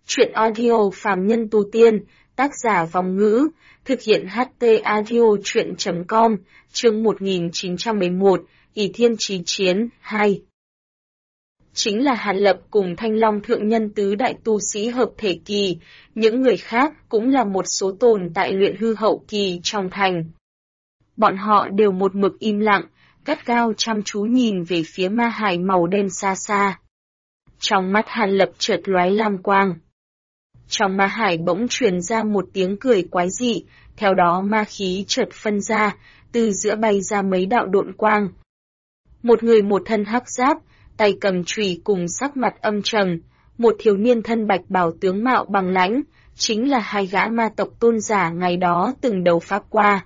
Truyện audio Phàm Nhân Tu Tiên, tác giả Vong Ngữ, thực hiện HT Audio Truyện.com, chương 1911, ỷ thiên chí chiến, 2. Chính là Hàn Lập cùng Thanh Long Thượng Nhân tứ đại tu sĩ hợp thể kỳ, những người khác cũng là một số tồn tại luyện hư hậu kỳ trong thành. Bọn họ đều một mực im lặng, gắt gao chăm chú nhìn về phía ma hải màu đen xa xa. Trong mắt Hàn Lập chợt lóe lam quang. Trong ma hải bỗng truyền ra một tiếng cười quái dị, theo đó ma khí chợt phân ra, từ giữa bay ra mấy đạo độn quang. Một người một thân hắc giáp, tay cầm chùy cùng sắc mặt âm trầm, một thiếu niên thân bạch bào tướng mạo bằng lãnh, chính là hai gã ma tộc tôn giả ngày đó từng đấu pháp qua.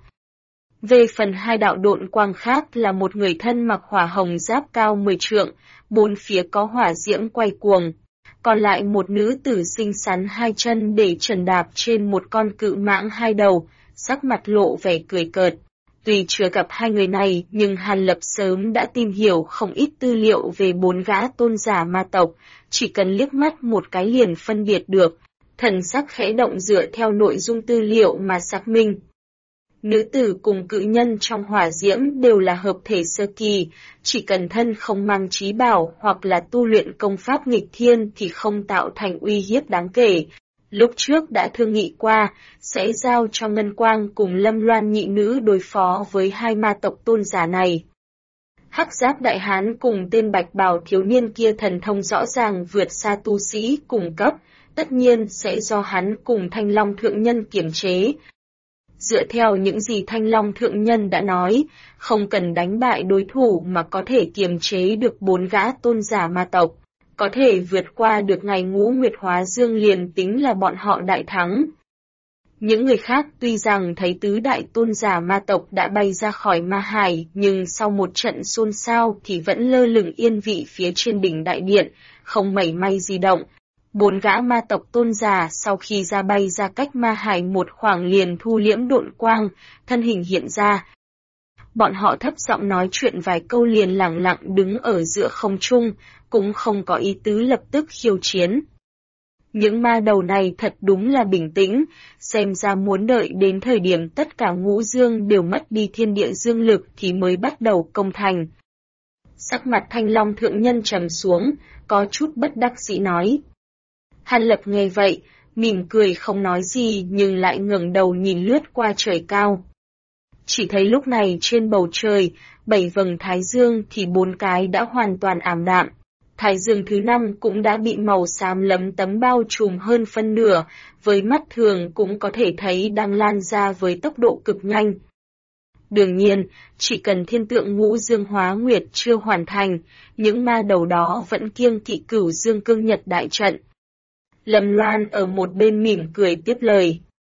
Về phần hai đạo độn quang khác là một người thân mặc hỏa hồng giáp cao 10 trượng, bốn phía có hỏa diễm quay cuồng. Còn lại một nữ tử xinh xắn hai chân để trần đạp trên một con cự mãng hai đầu, sắc mặt lộ vẻ cười cợt. Tuy chưa gặp hai người này nhưng Hàn Lập sớm đã tìm hiểu không ít tư liệu về bốn gã tôn giả ma tộc, chỉ cần liếc mắt một cái liền phân biệt được. Thần sắc khẽ động dựa theo nội dung tư liệu mà xác minh. Nữ tử cùng cự nhân trong hỏa diễm đều là hợp thể sơ kỳ, chỉ cần thân không mang trí bảo hoặc là tu luyện công pháp nghịch thiên thì không tạo thành uy hiếp đáng kể. Lúc trước đã thương nghị qua, sẽ giao cho Ngân Quang cùng Lâm Loan nhị nữ đối phó với hai ma tộc tôn giả này. Hắc giáp đại hán cùng tên bạch bào thiếu niên kia thần thông rõ ràng vượt xa tu sĩ cùng cấp, tất nhiên sẽ do hắn cùng Thanh Long Thượng Nhân kiểm chế. Dựa theo những gì Thanh Long Thượng Nhân đã nói, không cần đánh bại đối thủ mà có thể kiềm chế được bốn gã tôn giả ma tộc, có thể vượt qua được ngày ngũ nguyệt hóa dương liền tính là bọn họ đại thắng. Những người khác tuy rằng thấy tứ đại tôn giả ma tộc đã bay ra khỏi ma hải nhưng sau một trận xôn xao thì vẫn lơ lửng yên vị phía trên đỉnh đại điện, không mảy may di động. Bốn gã ma tộc tôn giả sau khi ra bay ra cách ma hải một khoảng liền thu liễm độn quang, thân hình hiện ra. Bọn họ thấp giọng nói chuyện vài câu liền lẳng lặng đứng ở giữa không trung, cũng không có ý tứ lập tức khiêu chiến. Những ma đầu này thật đúng là bình tĩnh, xem ra muốn đợi đến thời điểm tất cả ngũ dương đều mất đi thiên địa dương lực thì mới bắt đầu công thành. Sắc mặt Thanh Long Thượng Nhân trầm xuống, có chút bất đắc dĩ nói. Hàn Lập nghe vậy, mỉm cười không nói gì nhưng lại ngẩng đầu nhìn lướt qua trời cao. Chỉ thấy lúc này trên bầu trời, 7 vầng thái dương thì 4 cái đã hoàn toàn ảm đạm. Thái dương thứ 5 cũng đã bị màu xám lấm tấm bao trùm hơn phân nửa, với mắt thường cũng có thể thấy đang lan ra với tốc độ cực nhanh. Đương nhiên, chỉ cần thiên tượng ngũ dương hóa nguyệt chưa hoàn thành, những ma đầu đó vẫn kiêng kỵ cửu dương cương nhật đại trận. Lâm Loan ở một bên mỉm cười tiếp lời.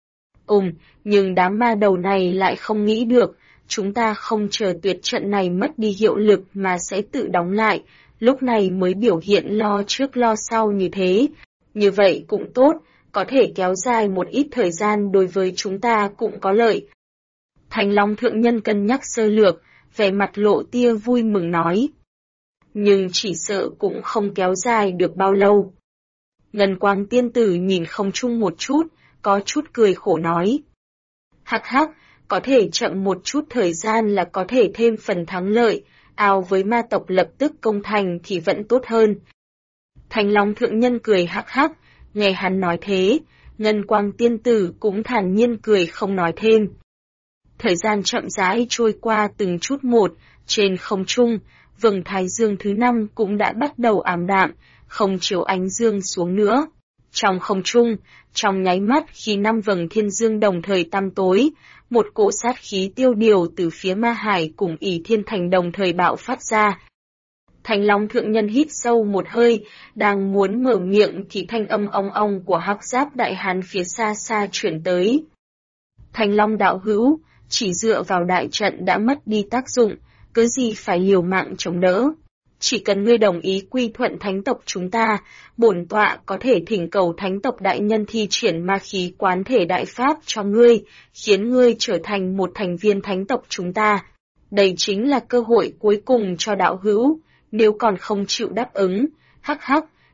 Nhưng đám ma đầu này lại không nghĩ được, chúng ta không chờ tuyệt trận này mất đi hiệu lực mà sẽ tự đóng lại, lúc này mới biểu hiện lo trước lo sau như thế. Như vậy cũng tốt, có thể kéo dài một ít thời gian đối với chúng ta cũng có lợi. Thanh Long Thượng Nhân cân nhắc sơ lược, vẻ mặt lộ tia vui mừng nói. Nhưng chỉ sợ cũng không kéo dài được bao lâu. Ngân Quang tiên tử nhìn không chung một chút, có chút cười khổ nói. Hắc hắc, có thể chậm một chút thời gian là có thể thêm phần thắng lợi, ao với ma tộc lập tức công thành thì vẫn tốt hơn. Thanh Long Thượng Nhân cười hắc hắc, nghe hắn nói thế, Ngân Quang tiên tử cũng thản nhiên cười không nói thêm. Thời gian chậm rãi trôi qua từng chút một, trên không trung, vầng thái dương thứ 5 cũng đã bắt đầu ảm đạm, không chiếu ánh dương xuống nữa. Trong không trung, trong nháy mắt khi 5 vầng thiên dương đồng thời tăm tối, một cỗ sát khí tiêu điều từ phía ma hải cùng ỷ thiên thành đồng thời bạo phát ra. Thanh Long Thượng Nhân hít sâu một hơi, đang muốn mở miệng thì thanh âm ong ong của hắc giáp đại hán phía xa xa chuyển tới. Thanh Long đạo hữu, chỉ dựa vào đại trận đã mất đi tác dụng, cứ gì phải liều mạng chống đỡ. Chỉ cần ngươi đồng ý quy thuận thánh tộc chúng ta, bổn tọa có thể thỉnh cầu thánh tộc đại nhân thi triển ma khí quán thể đại pháp cho ngươi, khiến ngươi trở thành một thành viên thánh tộc chúng ta. Đây chính là cơ hội cuối cùng cho đạo hữu, nếu còn không chịu đáp ứng, hắc hắc,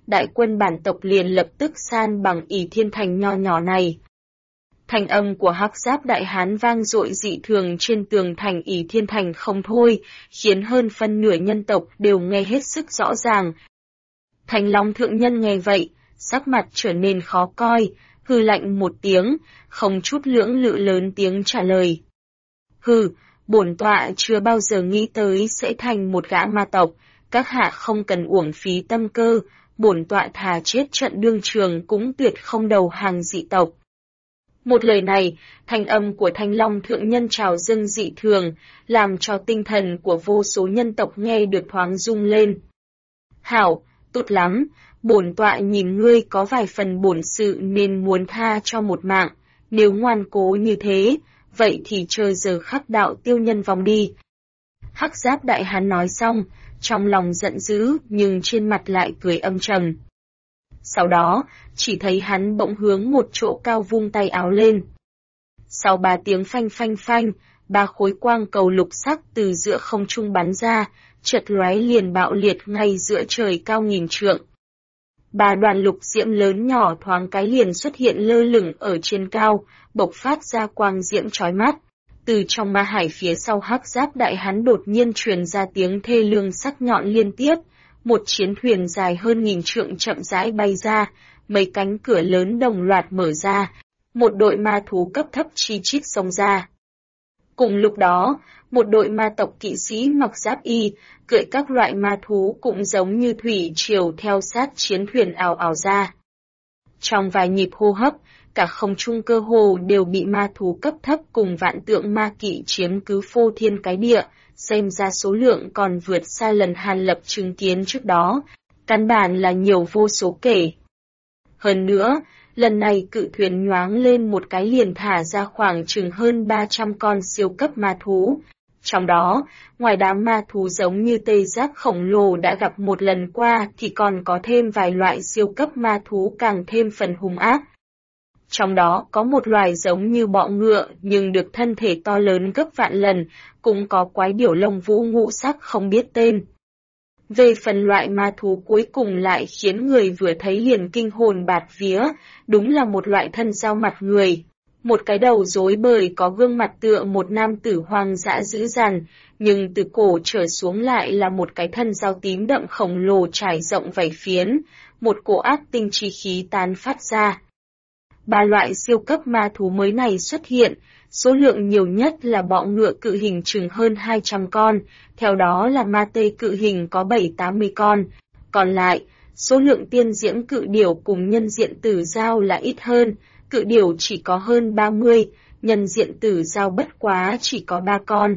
đại quân bản tộc liền lập tức san bằng Ỷ Thiên Thành nho nhỏ này. Thanh âm của Hắc Giáp Đại Hán vang dội dị thường trên tường thành Ỷ Thiên Thành không thôi, khiến hơn phân nửa nhân tộc đều nghe hết sức rõ ràng. Thanh Long Thượng Nhân nghe vậy, sắc mặt trở nên khó coi, hừ lạnh một tiếng, không chút lưỡng lự lớn tiếng trả lời. Hừ, bổn tọa chưa bao giờ nghĩ tới sẽ thành một gã ma tộc, các hạ không cần uổng phí tâm cơ, bổn tọa thà chết trận đương trường cũng tuyệt không đầu hàng dị tộc. Một lời này, thanh âm của Thanh Long Thượng Nhân trào dâng dị thường, làm cho tinh thần của vô số nhân tộc nghe được thoáng rung lên. Hảo, tốt lắm, bổn tọa nhìn ngươi có vài phần bổn sự nên muốn tha cho một mạng, nếu ngoan cố như thế, vậy thì chờ giờ khắc đạo tiêu nhân vòng đi. Hắc Giáp Đại Hán nói xong, trong lòng giận dữ nhưng trên mặt lại cười âm trầm. Sau đó, chỉ thấy hắn bỗng hướng một chỗ cao vung tay áo lên. Sau 3 tiếng phanh phanh phanh, 3 khối quang cầu lục sắc từ giữa không trung bắn ra, chợt lóe liền bạo liệt ngay giữa trời cao nghìn trượng. 3 đoàn lục diễm lớn nhỏ thoáng cái liền xuất hiện lơ lửng ở trên cao, bộc phát ra quang diễm chói mắt. Từ trong ma hải phía sau Hắc Giáp Đại Hán đột nhiên truyền ra tiếng thê lương sắc nhọn liên tiếp, một chiến thuyền dài hơn 1000 trượng chậm rãi bay ra, mấy cánh cửa lớn đồng loạt mở ra, một đội ma thú cấp thấp chi chít xông ra. Cùng lúc đó, một đội ma tộc kỵ sĩ mặc giáp y, cưỡi các loại ma thú cũng giống như thủy triều theo sát chiến thuyền ào ào ra. Trong vài nhịp hô hấp, cả không trung cơ hồ đều bị ma thú cấp thấp cùng vạn tượng ma kỵ chiếm cứ phô thiên cái địa, xem ra số lượng còn vượt xa lần Hàn Lập chứng kiến trước đó, căn bản là nhiều vô số kể. Hơn nữa, lần này cự thuyền nhoáng lên một cái liền thả ra khoảng chừng hơn 300 con siêu cấp ma thú. Trong đó, ngoài đám ma thú giống như tê giác khổng lồ đã gặp một lần qua thì còn có thêm vài loại siêu cấp ma thú càng thêm phần hung ác. Trong đó có một loài giống như bọ ngựa nhưng được thân thể to lớn gấp vạn lần, cũng có quái điểu lông vũ ngũ sắc không biết tên. Về phần loại ma thú cuối cùng lại khiến người vừa thấy liền kinh hồn bạt vía, đúng là một loại thân dao mặt người. Một cái đầu rối bời có gương mặt tựa một nam tử hoang dã dữ dằn, nhưng từ cổ trở xuống lại là một cái thân dao tím đậm khổng lồ trải rộng vảy phiến, một cổ ác tinh chi khí tán phát ra. 3 loại siêu cấp ma thú mới này xuất hiện, số lượng nhiều nhất là bọ ngựa cự hình chừng hơn 200 con, theo đó là ma tê cự hình có 7-80 con, còn lại, số lượng tiên diễm cự điểu cùng nhân diện tử dao là ít hơn, cự điểu chỉ có hơn 30, nhân diện tử dao bất quá chỉ có 3 con.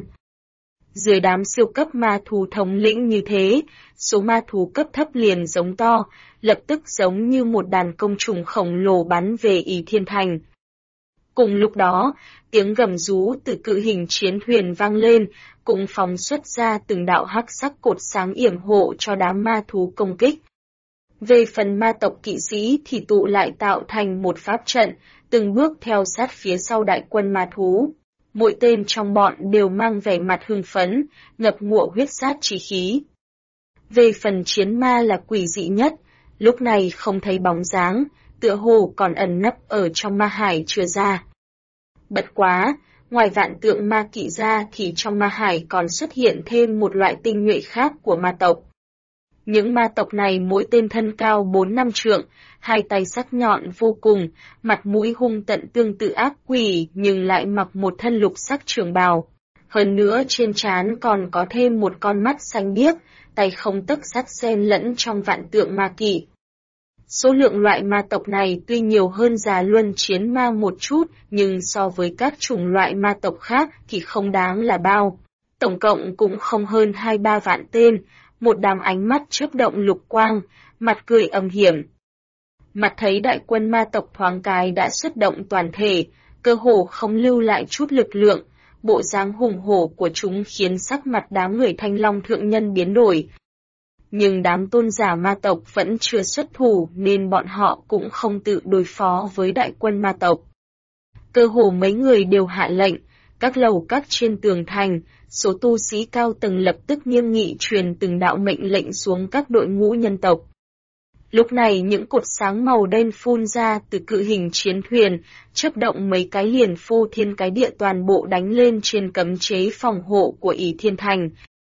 Dưới đám siêu cấp ma thú thống lĩnh như thế, số ma thú cấp thấp liền giống to, lập tức giống như một đàn công trùng khổng lồ bắn về Ỷ Thiên Thành. Cùng lúc đó, tiếng gầm rú từ cự hình chiến thuyền vang lên, cũng phóng xuất ra từng đạo hắc sắc cột sáng yểm hộ cho đám ma thú công kích. Về phần ma tộc kỵ sĩ thì tụ lại tạo thành một pháp trận, từng bước theo sát phía sau đại quân ma thú. Mỗi tên trong bọn đều mang vẻ mặt hưng phấn, ngập ngụa huyết sát chí khí. Về phần chiến ma là quỷ dị nhất, lúc này không thấy bóng dáng, tựa hồ còn ẩn nấp ở trong ma hải chưa ra. Bất quá, ngoài vạn tượng ma kỵ ra thì trong ma hải còn xuất hiện thêm một loại tinh nhuệ khác của ma tộc. Những ma tộc này mỗi tên thân cao 4-5 trượng, hai tay sắc nhọn vô cùng, mặt mũi hung tận tương tự ác quỷ nhưng lại mặc một thân lục sắc trường bào. Hơn nữa trên trán còn có thêm một con mắt xanh biếc, tay không tấc sắt xen lẫn trong vạn tượng ma kỵ. Số lượng loại ma tộc này tuy nhiều hơn Già Luân chiến ma một chút, nhưng so với các chủng loại ma tộc khác thì không đáng là bao. Tổng cộng cũng không hơn 2-3 vạn tên, một đám ánh mắt chớp động lục quang, mặt cười âm hiểm. Mặt thấy đại quân ma tộc thoáng cái đã xuất động toàn thể, cơ hồ không lưu lại chút lực lượng, bộ dáng hùng hổ của chúng khiến sắc mặt đám người Thanh Long Thượng Nhân biến đổi. Nhưng đám tôn giả ma tộc vẫn chưa xuất thủ nên bọn họ cũng không tự đối phó với đại quân ma tộc. Cơ hồ mấy người đều hạ lệnh, các lầu các trên tường thành, số tu sĩ cao tầng lập tức nghiêm nghị truyền từng đạo mệnh lệnh xuống các đội ngũ nhân tộc. Lúc này những cột sáng màu đen phun ra từ cự hình chiến thuyền, chớp động mấy cái liền phô thiên cái địa toàn bộ đánh lên trên cấm chế phòng hộ của Ỷ Thiên Thành.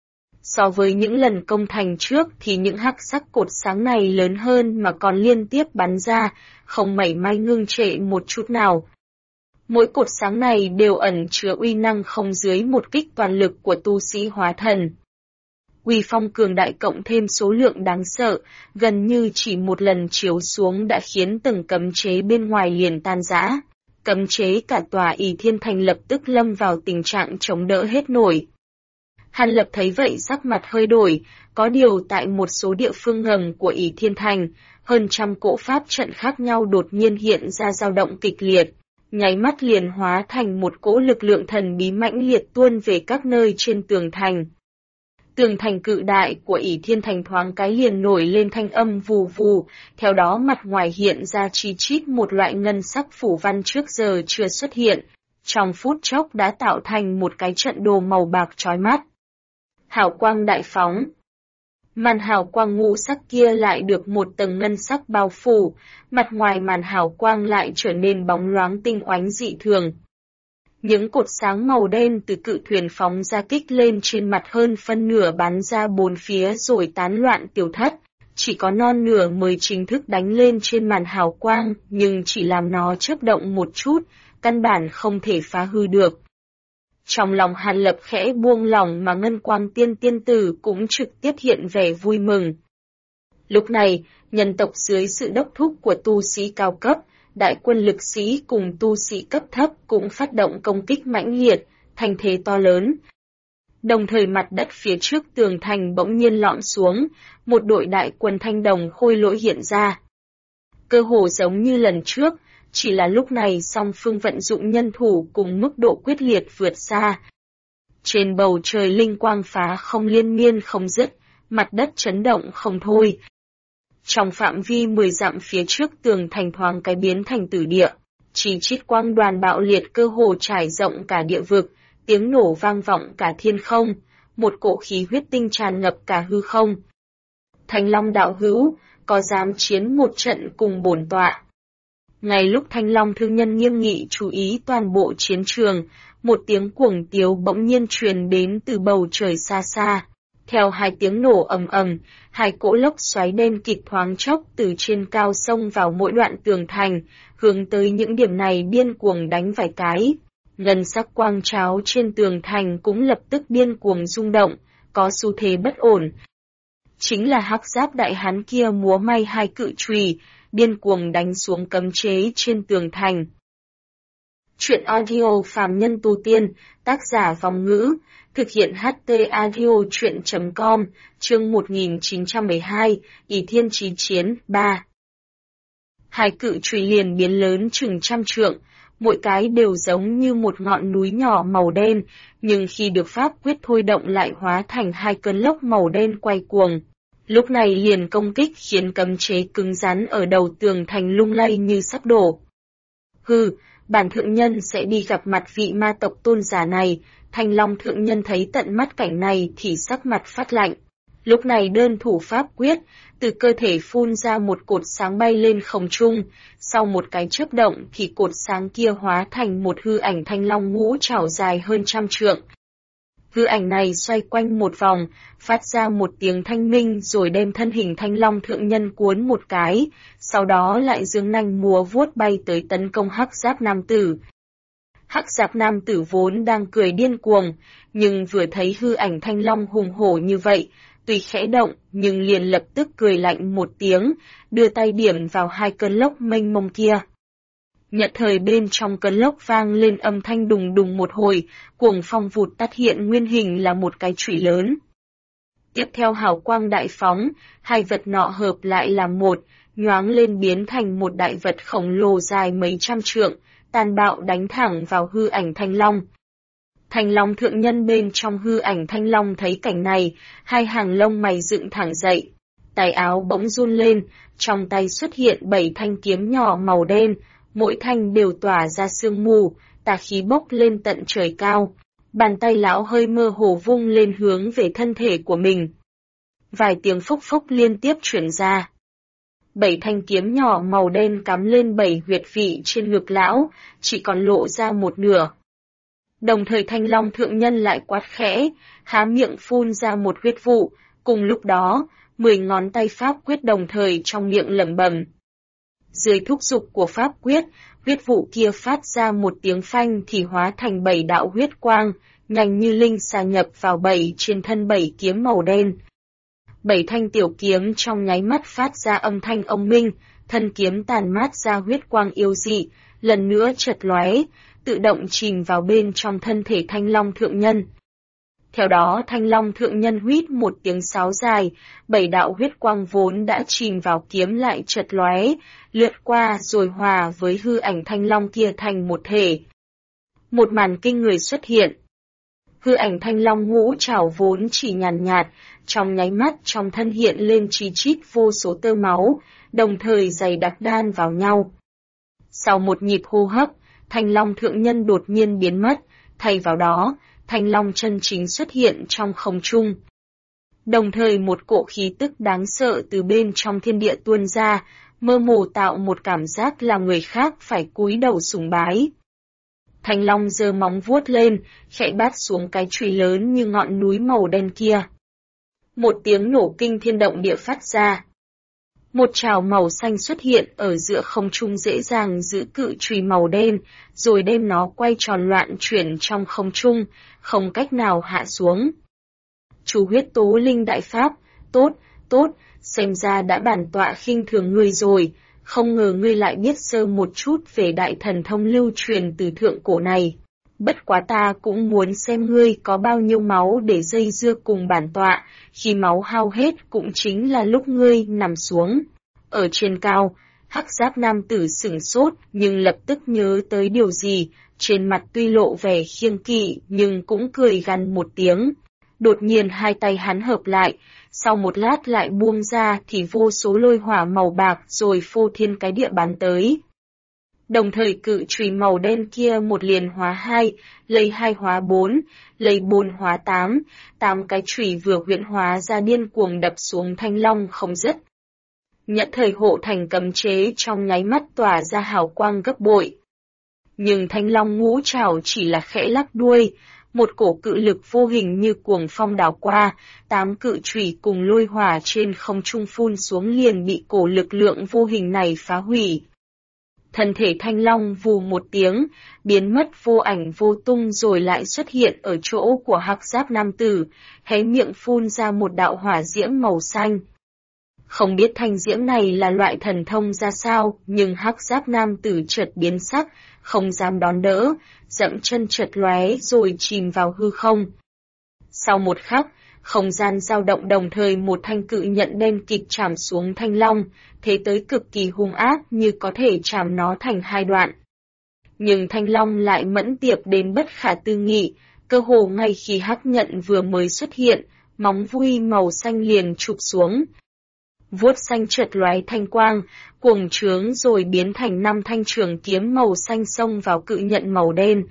So với những lần công thành trước thì những hắc sắc cột sáng này lớn hơn mà còn liên tiếp bắn ra, không mảy may ngưng trệ một chút nào. Mỗi cột sáng này đều ẩn chứa uy năng không dưới một kích toàn lực của tu sĩ hóa thần. Uy phong cường đại cộng thêm số lượng đáng sợ, gần như chỉ một lần chiếu xuống đã khiến từng cấm chế bên ngoài liền tan rã. Cấm chế cả tòa Ỷ Thiên Thành lập tức lâm vào tình trạng chống đỡ hết nổi. Hàn Lập thấy vậy sắc mặt hơi đổi, có điều tại một số địa phương ngầm của Ỷ Thiên Thành, hơn trăm cỗ pháp trận khác nhau đột nhiên hiện ra dao động kịch liệt, nháy mắt liền hóa thành một cỗ lực lượng thần bí mãnh liệt tuôn về các nơi trên tường thành. Tường thành cự đại của Ỷ Thiên Thành thoáng cái liền nổi lên thanh âm vù vù, theo đó mặt ngoài hiện ra chi chít một loại ngân sắc phủ văn trước giờ chưa xuất hiện, trong phút chốc đã tạo thành một cái trận đồ màu bạc chói mắt. Hào quang đại phóng. Màn hào quang ngũ sắc kia lại được một tầng ngân sắc bao phủ, mặt ngoài màn hào quang lại trở nên bóng loáng tinh oánh dị thường. Những cột sáng màu đen từ cự thuyền phóng ra kích lên trên mặt hơn phân nửa bắn ra bốn phía rồi tán loạn tiêu thất, chỉ có non nửa mới chính thức đánh lên trên màn hào quang, nhưng chỉ làm nó chớp động một chút, căn bản không thể phá hư được. Trong lòng Hàn Lập khẽ buông lỏng mà Ngân Quang Tiên Tử cũng trực tiếp hiện vẻ vui mừng. Lúc này, nhân tộc dưới sự đốc thúc của tu sĩ cao cấp, đại quân lực sĩ cùng tu sĩ cấp thấp cũng phát động công kích mãnh liệt, thành thế to lớn. Đồng thời mặt đất phía trước tường thành bỗng nhiên lõm xuống, một đội đại quân thanh đồng khôi lỗi hiện ra. Cơ hồ giống như lần trước, chỉ là lúc này song phương vận dụng nhân thủ cùng mức độ quyết liệt vượt xa. Trên bầu trời linh quang phá không liên miên không dứt, mặt đất chấn động không thôi. Trong phạm vi 10 dặm phía trước tường thành thoáng cái biến thành tử địa, chỉ chít quang đoàn bạo liệt cơ hồ trải rộng cả địa vực, tiếng nổ vang vọng cả thiên không, một cỗ khí huyết tinh tràn ngập cả hư không. Thanh Long đạo hữu, có dám chiến một trận cùng bổn tọa? Ngay lúc Thanh Long thương nhân nghiêm nghị chú ý toàn bộ chiến trường, một tiếng cuồng tiếu bỗng nhiên truyền đến từ bầu trời xa xa. Theo hai tiếng nổ ầm ầm, hai cỗ lốc xoáy đen kịt thoáng chốc từ trên cao xông vào mỗi đoạn tường thành, hướng tới những điểm này điên cuồng đánh vài cái. Ngân sắc quang tráo trên tường thành cũng lập tức điên cuồng rung động, có xu thế bất ổn. Chính là hắc giáp đại hán kia múa may hai cự chùy, điên cuồng đánh xuống cấm chế trên tường thành. Chuyện audio phàm nhân tu tiên, tác giả Vong Ngữ, thực hiện HT Audio Chuyện.com, chương 1912, Ỷ Thiên Chí Chiến, 3. Hai cự chùy liền biến lớn chừng trăm trượng, mỗi cái đều giống như một ngọn núi nhỏ màu đen, nhưng khi được pháp quyết thôi động lại hóa thành hai cơn lốc màu đen quay cuồng. Lúc này liền công kích khiến cấm chế cứng rắn ở đầu tường thành lung lay như sắp đổ. Hừ, bản thượng nhân sẽ đi gặp mặt vị ma tộc tôn giả này. Thanh Long thượng nhân thấy tận mắt cảnh này thì sắc mặt phát lạnh. Lúc này đơn thủ pháp quyết, từ cơ thể phun ra một cột sáng bay lên không trung, sau một cái chớp động thì cột sáng kia hóa thành một hư ảnh thanh long ngũ trảo dài hơn trăm trượng. Hư ảnh này xoay quanh một vòng, phát ra một tiếng thanh minh rồi đem thân hình thanh long thượng nhân cuốn một cái, sau đó lại giương nanh múa vuốt bay tới tấn công hắc giáp nam tử. Hắc giáp nam tử vốn đang cười điên cuồng, nhưng vừa thấy hư ảnh thanh long hùng hổ như vậy, tuy khẽ động nhưng liền lập tức cười lạnh một tiếng, đưa tay điểm vào hai cơn lốc mênh mông kia. Nhận thời bên trong cơn lốc vang lên âm thanh đùng đùng một hồi, cuồng phong vụt tắt hiện nguyên hình là một cái chùy lớn. Tiếp theo hào quang đại phóng, hai vật nọ hợp lại làm một, nhoáng lên biến thành một đại vật khổng lồ dài mấy trăm trượng, tàn bạo đánh thẳng vào hư ảnh thanh long. Thanh long thượng nhân bên trong hư ảnh thanh long thấy cảnh này, hai hàng lông mày dựng thẳng dậy. Tay áo bỗng run lên, trong tay xuất hiện 7 thanh kiếm nhỏ màu đen, mỗi thanh đều tỏa ra sương mù, tà khí bốc lên tận trời cao. Bàn tay lão hơi mơ hồ vung lên hướng về thân thể của mình. Vài tiếng phốc phốc liên tiếp chuyển ra. 7 thanh kiếm nhỏ màu đen cắm lên 7 huyệt vị trên ngực lão, chỉ còn lộ ra một nửa. Đồng thời Thanh Long thượng nhân lại quát khẽ, há miệng phun ra một huyết vụ, cùng lúc đó, 10 ngón tay pháp quyết đồng thời trong miệng lẩm bẩm. Dưới thúc giục của pháp quyết, huyết vụ kia phát ra một tiếng phanh thì hóa thành 7 đạo huyết quang, nhanh như linh xà nhập vào 7 trên thân 7 kiếm màu đen. 7 thanh tiểu kiếm trong nháy mắt phát ra âm thanh ông minh, thân kiếm tàn mát ra huyết quang yêu dị, lần nữa chật lóe, tự động chìm vào bên trong thân thể Thanh Long thượng nhân. Theo đó Thanh Long thượng nhân huýt một tiếng sáo dài, 7 đạo huyết quang vốn đã chìm vào kiếm lại chật lóe, lướt qua rồi hòa với hư ảnh Thanh Long kia thành một thể. Một màn kinh người xuất hiện. Hư ảnh Thanh Long ngũ trảo vốn chỉ nhàn nhạt, trong nháy mắt trong thân hiện lên chi chít vô số tơ máu, đồng thời dày đặc đan vào nhau. Sau một nhịp hô hấp, Thanh Long thượng nhân đột nhiên biến mất, thay vào đó, Thanh Long chân chính xuất hiện trong không trung. Đồng thời một cỗ khí tức đáng sợ từ bên trong thiên địa tuôn ra, mơ hồ tạo một cảm giác làm người khác phải cúi đầu sùng bái. Thanh Long giơ móng vuốt lên, khẽ bát xuống cái chùy lớn như ngọn núi màu đen kia. Một tiếng nổ kinh thiên động địa phát ra. Một trảo màu xanh xuất hiện ở giữa không trung dễ dàng giữ cự chùy màu đen, rồi đem nó quay tròn loạn chuyển trong không trung, không cách nào hạ xuống. Chú huyết tố linh đại pháp, tốt, xem ra đã bản tọa khinh thường ngươi rồi, không ngờ ngươi lại biết sơ một chút về đại thần thông lưu truyền từ thượng cổ này. Bất quá ta cũng muốn xem ngươi có bao nhiêu máu để dây dưa cùng bản tọa, khi máu hao hết cũng chính là lúc ngươi nằm xuống. Ở trên cao, hắc giáp nam tử sửng sốt nhưng lập tức nhớ tới điều gì, trên mặt tuy lộ vẻ khiêng kỵ nhưng cũng cười gằn một tiếng. Đột nhiên hai tay hắn hợp lại, sau một lát lại buông ra thì vô số lôi hỏa màu bạc rồi phô thiên cái địa bắn tới. Đồng thời cự chùy màu đen kia một liền hóa 2, lấy 2 hóa 4, lấy 4 hóa 8, 8 cái chùy vừa huyễn hóa ra điên cuồng đập xuống Thanh Long không dứt. Nhận thời hộ thành cấm chế trong nháy mắt tỏa ra hào quang gấp bội. Nhưng Thanh Long ngũ trảo chỉ là khẽ lắc đuôi, một cổ cự lực vô hình như cuồng phong đảo qua, 8 cự chùy cùng lôi hỏa trên không trung phun xuống liền bị cổ lực lượng vô hình này phá hủy. Thân thể Thanh Long vù một tiếng, biến mất vô ảnh vô tung rồi lại xuất hiện ở chỗ của hắc giáp nam tử, hé miệng phun ra một đạo hỏa diễm màu xanh. Không biết thanh diễm này là loại thần thông ra sao, nhưng hắc giáp nam tử chợt biến sắc, không dám đón đỡ, dẫm chân chợt lóe rồi chìm vào hư không. Sau một khắc, không gian dao động đồng thời một thanh cự nhận đen kịt chạm xuống Thanh Long, thế tới cực kỳ hung ác như có thể chạm nó thành 2 đoạn. Nhưng Thanh Long lại mẫn tiệp đến bất khả tư nghị, cơ hồ ngay khi hắc nhận vừa mới xuất hiện, móng vuốt màu xanh liền chụp xuống. Vuốt xanh chợt lóe thanh quang, cuồng trướng rồi biến thành 5 thanh trường kiếm màu xanh xông vào cự nhận màu đen.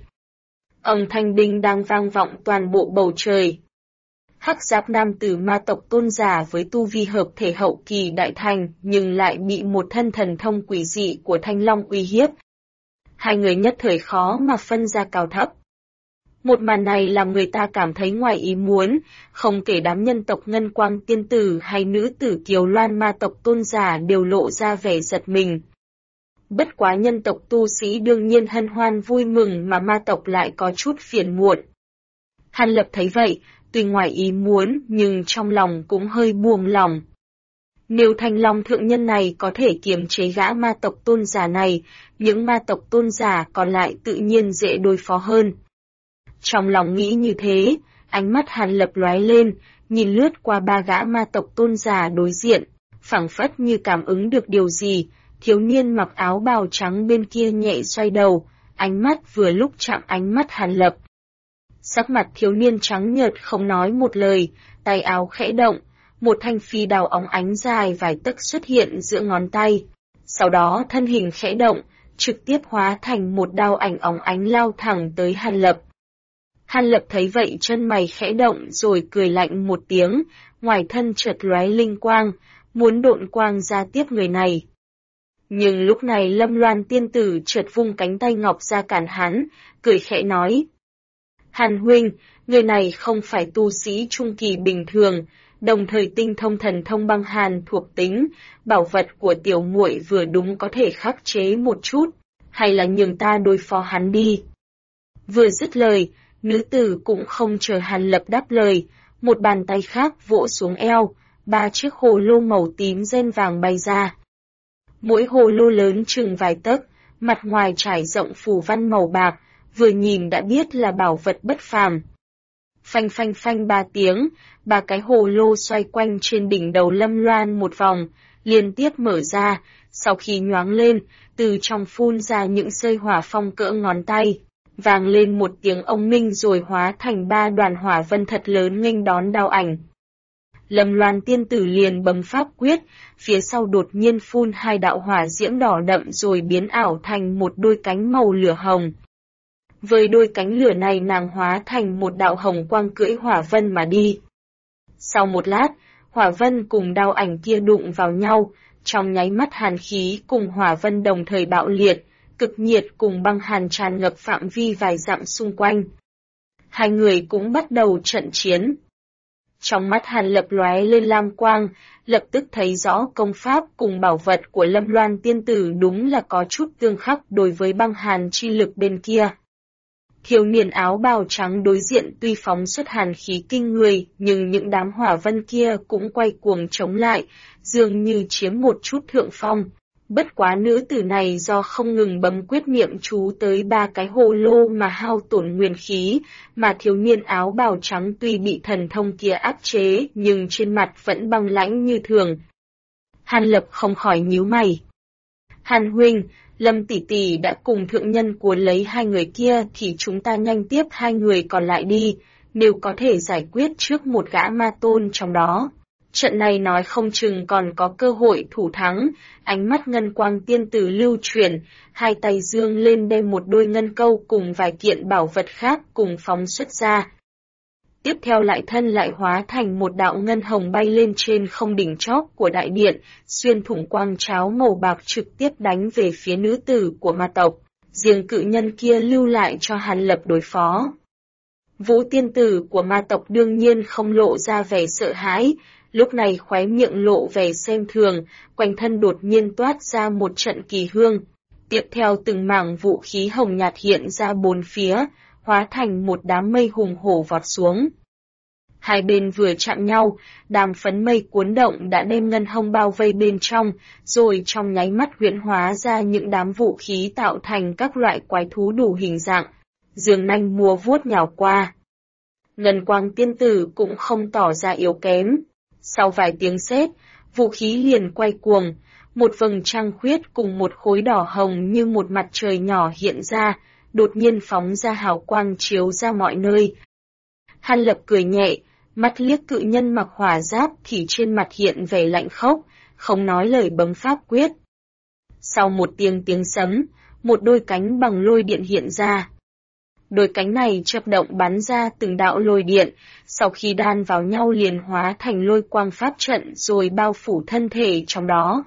Âm thanh đinh đang vang vọng toàn bộ bầu trời. Hắc giáp nam tử ma tộc tôn giả với tu vi hợp thể hậu kỳ đại thành nhưng lại bị một thân thần thông quỷ dị của Thanh Long uy hiếp. Hai người nhất thời khó mà phân ra cao thấp. Một màn này làm người ta cảm thấy ngoài ý muốn, không kể đám nhân tộc Ngân Quang tiên tử hay nữ tử Kiều Loan ma tộc tôn giả đều lộ ra vẻ giật mình. Bất quá nhân tộc tu sĩ đương nhiên hân hoan vui mừng mà ma tộc lại có chút phiền muộn. Hàn Lập thấy vậy, tuy ngoài ý muốn nhưng trong lòng cũng hơi buông lòng. Nếu Thanh Long thượng nhân này có thể kiềm chế gã ma tộc tôn giả này, những ma tộc tôn giả còn lại tự nhiên dễ đối phó hơn. Trong lòng nghĩ như thế, ánh mắt Hàn Lập lóe lên, nhìn lướt qua 3 gã ma tộc tôn giả đối diện, phảng phất như cảm ứng được điều gì, thiếu niên mặc áo bào trắng bên kia nhẹ xoay đầu, ánh mắt vừa lúc chạm ánh mắt Hàn Lập. Sắc mặt thiếu niên trắng nhợt không nói một lời, tay áo khẽ động, một thanh phi đao óng ánh dài vài tấc xuất hiện giữa ngón tay. Sau đó thân hình khẽ động, trực tiếp hóa thành một đao ảnh óng ánh lao thẳng tới Hàn Lập. Hàn Lập thấy vậy chân mày khẽ động rồi cười lạnh một tiếng, ngoài thân chợt lóe linh quang, muốn độn quang ra tiếp người này. Nhưng lúc này Lâm Loan tiên tử chợt vung cánh tay ngọc ra cản hắn, cười khẽ nói. Hàn huynh, người này không phải tu sĩ trung kỳ bình thường, đồng thời tinh thông thần thông băng hàn thuộc tính, bảo vật của tiểu muội vừa đúng có thể khắc chế một chút, hay là nhường ta đối phó hắn đi. Vừa dứt lời, nữ tử cũng không chờ Hàn Lập đáp lời, một bàn tay khác vỗ xuống eo, 3 chiếc hồ lô màu tím ren vàng bay ra. Mỗi hồ lô lớn chừng vài tấc, mặt ngoài trải rộng phù văn màu bạc, vừa nhìn đã biết là bảo vật bất phàm. Phanh phanh phanh 3 tiếng, 3 cái hồ lô xoay quanh trên đỉnh đầu Lâm Loan một vòng, liên tiếp mở ra, sau khi nhoáng lên, từ trong phun ra những sợi hỏa phong cỡ ngón tay, vang lên một tiếng ông minh rồi hóa thành 3 đoàn hỏa vân thật lớn nghênh đón Đao Ảnh. Lâm Loan tiên tử liền bấm pháp quyết, phía sau đột nhiên phun 2 đạo hỏa diễm đỏ đậm rồi biến ảo thành một đôi cánh màu lửa hồng. Với đôi cánh lửa này nàng hóa thành một đạo hồng quang cưỡi hỏa vân mà đi. Sau một lát, hỏa vân cùng Đao Ảnh kia đụng vào nhau, trong nháy mắt hàn khí cùng hỏa vân đồng thời bạo liệt, cực nhiệt cùng băng hàn tràn ngập phạm vi vài dặm xung quanh. Hai người cũng bắt đầu trận chiến. Trong mắt Hàn Lập lóe lên lam quang, lập tức thấy rõ công pháp cùng bảo vật của Lâm Loan tiên tử đúng là có chút tương khắc đối với băng hàn chi lực bên kia. Thiếu niên áo bào trắng đối diện tuy phóng xuất hàn khí kinh người, nhưng những đám hỏa vân kia cũng quay cuồng chống lại, dường như chiếm một chút thượng phong. Bất quá nữ tử này do không ngừng bấm quyết niệm chú tới 3 cái hồ lô mà hao tổn nguyên khí, mà thiếu niên áo bào trắng tuy bị thần thông kia áp chế nhưng trên mặt vẫn băng lãnh như thường. Hàn Lập không khỏi nhíu mày. Hàn huynh, Lâm tỷ tỷ đã cùng thượng nhân cuốn lấy 2 người kia thì chúng ta nhanh tiếp 2 người còn lại đi, nếu có thể giải quyết trước một gã ma tôn trong đó. Trận này nói không chừng còn có cơ hội thủ thắng, ánh mắt ngân quang tiên tử lưu chuyển, 2 tay dương lên đem một đôi ngân câu cùng vài kiện bảo vật khác cùng phóng xuất ra. Tiếp theo lại thân lại hóa thành một đạo ngân hồng bay lên trên không đỉnh chóp của đại điện, xuyên thủng quang tráo màu bạc trực tiếp đánh về phía nữ tử của ma tộc, riêng cự nhân kia lưu lại cho Hàn Lập đối phó. Vũ tiên tử của ma tộc đương nhiên không lộ ra vẻ sợ hãi, lúc này khóe miệng lộ vẻ xem thường, quanh thân đột nhiên toát ra một trận kỳ hương. Tiếp theo từng mảng vũ khí hồng nhạt hiện ra bốn phía, hóa thành một đám mây hùng hổ vọt xuống. Hai bên vừa chạm nhau, đám phấn mây cuốn động đã đem ngân hồng bao vây bên trong, rồi trong nháy mắt huyễn hóa ra những đám vũ khí tạo thành các loại quái thú đủ hình dạng, giường nanh múa vuốt nhào qua. Ngân quang tiên tử cũng không tỏ ra yếu kém. Sau vài tiếng sét, vũ khí liền quay cuồng, một vầng trăng khuyết cùng một khối đỏ hồng như một mặt trời nhỏ hiện ra, đột nhiên phóng ra hào quang chiếu ra mọi nơi. Hàn Lập cười nhẹ, mắt liếc cự nhân mặc hỏa giáp thì trên mặt hiện vẻ lạnh khốc, không nói lời bấm pháp quyết. Sau một tiếng sấm, một đôi cánh bằng lôi điện hiện ra. Đôi cánh này chớp động bắn ra từng đạo lôi điện, sau khi đan vào nhau liền hóa thành lôi quang pháp trận rồi bao phủ thân thể trong đó.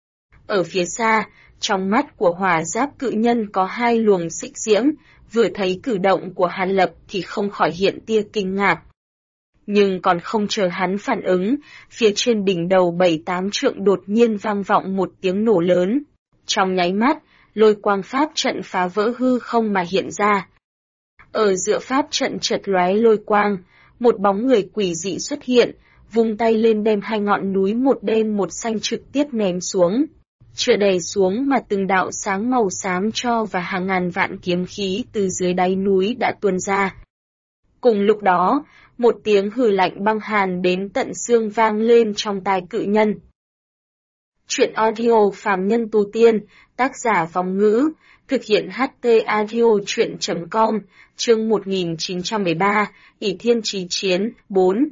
Ở phía xa, trong mắt của hỏa giáp cự nhân có 2 luồng xích diễm, vừa thấy cử động của Hàn Lập thì không khỏi hiện tia kinh ngạc. Nhưng còn không chờ hắn phản ứng, phía trên đỉnh đầu 7-8 trượng đột nhiên vang vọng một tiếng nổ lớn. Trong nháy mắt, lôi quang pháp trận phá vỡ hư không mà hiện ra. Ở giữa pháp trận chợt lóe lôi quang, một bóng người quỷ dị xuất hiện, vung tay lên đem 2 ngọn núi một đen một xanh trực tiếp ném xuống. Chưa đè xuống mà từng đạo sáng màu xám cho và hàng ngàn vạn kiếm khí từ dưới đáy núi đã tuôn ra. Cùng lúc đó, một tiếng hừ lạnh băng hàn đến tận xương vang lên trong tai cự nhân. Chuyện audio phàm nhân tu tiên, tác giả Vong Ngữ, thực hiện HT audio chuyện.com, chương 1913, ỷ thiên chí chiến, 4.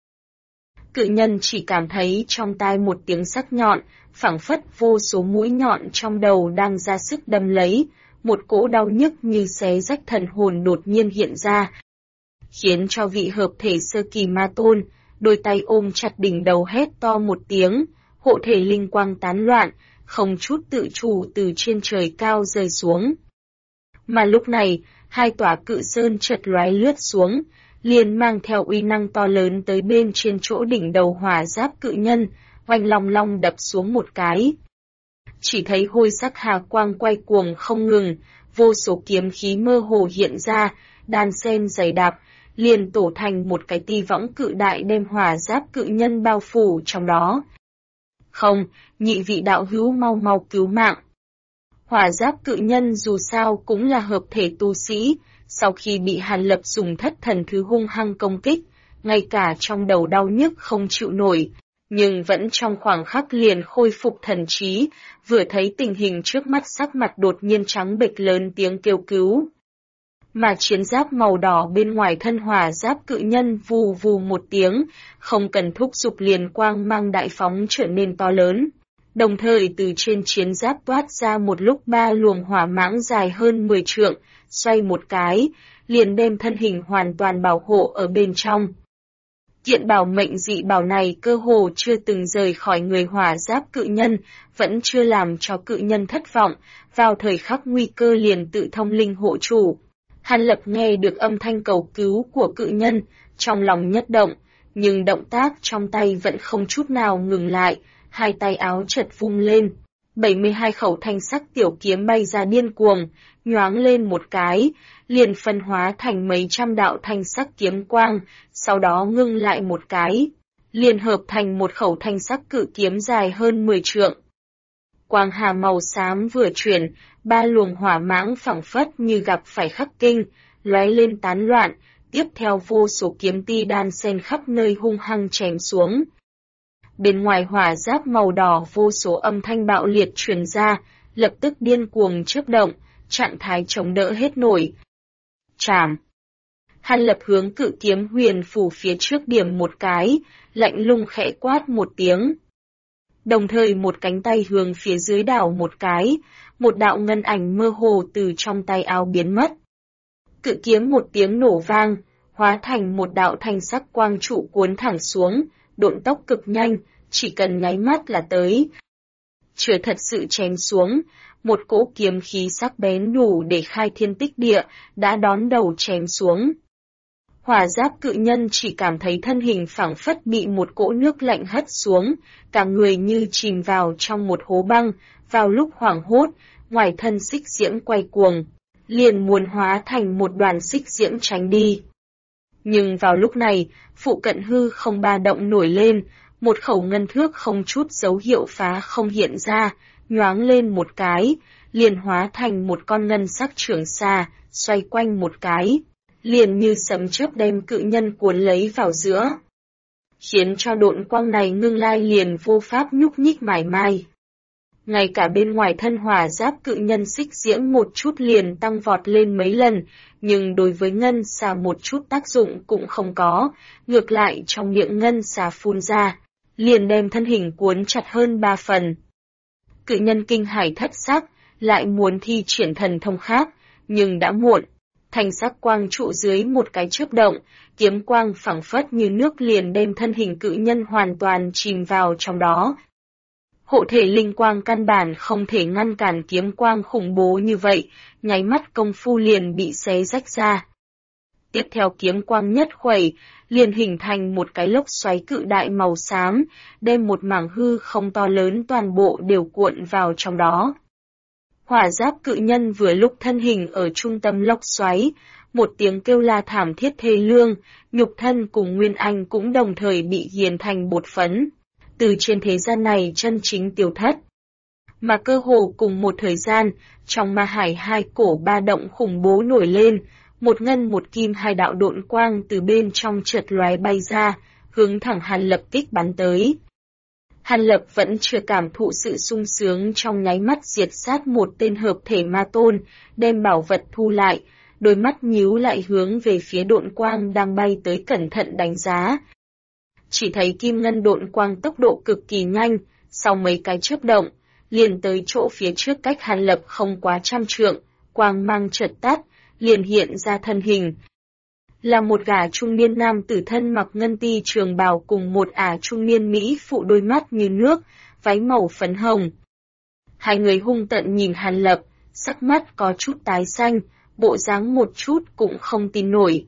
Cự nhân chỉ cảm thấy trong tai một tiếng sắc nhọn, phảng phất vô số mũi nhọn trong đầu đang ra sức đâm lấy, một cỗ đau nhức như xé rách thần hồn đột nhiên hiện ra, khiến cho vị hợp thể sơ kỳ ma tôn, đôi tay ôm chặt đỉnh đầu hét to một tiếng, hộ thể linh quang tán loạn, không chút tự chủ từ trên trời cao rơi xuống. Mà lúc này, hai tòa cự sơn chợt lóe lướt xuống, liền mang theo uy năng to lớn tới bên trên chỗ đỉnh đầu hỏa giáp cự nhân, oanh long long đập xuống một cái. Chỉ thấy hôi sắc hà quang quay cuồng không ngừng, vô số kiếm khí mơ hồ hiện ra, đan xen dày đặc, liền tổ thành một cái ti võng cự đại đem hỏa giáp cự nhân bao phủ trong đó. Không, nhị vị đạo hữu mau mau cứu mạng. Hỏa giáp cự nhân dù sao cũng là hợp thể tu sĩ, sau khi bị Hàn Lập dùng thất thần thứ hung hăng công kích, ngay cả trong đầu đau nhức không chịu nổi, nhưng vẫn trong khoảng khắc liền khôi phục thần trí, vừa thấy tình hình trước mắt sắc mặt đột nhiên trắng bệch lớn tiếng kêu cứu. Mà chiến giáp màu đỏ bên ngoài thân hỏa giáp cự nhân vù vù một tiếng, không cần thúc giục liền quang mang đại phóng trở nên to lớn. Đồng thời từ trên chiến giáp toát ra một lúc ba luồng hỏa mãng dài hơn 10 trượng, xoay một cái, liền đem thân hình hoàn toàn bảo hộ ở bên trong. Kiện bảo mệnh dị bảo này cơ hồ chưa từng rời khỏi người hỏa giáp cự nhân, vẫn chưa làm cho cự nhân thất vọng, vào thời khắc nguy cơ liền tự thông linh hộ chủ. Hàn Lập nghe được âm thanh cầu cứu của cự nhân, trong lòng nhất động, nhưng động tác trong tay vẫn không chút nào ngừng lại, hai tay áo chợt vung lên. 72 khẩu thanh sắc tiểu kiếm bay ra điên cuồng, nhoáng lên một cái, liền phân hóa thành mấy trăm đạo thanh sắc kiếm quang, sau đó ngưng lại một cái, liền hợp thành một khẩu thanh sắc cự kiếm dài hơn 10 trượng. Quang hà màu xám vừa chuyển, ba luồng hỏa mãng phảng phất như gặp phải khắc kinh, lóe lên tán loạn, tiếp theo vô số kiếm ti đan xen khắp nơi hung hăng chém xuống. Bên ngoài hỏa giáp màu đỏ vô số âm thanh bạo liệt truyền ra, lập tức điên cuồng chớp động, trạng thái chống đỡ hết nổi. Chảm! Hàn Lập hướng cự kiếm huyền phủ phía trước điểm một cái, lạnh lùng khẽ quát một tiếng. Đồng thời một cánh tay hướng phía dưới đảo một cái, một đạo ngân ảnh mơ hồ từ trong tay áo biến mất. Cự kiếm một tiếng nổ vang, hóa thành một đạo thanh sắc quang trụ cuốn thẳng xuống, độn tốc cực nhanh, chỉ cần nháy mắt là tới. Chưa thật sự chém xuống, một cỗ kiếm khí sắc bén đủ để khai thiên tích địa, đã đón đầu chém xuống. Hỏa giáp cự nhân chỉ cảm thấy thân hình phảng phất bị một cỗ nước lạnh hất xuống, cả người như chìm vào trong một hố băng, vào lúc hoảng hốt, ngoài thân xích diễm quay cuồng, liền muốn hóa thành một đoàn xích diễm tránh đi. Nhưng vào lúc này, phụ cận hư không ba động nổi lên, một khẩu ngân thước không chút dấu hiệu phá không hiện ra, nhoáng lên một cái, liền hóa thành một con ngân sắc trường xà, xoay quanh một cái, liền như sấm chớp đem cự nhân cuốn lấy vào giữa, khiến cho độn quang này ngưng lai liền vô pháp nhúc nhích mảy may. Ngay cả bên ngoài thân hỏa giáp cự nhân xích diễm một chút liền tăng vọt lên mấy lần, nhưng đối với ngân xà một chút tác dụng cũng không có, ngược lại trong miệng ngân xà phun ra, liền đem thân hình cuốn chặt hơn 3 phần. Cự nhân kinh hãi thất sắc, lại muốn thi triển thần thông khác, nhưng đã muộn. Thanh sắc quang trụ dưới một cái chớp động, kiếm quang phảng phất như nước liền đem thân hình cự nhân hoàn toàn chìm vào trong đó. Hộ thể linh quang căn bản không thể ngăn cản kiếm quang khủng bố như vậy, nháy mắt công phu liền bị xé rách ra. Tiếp theo kiếm quang nhất khuẩy, liền hình thành một cái lốc xoáy cự đại màu xám, đem một mảng hư không to lớn toàn bộ đều cuộn vào trong đó. Hỏa giáp cự nhân vừa lúc thân hình ở trung tâm lốc xoáy, một tiếng kêu la thảm thiết thê lương, nhục thân cùng nguyên anh cũng đồng thời bị nghiền thành bột phấn, từ trên thế gian này chân chính tiêu thất. Mà cơ hồ cùng một thời gian, trong ma hải hai cổ ba động khủng bố nổi lên, một ngân một kim hai đạo độn quang từ bên trong chợt lóe bay ra, hướng thẳng Hàn Lập kích bắn tới. Hàn Lập vẫn chưa cảm thụ sự sung sướng trong nháy mắt diệt sát một tên hợp thể ma tôn, đem bảo vật thu lại, đôi mắt nhíu lại hướng về phía độn quang đang bay tới cẩn thận đánh giá. Chỉ thấy kim ngân độn quang tốc độ cực kỳ nhanh, sau mấy cái chớp động, liền tới chỗ phía trước cách Hàn Lập không quá 100 trượng, quang mang chợt tắt, liền hiện ra thân hình. Là một gã trung niên nam tử thân mặc ngân ti trường bào cùng một ả trung niên mỹ phụ đôi mắt như nước, váy màu phấn hồng. Hai người hung tợn nhìn Hàn Lập, sắc mắt có chút tái xanh, bộ dáng một chút cũng không tin nổi.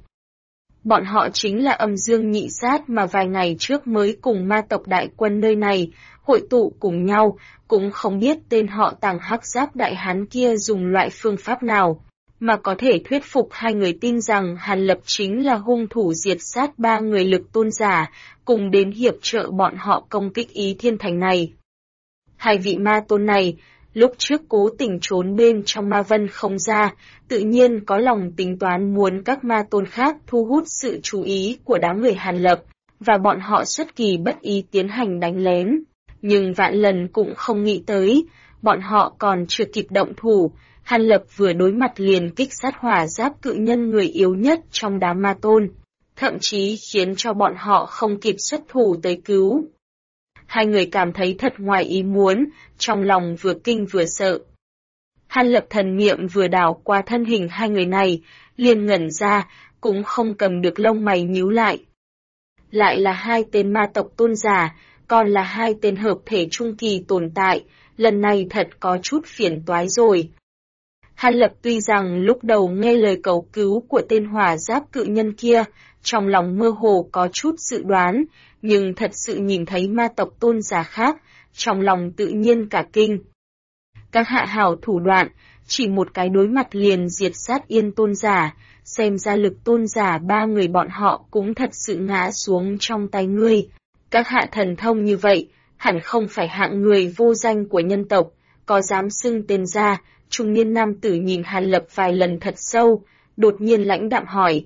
Bọn họ chính là Âm Dương Nhị Sát mà vài ngày trước mới cùng ma tộc đại quân nơi này hội tụ cùng nhau, cũng không biết tên họ Tàng Hắc Giáp đại hán kia dùng loại phương pháp nào, mà có thể thuyết phục hai người tin rằng Hàn Lập chính là hung thủ diệt sát 3 người lực tôn giả, cùng đến hiệp trợ bọn họ công kích Ý Thiên Thành này. Hai vị ma tôn này, lúc trước cố tình trốn bên trong ma vân không ra, tự nhiên có lòng tính toán muốn các ma tôn khác thu hút sự chú ý của đám người Hàn Lập, và bọn họ xuất kỳ bất ý tiến hành đánh lén. Nhưng vạn lần cũng không nghĩ tới, bọn họ còn chưa kịp động thủ, Hàn Lập vừa đối mặt liền kích sát hỏa giáp cự nhân người yếu nhất trong đám ma tôn, thậm chí khiến cho bọn họ không kịp xuất thủ tới cứu. Hai người cảm thấy thật ngoài ý muốn, trong lòng vừa kinh vừa sợ. Hàn Lập thần niệm vừa đảo qua thân hình hai người này, liền ngẩn ra, cũng không cầm được lông mày nhíu lại. Lại là hai tên ma tộc tôn giả, còn là hai tên hợp thể trung kỳ tồn tại, lần này thật có chút phiền toái rồi. Hàn Lập tuy rằng lúc đầu nghe lời cầu cứu của tên hỏa giáp cự nhân kia, trong lòng mơ hồ có chút dự đoán, nhưng thật sự nhìn thấy ma tộc tôn giả khác, trong lòng tự nhiên cả kinh. Các hạ hảo thủ đoạn, chỉ một cái đối mặt liền diệt sát Yên tôn giả, xem ra lực tôn giả 3 người bọn họ cũng thật sự ngã xuống trong tay ngươi. Các hạ thần thông như vậy, hẳn không phải hạng người vô danh của nhân tộc, có dám xưng tên ra. Trung niên nam tử nhìn Hàn Lập vài lần thật sâu, đột nhiên lãnh đạm hỏi.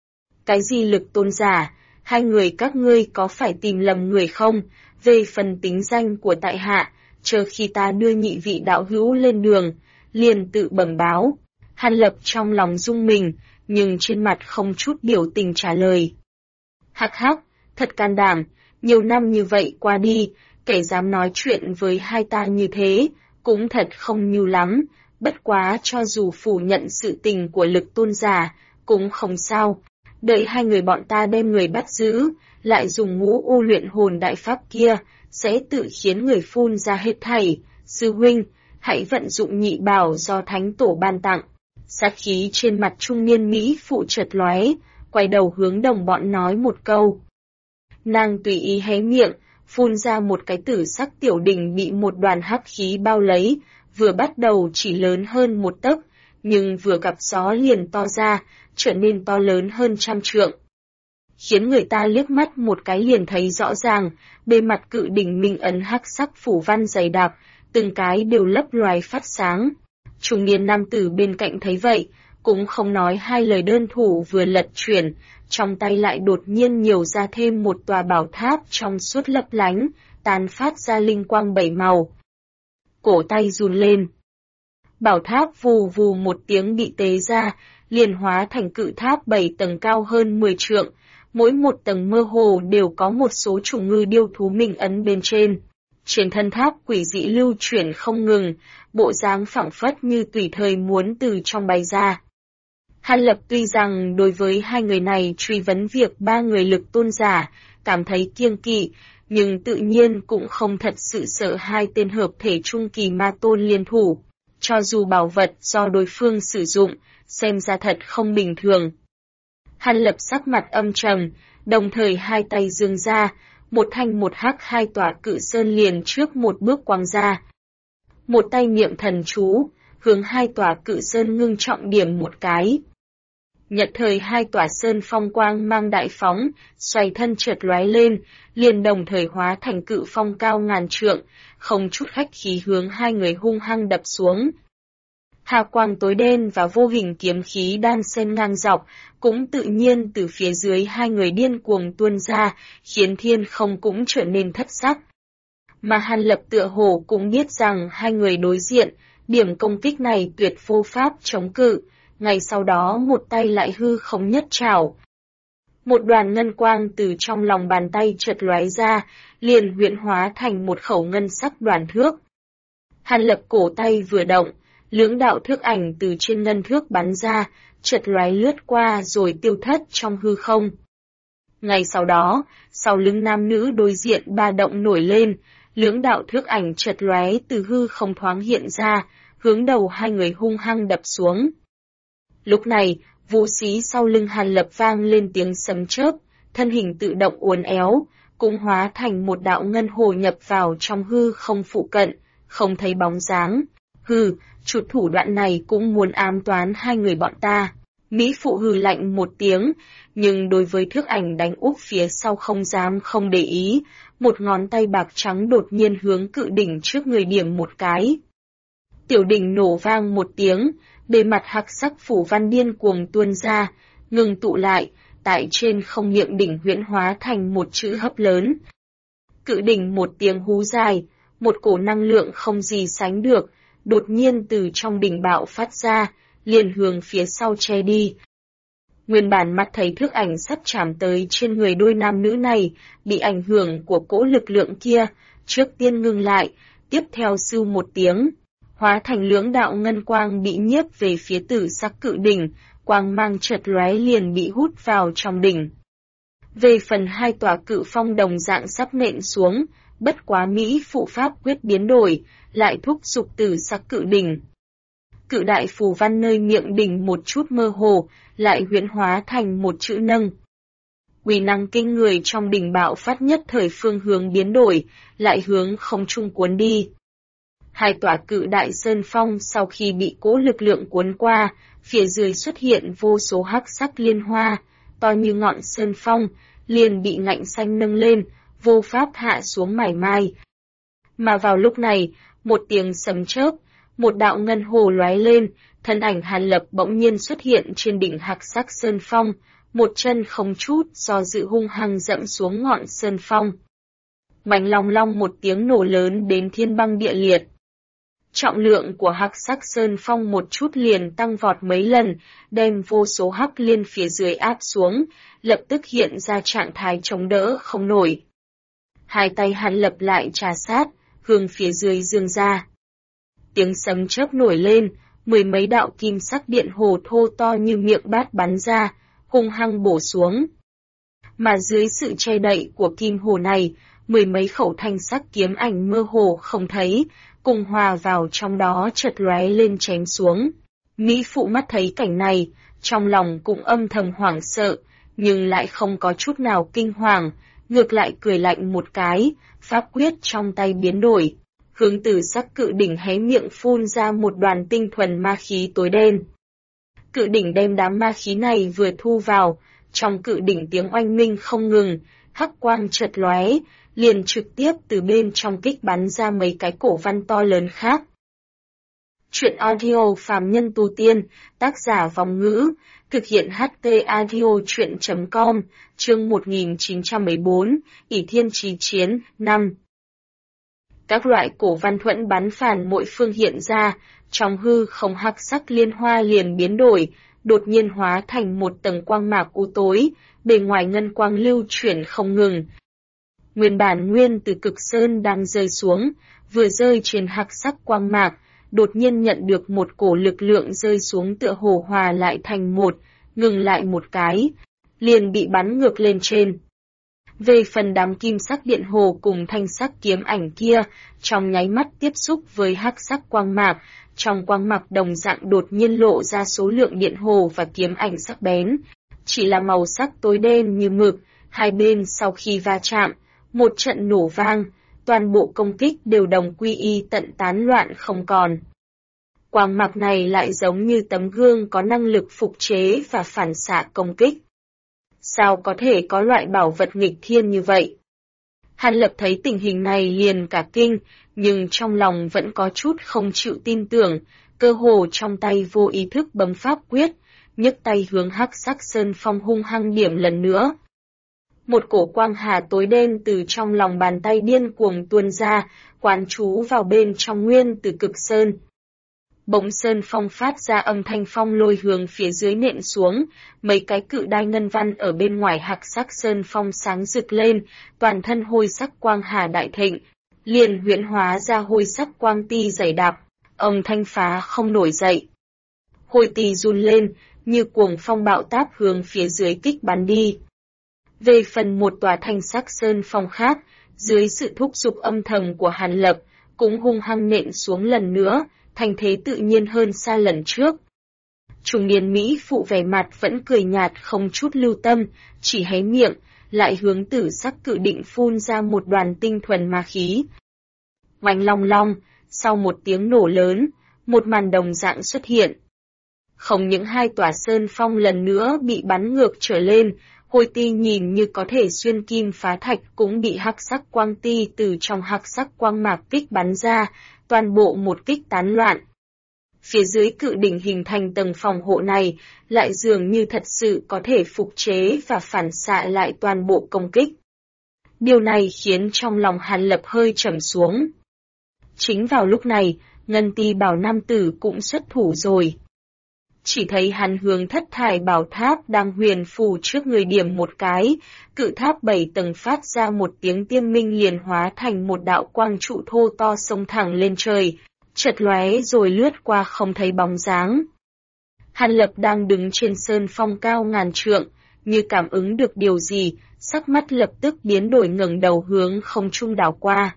Cái gì lực tôn giả, hai người các ngươi có phải tìm lầm người không? Về phần tính danh của tại hạ, chờ khi ta đưa nhị vị đạo hữu lên đường, liền tự bẩm báo. Hàn Lập trong lòng rung mình, nhưng trên mặt không chút biểu tình trả lời. Hắc hắc, thật can đảm, nhiều năm như vậy qua đi, kẻ dám nói chuyện với hai ta như thế, cũng thật không nhiều lắm. Bất quá cho dù phủ nhận sự tình của lực tôn giả, cũng không sao. Đợi hai người bọn ta đem người bắt giữ, lại dùng ngũ u luyện hồn đại pháp kia, sẽ tự khiến người phun ra hết thảy. Sư huynh, hãy vận dụng nhị bảo do thánh tổ ban tặng. Sát khí trên mặt trung niên Mỹ phụ chợt lóe, quay đầu hướng đồng bọn nói một câu. Nàng tùy ý hé miệng, phun ra một cái tử sắc tiểu đỉnh bị một đoàn hắc khí bao lấy, vừa bắt đầu chỉ lớn hơn 1 tấc, nhưng vừa gặp gió liền to ra, trở nên to lớn hơn 100 trượng. Khiến người ta liếc mắt một cái liền thấy rõ ràng, bề mặt cự đỉnh minh ấn hắc sắc phủ văn dày đặc, từng cái đều lấp loài phát sáng. Trung niên nam tử bên cạnh thấy vậy, cũng không nói hai lời đơn thủ vừa lật chuyển, trong tay lại đột nhiên nhiều ra thêm một tòa bảo tháp trong suốt lấp lánh, tán phát ra linh quang 7 màu. Cổ tay run lên. Bảo tháp vù vù một tiếng bị tế ra, liền hóa thành cự tháp 7 tầng cao hơn 10 trượng, mỗi một tầng mơ hồ đều có một số chủng ngư điêu thú minh ấn bên trên. Trên thân tháp quỷ dị lưu chuyển không ngừng, bộ dáng phảng phất như tùy thời muốn từ trong bay ra. Hàn Lập tuy rằng đối với hai người này truy vấn việc 3 người lực tôn giả, cảm thấy kiêng kỵ, nhưng tự nhiên cũng không thật sự sợ hai tên hợp thể trung kỳ ma tôn liên thủ. Cho dù bảo vật do đối phương sử dụng, xem ra thật không bình thường. Hàn Lập sắc mặt âm trầm, đồng thời hai tay giương ra, một thanh một hắc hai tòa cự sơn liền trước một bước quăng ra. Một tay niệm thần chú, hướng hai tòa cự sơn ngưng trọng điểm một cái. Nhật thời hai tòa sơn phong quang mang đại phóng, xoay thân chợt lóe lên, liền đồng thời hóa thành cự phong cao ngàn trượng, không chút khách khí hướng hai người hung hăng đập xuống. Hà quang tối đen và vô hình kiếm khí đan xen ngang dọc, cũng tự nhiên từ phía dưới hai người điên cuồng tuôn ra, khiến thiên không cũng trở nên thất sắc. Mà Hàn Lập tựa hồ cũng biết rằng hai người đối diện, điểm công kích này tuyệt vô pháp chống cự, ngay sau đó một tay lại hư không nhất trảo. Một đoàn ngân quang từ trong lòng bàn tay chợt lóe ra, liền huyễn hóa thành một khẩu ngân sắc đoàn thước. Hàn Lập cổ tay vừa động, lưỡng đạo thước ảnh từ trên ngân thước bắn ra, chợt lóe lướt qua rồi tiêu thất trong hư không. Ngay sau đó, sau lưng nam nữ đối diện ba động nổi lên, lưỡng đạo thước ảnh chợt lóe từ hư không thoáng hiện ra, hướng đầu hai người hung hăng đập xuống. Lúc này, vũ xí sau lưng Hàn Lập vang lên tiếng sấm chớp, thân hình tự động uốn éo, cũng hóa thành một đạo ngân hồ nhập vào trong hư không phụ cận, không thấy bóng dáng. Hừ, chút thủ đoạn này cũng muốn ám toán hai người bọn ta. Mỹ phụ hừ lạnh một tiếng, nhưng đối với thước ảnh đánh úp phía sau không dám không để ý, một ngón tay bạc trắng đột nhiên hướng cự đỉnh trước người điểm một cái. Tiểu đỉnh nổ vang một tiếng, bề mặt hắc sắc phủ văn điên cuồng tuôn ra, ngừng tụ lại, tại trên không miệng đỉnh huyễn hóa thành một chữ hấp lớn. Cự đỉnh một tiếng hú dài, một cổ năng lượng không gì sánh được, đột nhiên từ trong đỉnh bạo phát ra, liền hướng phía sau che đi. Nguyên bản mắt thấy thước ảnh sắp chạm tới trên người đôi nam nữ này, bị ảnh hưởng của cỗ lực lượng kia, trước tiên ngừng lại, tiếp theo sưu một tiếng, hóa thành lưỡng đạo ngân quang bị nhiếp về phía tử sắc cự đỉnh, quang mang chợt lóe liền bị hút vào trong đỉnh. Về phần hai tòa cự phong đồng dạng sắp nện xuống, bất quá Mỹ phụ pháp quyết biến đổi, lại thúc giục tử sắc cự đỉnh. Cự đại phù văn nơi miệng đỉnh một chút mơ hồ, lại huyễn hóa thành một chữ nâng. Uy năng kinh người trong đỉnh bạo phát nhất thời phương hướng biến đổi, lại hướng không trung cuốn đi. Hai tòa cự đại sơn phong sau khi bị cỗ lực lượng cuốn qua, phía dưới xuất hiện vô số hắc sắc liên hoa, to như ngọn sơn phong, liền bị ngạnh xanh nâng lên, vô pháp hạ xuống mảy may. Mà vào lúc này, một tiếng sấm chớp, một đạo ngân hồ lóe lên, thân ảnh Hàn Lập bỗng nhiên xuất hiện trên đỉnh hắc sắc sơn phong, một chân không chút do dự hung hăng dẫm xuống ngọn sơn phong. Bành long long một tiếng nổ lớn đến thiên băng địa liệt. Trọng lượng của hắc sắc sơn phong một chút liền tăng vọt mấy lần, đem vô số hắc liên phía dưới áp xuống, lập tức hiện ra trạng thái chống đỡ không nổi. Hai tay Hàn Lập lại trà sát, hướng phía dưới giương ra. Tiếng sấm chớp nổi lên, mười mấy đạo kim sắc điện hồ thô to như miệng bát bắn ra, hung hăng bổ xuống. Mà dưới sự che đậy của kim hồ này, mười mấy khẩu thanh sắc kiếm ảnh mơ hồ không thấy, cùng hòa vào trong đó chợt lóe lên chém xuống. Mỹ phụ mắt thấy cảnh này, trong lòng cũng âm thầm hoảng sợ, nhưng lại không có chút nào kinh hoàng, ngược lại cười lạnh một cái, pháp quyết trong tay biến đổi. Hướng tử sắc cự đỉnh hé miệng phun ra một đoàn tinh thuần ma khí tối đen. Cự đỉnh đem đám ma khí này vừa thu vào, trong cự đỉnh tiếng oanh minh không ngừng, hắc quang chợt lóe, liền trực tiếp từ bên trong kích bắn ra mấy cái cổ văn to lớn khác. Chuyện audio phàm nhân tu tiên, tác giả Vong Ngữ, thực hiện HT audio chuyện.com, chương 1914, ỷ thiên chí chiến, 5. Các loại cổ văn thuẫn bắn phản mọi phương hiện ra, trong hư không hắc sắc liên hoa liền biến đổi, đột nhiên hóa thành một tầng quang mạc u tối, bề ngoài ngân quang lưu chuyển không ngừng. Nguyên bản nguyên từ cực sơn đang rơi xuống, vừa rơi trên hắc sắc quang mạc, đột nhiên nhận được một cổ lực lượng rơi xuống tựa hồ hòa lại thành một, ngừng lại một cái, liền bị bắn ngược lên trên. Về phần đám kim sắc điện hồ cùng thanh sắc kiếm ảnh kia, trong nháy mắt tiếp xúc với hắc sắc quang mạc, trong quang mạc đồng dạng đột nhiên lộ ra số lượng điện hồ và kiếm ảnh sắc bén, chỉ là màu sắc tối đen như mực, hai bên sau khi va chạm, một trận nổ vang, toàn bộ công kích đều đồng quy y tận tán loạn không còn. Quang mạc này lại giống như tấm gương có năng lực phục chế và phản xạ công kích. Sao có thể có loại bảo vật nghịch thiên như vậy? Hàn Lập thấy tình hình này liền cả kinh, nhưng trong lòng vẫn có chút không chịu tin tưởng, cơ hồ trong tay vô ý thức bấm pháp quyết, nhấc tay hướng hắc sắc sơn phong hung hăng điểm lần nữa. Một cổ quang hà tối đen từ trong lòng bàn tay điên cuồng tuôn ra, quán trú vào bên trong nguyên từ cực sơn. Bỗng sơn phong phát ra âm thanh phong lôi hướng phía dưới nện xuống, mấy cái cự đai ngân văn ở bên ngoài hạc sắc sơn phong sáng rực lên, toàn thân hôi sắc quang hà đại thịnh, liền huyễn hóa ra hôi sắc quang ti dày đặc, âm thanh phá không nổi dậy. Hôi ti run lên, như cuồng phong bạo táp hướng phía dưới kích bắn đi. Về phần một tòa thanh sắc sơn phong khác, Dưới sự thúc giục âm thầm của Hàn Lập, cũng hung hăng nện xuống lần nữa, thành thế tự nhiên hơn xa lần trước. Trung niên Mỹ phụ vẻ mặt vẫn cười nhạt không chút lưu tâm, chỉ hé miệng, lại hướng tử sắc cự định phun ra một đoàn tinh thuần ma khí. Oanh long long, sau một tiếng nổ lớn, một màn đồng dạng xuất hiện. Không những hai tòa sơn phong lần nữa bị bắn ngược trở lên, hôi ti nhìn như có thể xuyên kim phá thạch cũng bị hắc sắc quang ti từ trong hắc sắc quang mạc kích bắn ra, toàn bộ một kích tán loạn. Phía dưới cự đỉnh hình thành tầng phòng hộ này, lại dường như thật sự có thể phục chế và phản xạ lại toàn bộ công kích. Điều này khiến trong lòng Hàn Lập hơi trầm xuống. Chính vào lúc này, Ngân Ti Bảo nam tử cũng xuất thủ rồi. Chỉ thấy hắn hướng thất thải bảo tháp đang huyền phù trước người điểm một cái, cự tháp 7 tầng phát ra một tiếng tiêm minh liền hóa thành một đạo quang trụ thô to xông thẳng lên trời, chật lóe rồi lướt qua không thấy bóng dáng. Hàn Lập đang đứng trên sơn phong cao ngàn trượng, như cảm ứng được điều gì, sắc mắt lập tức biến đổi ngẩng đầu hướng không trung đảo qua.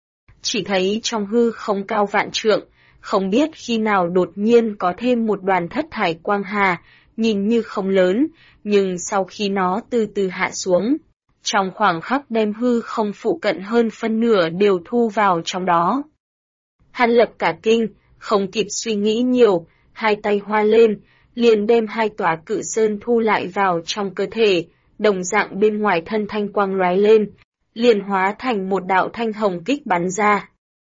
Chỉ thấy trong hư không cao vạn trượng, không biết khi nào đột nhiên có thêm một đoàn thất thải quang hà, nhìn như không lớn, nhưng sau khi nó từ từ hạ xuống, trong khoảng khắc đem hư không phụ cận hơn phân nửa đều thu vào trong đó. Hàn Lập cả kinh, không kịp suy nghĩ nhiều, hai tay hoa lên, liền đem hai tòa cự sơn thu lại vào trong cơ thể, đồng dạng bên ngoài thân thanh quang lóe lên, liền hóa thành một đạo thanh hồng kích bắn ra.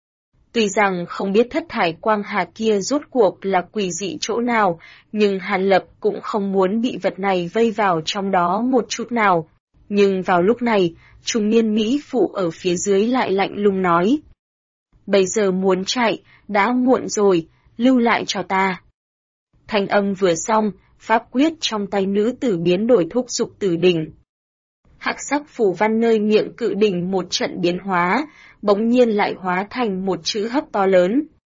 Tuy rằng không biết thất thải quang hà kia rốt cuộc là quỷ dị chỗ nào, nhưng Hàn Lập cũng không muốn bị vật này vây vào trong đó một chút nào. Nhưng vào lúc này, trung niên Mỹ phụ ở phía dưới lại lạnh lùng nói. Bây giờ muốn chạy, đã muộn rồi, lưu lại cho ta. Thanh âm vừa xong, pháp quyết trong tay nữ tử biến đổi thúc giục tử đỉnh. Hắc sắc phù văn nơi miệng cự đỉnh một trận biến hóa, bỗng nhiên lại hóa thành một chữ hấp to lớn.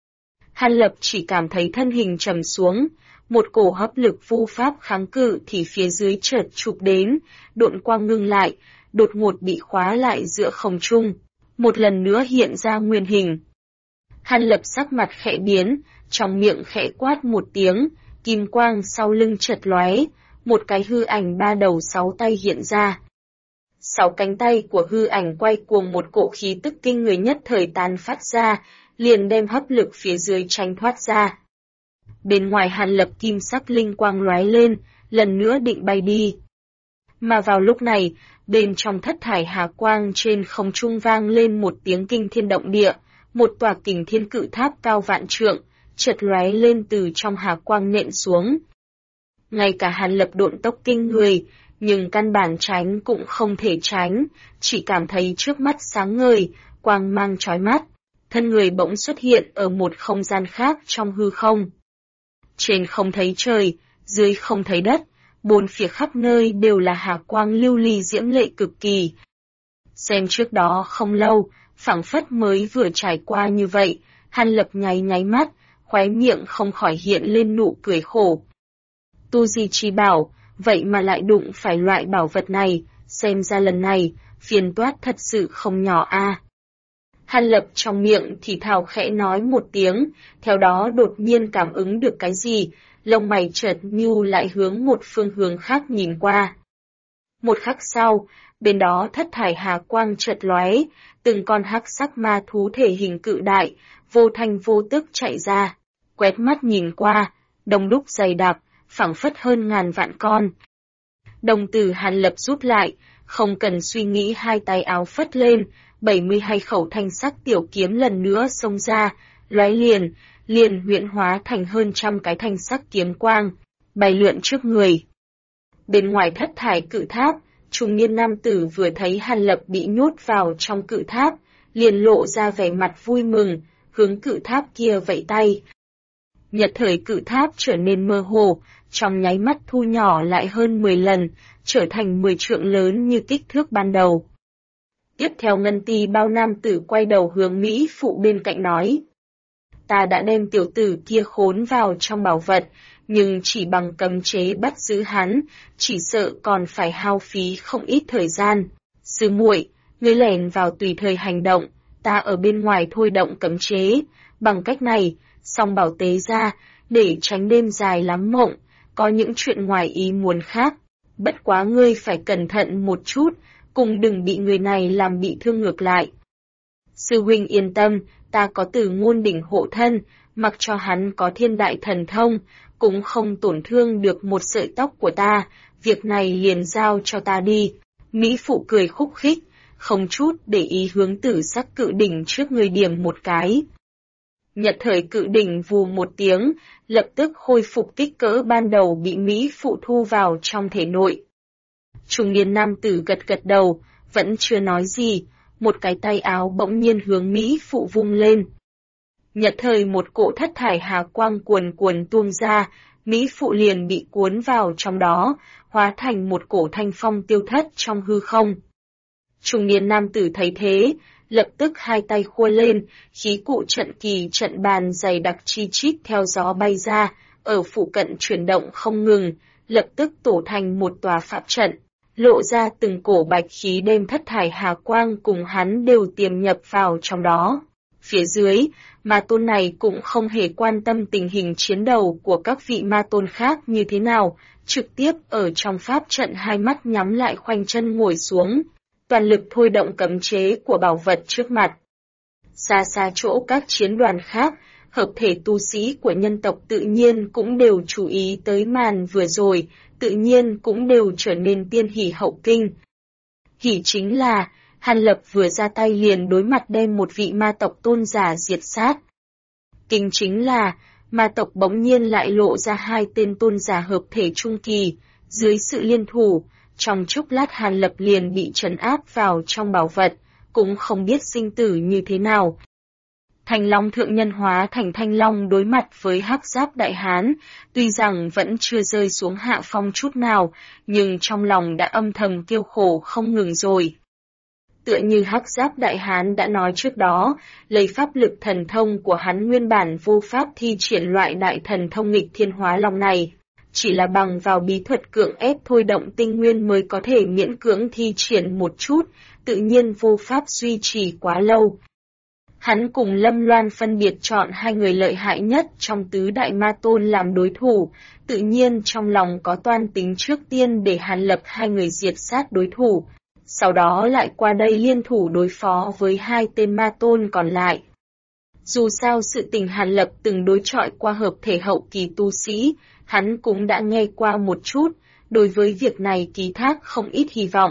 Hàn Lập chỉ cảm thấy thân hình trầm xuống, một cổ hấp lực vu pháp kháng cự thì phía dưới chợt chụp đến, độn quang ngưng lại, đột ngột bị khóa lại giữa không trung, một lần nữa hiện ra nguyên hình. Hàn Lập sắc mặt khẽ biến, trong miệng khẽ quát một tiếng, kim quang sau lưng chợt lóe, một cái hư ảnh 3 đầu 6 tay hiện ra. 6 cánh tay của hư ảnh quay cuồng một cỗ khí tức kinh người nhất thời tán phát ra, liền đem hấp lực phía dưới tránh thoát ra. Bên ngoài Hàn Lập kim sắc linh quang lóe lên, lần nữa định bay đi. Mà vào lúc này, bên trong thất thải hà quang trên không trung vang lên một tiếng kinh thiên động địa, một tòa kình thiên cự tháp cao vạn trượng, chợt lóe lên từ trong hà quang nện xuống. Ngay cả Hàn Lập độn tốc kinh người, nhưng căn bản tránh cũng không thể tránh, chỉ cảm thấy trước mắt sáng ngời, quang mang chói mắt, thân người bỗng xuất hiện ở một không gian khác trong hư không. Trên không thấy trời, dưới không thấy đất, bốn phía khắp nơi đều là hà quang lưu ly diễm lệ cực kỳ. Xem trước đó không lâu, phảng phất mới vừa trải qua như vậy, Hàn Lập nháy mắt, khóe miệng không khỏi hiện lên nụ cười khổ. Tu Di Chi Bảo, vậy mà lại đụng phải loại bảo vật này, xem ra lần này, phiền toát thật sự không nhỏ a. Hàn Lập trong miệng thì thào khẽ nói một tiếng, theo đó đột nhiên cảm ứng được cái gì, lông mày chợt nhíu lại hướng một phương hướng khác nhìn qua. Một khắc sau, bên đó thất thải hà quang chợt lóe, từng con hắc sắc ma thú thể hình cự đại, vô thanh vô tức chạy ra, quét mắt nhìn qua, đông đúc dày đặc, phảng phất hơn ngàn vạn con. Đồng tử Hàn Lập rút lại, không cần suy nghĩ hai tay áo phất lên, 72 khẩu thanh sắc tiểu kiếm lần nữa xông ra, lóe liền huyễn hóa thành hơn trăm cái thanh sắc kiếm quang, bay lượn trước người. Bên ngoài thất thải cự tháp, trung niên nam tử vừa thấy Hàn Lập bị nhốt vào trong cự tháp, liền lộ ra vẻ mặt vui mừng, hướng cự tháp kia vẫy tay. Nhật thời cự tháp trở nên mơ hồ, trong nháy mắt thu nhỏ lại hơn 10 lần, trở thành 10 trượng lớn như kích thước ban đầu. Tiếp theo Ngân Ti Bao nam tử quay đầu hướng Mỹ phụ bên cạnh nói. Ta đã đem tiểu tử kia khốn vào trong bảo vật, nhưng chỉ bằng cấm chế bắt giữ hắn, chỉ sợ còn phải hao phí không ít thời gian. Sư muội, Ngươi lẻn vào tùy thời hành động, ta ở bên ngoài thôi động cấm chế, bằng cách này, song bảo tế ra, để tránh đêm dài lắm mộng, có những chuyện ngoài ý muốn khác. Bất quá ngươi phải cẩn thận một chút, cùng đừng bị người này làm bị thương ngược lại. Sư huynh yên tâm, ta có Tử Ngôn đỉnh hộ thân, mặc cho hắn có thiên đại thần thông, cũng không tổn thương được một sợi tóc của ta, việc này liền giao cho ta đi. Mỹ phụ cười khúc khích, không chút để ý hướng Tử Sắc cự đỉnh trước người điểm một cái. Nhật Thời cự đỉnh vù một tiếng, lập tức khôi phục kích cỡ ban đầu bị Mỹ phụ thu vào trong thể nội. Trung niên nam tử gật gật đầu, vẫn chưa nói gì, một cái tay áo bỗng nhiên hướng Mỹ phụ vung lên. Nhật Thời một cỗ thất thải hà quang cuồn cuồn tuôn ra, Mỹ phụ liền bị cuốn vào trong đó, hóa thành một cổ thanh phong tiêu thất trong hư không. Trung niên nam tử thấy thế, lập tức hai tay khua lên, khí cụ trận kỳ trận bàn dày đặc chi chít theo gió bay ra, ở phụ cận chuyển động không ngừng, lập tức tổ thành một tòa pháp trận, lộ ra từng cổ bạch khí đem thất thải hà quang cùng hắn đều tiềm nhập vào trong đó. Phía dưới, ma tôn này cũng không hề quan tâm tình hình chiến đấu của các vị ma tôn khác như thế nào, trực tiếp ở trong pháp trận hai mắt nhắm lại khoanh chân ngồi xuống, toàn lực thôi động cấm chế của bảo vật trước mặt. Xa xa chỗ các chiến đoàn khác, hợp thể tu sĩ của nhân tộc tự nhiên cũng đều chú ý tới màn vừa rồi, tự nhiên cũng đều trở nên tiên hỉ hậu kinh. Hỉ chính là, Hàn Lập vừa ra tay liền đối mặt đem một vị ma tộc tôn giả diệt sát. Kinh chính là, ma tộc bỗng nhiên lại lộ ra hai tên tôn giả hợp thể trung kỳ, dưới sự liên thủ, trong chốc lát Hàn Lập liền bị trấn áp vào trong bảo vật, cũng không biết sinh tử như thế nào. Thanh Long thượng nhân hóa thành Thanh Long đối mặt với Hắc Giáp Đại Hán, tuy rằng vẫn chưa rơi xuống hạ phong chút nào, nhưng trong lòng đã âm thầm kêu khổ không ngừng rồi. Tựa như Hắc Giáp Đại Hán đã nói trước đó, lấy pháp lực thần thông của hắn nguyên bản vô pháp thi triển loại đại thần thông nghịch thiên hóa long này. Chỉ là bằng vào bí thuật cưỡng ép thôi động tinh nguyên mới có thể miễn cưỡng thi triển một chút, tự nhiên vô pháp duy trì quá lâu. Hắn cùng Lâm Loan phân biệt chọn hai người lợi hại nhất trong tứ đại ma tôn làm đối thủ, tự nhiên trong lòng có toan tính trước tiên để Hàn Lập hai người diệt sát đối thủ, sau đó lại qua đây liên thủ đối phó với hai tên ma tôn còn lại. Dù sao sự tình Hàn Lập từng đối chọi qua hợp thể hậu kỳ tu sĩ, hắn cũng đã nghe qua một chút, đối với việc này ký thác không ít hy vọng.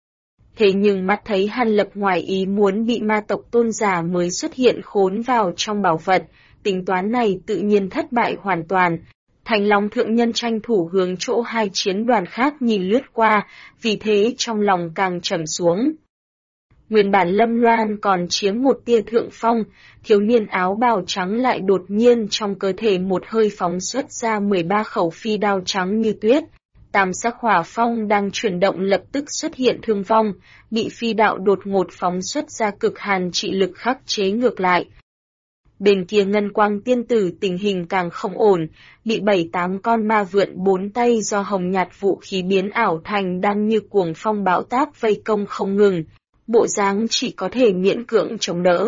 Thế nhưng mắt thấy Hàn Lập ngoài ý muốn bị ma tộc tôn giả mới xuất hiện khốn vào trong bảo vật, tính toán này tự nhiên thất bại hoàn toàn. Thanh Long thượng nhân tranh thủ hướng chỗ hai chiến đoàn khác nhìn lướt qua, vì thế trong lòng càng trầm xuống. Nguyên bản Lâm Loan còn chiếm một tia thượng phong, thiếu niên áo bào trắng lại đột nhiên trong cơ thể một hơi phóng xuất ra 13 khẩu phi đao trắng như tuyết. Tam sắc hỏa phong đang chuyển động lập tức xuất hiện thương vong, bị phi đạo đột ngột phóng xuất ra cực hàn trị lực khắc chế ngược lại. Bên kia Ngân Quang tiên tử tình hình càng không ổn, bị 7-8 con ma vượn bốn tay do hồng nhạt vũ khí biến ảo thành đang như cuồng phong bão táp vây công không ngừng, bộ dáng chỉ có thể miễn cưỡng chống đỡ.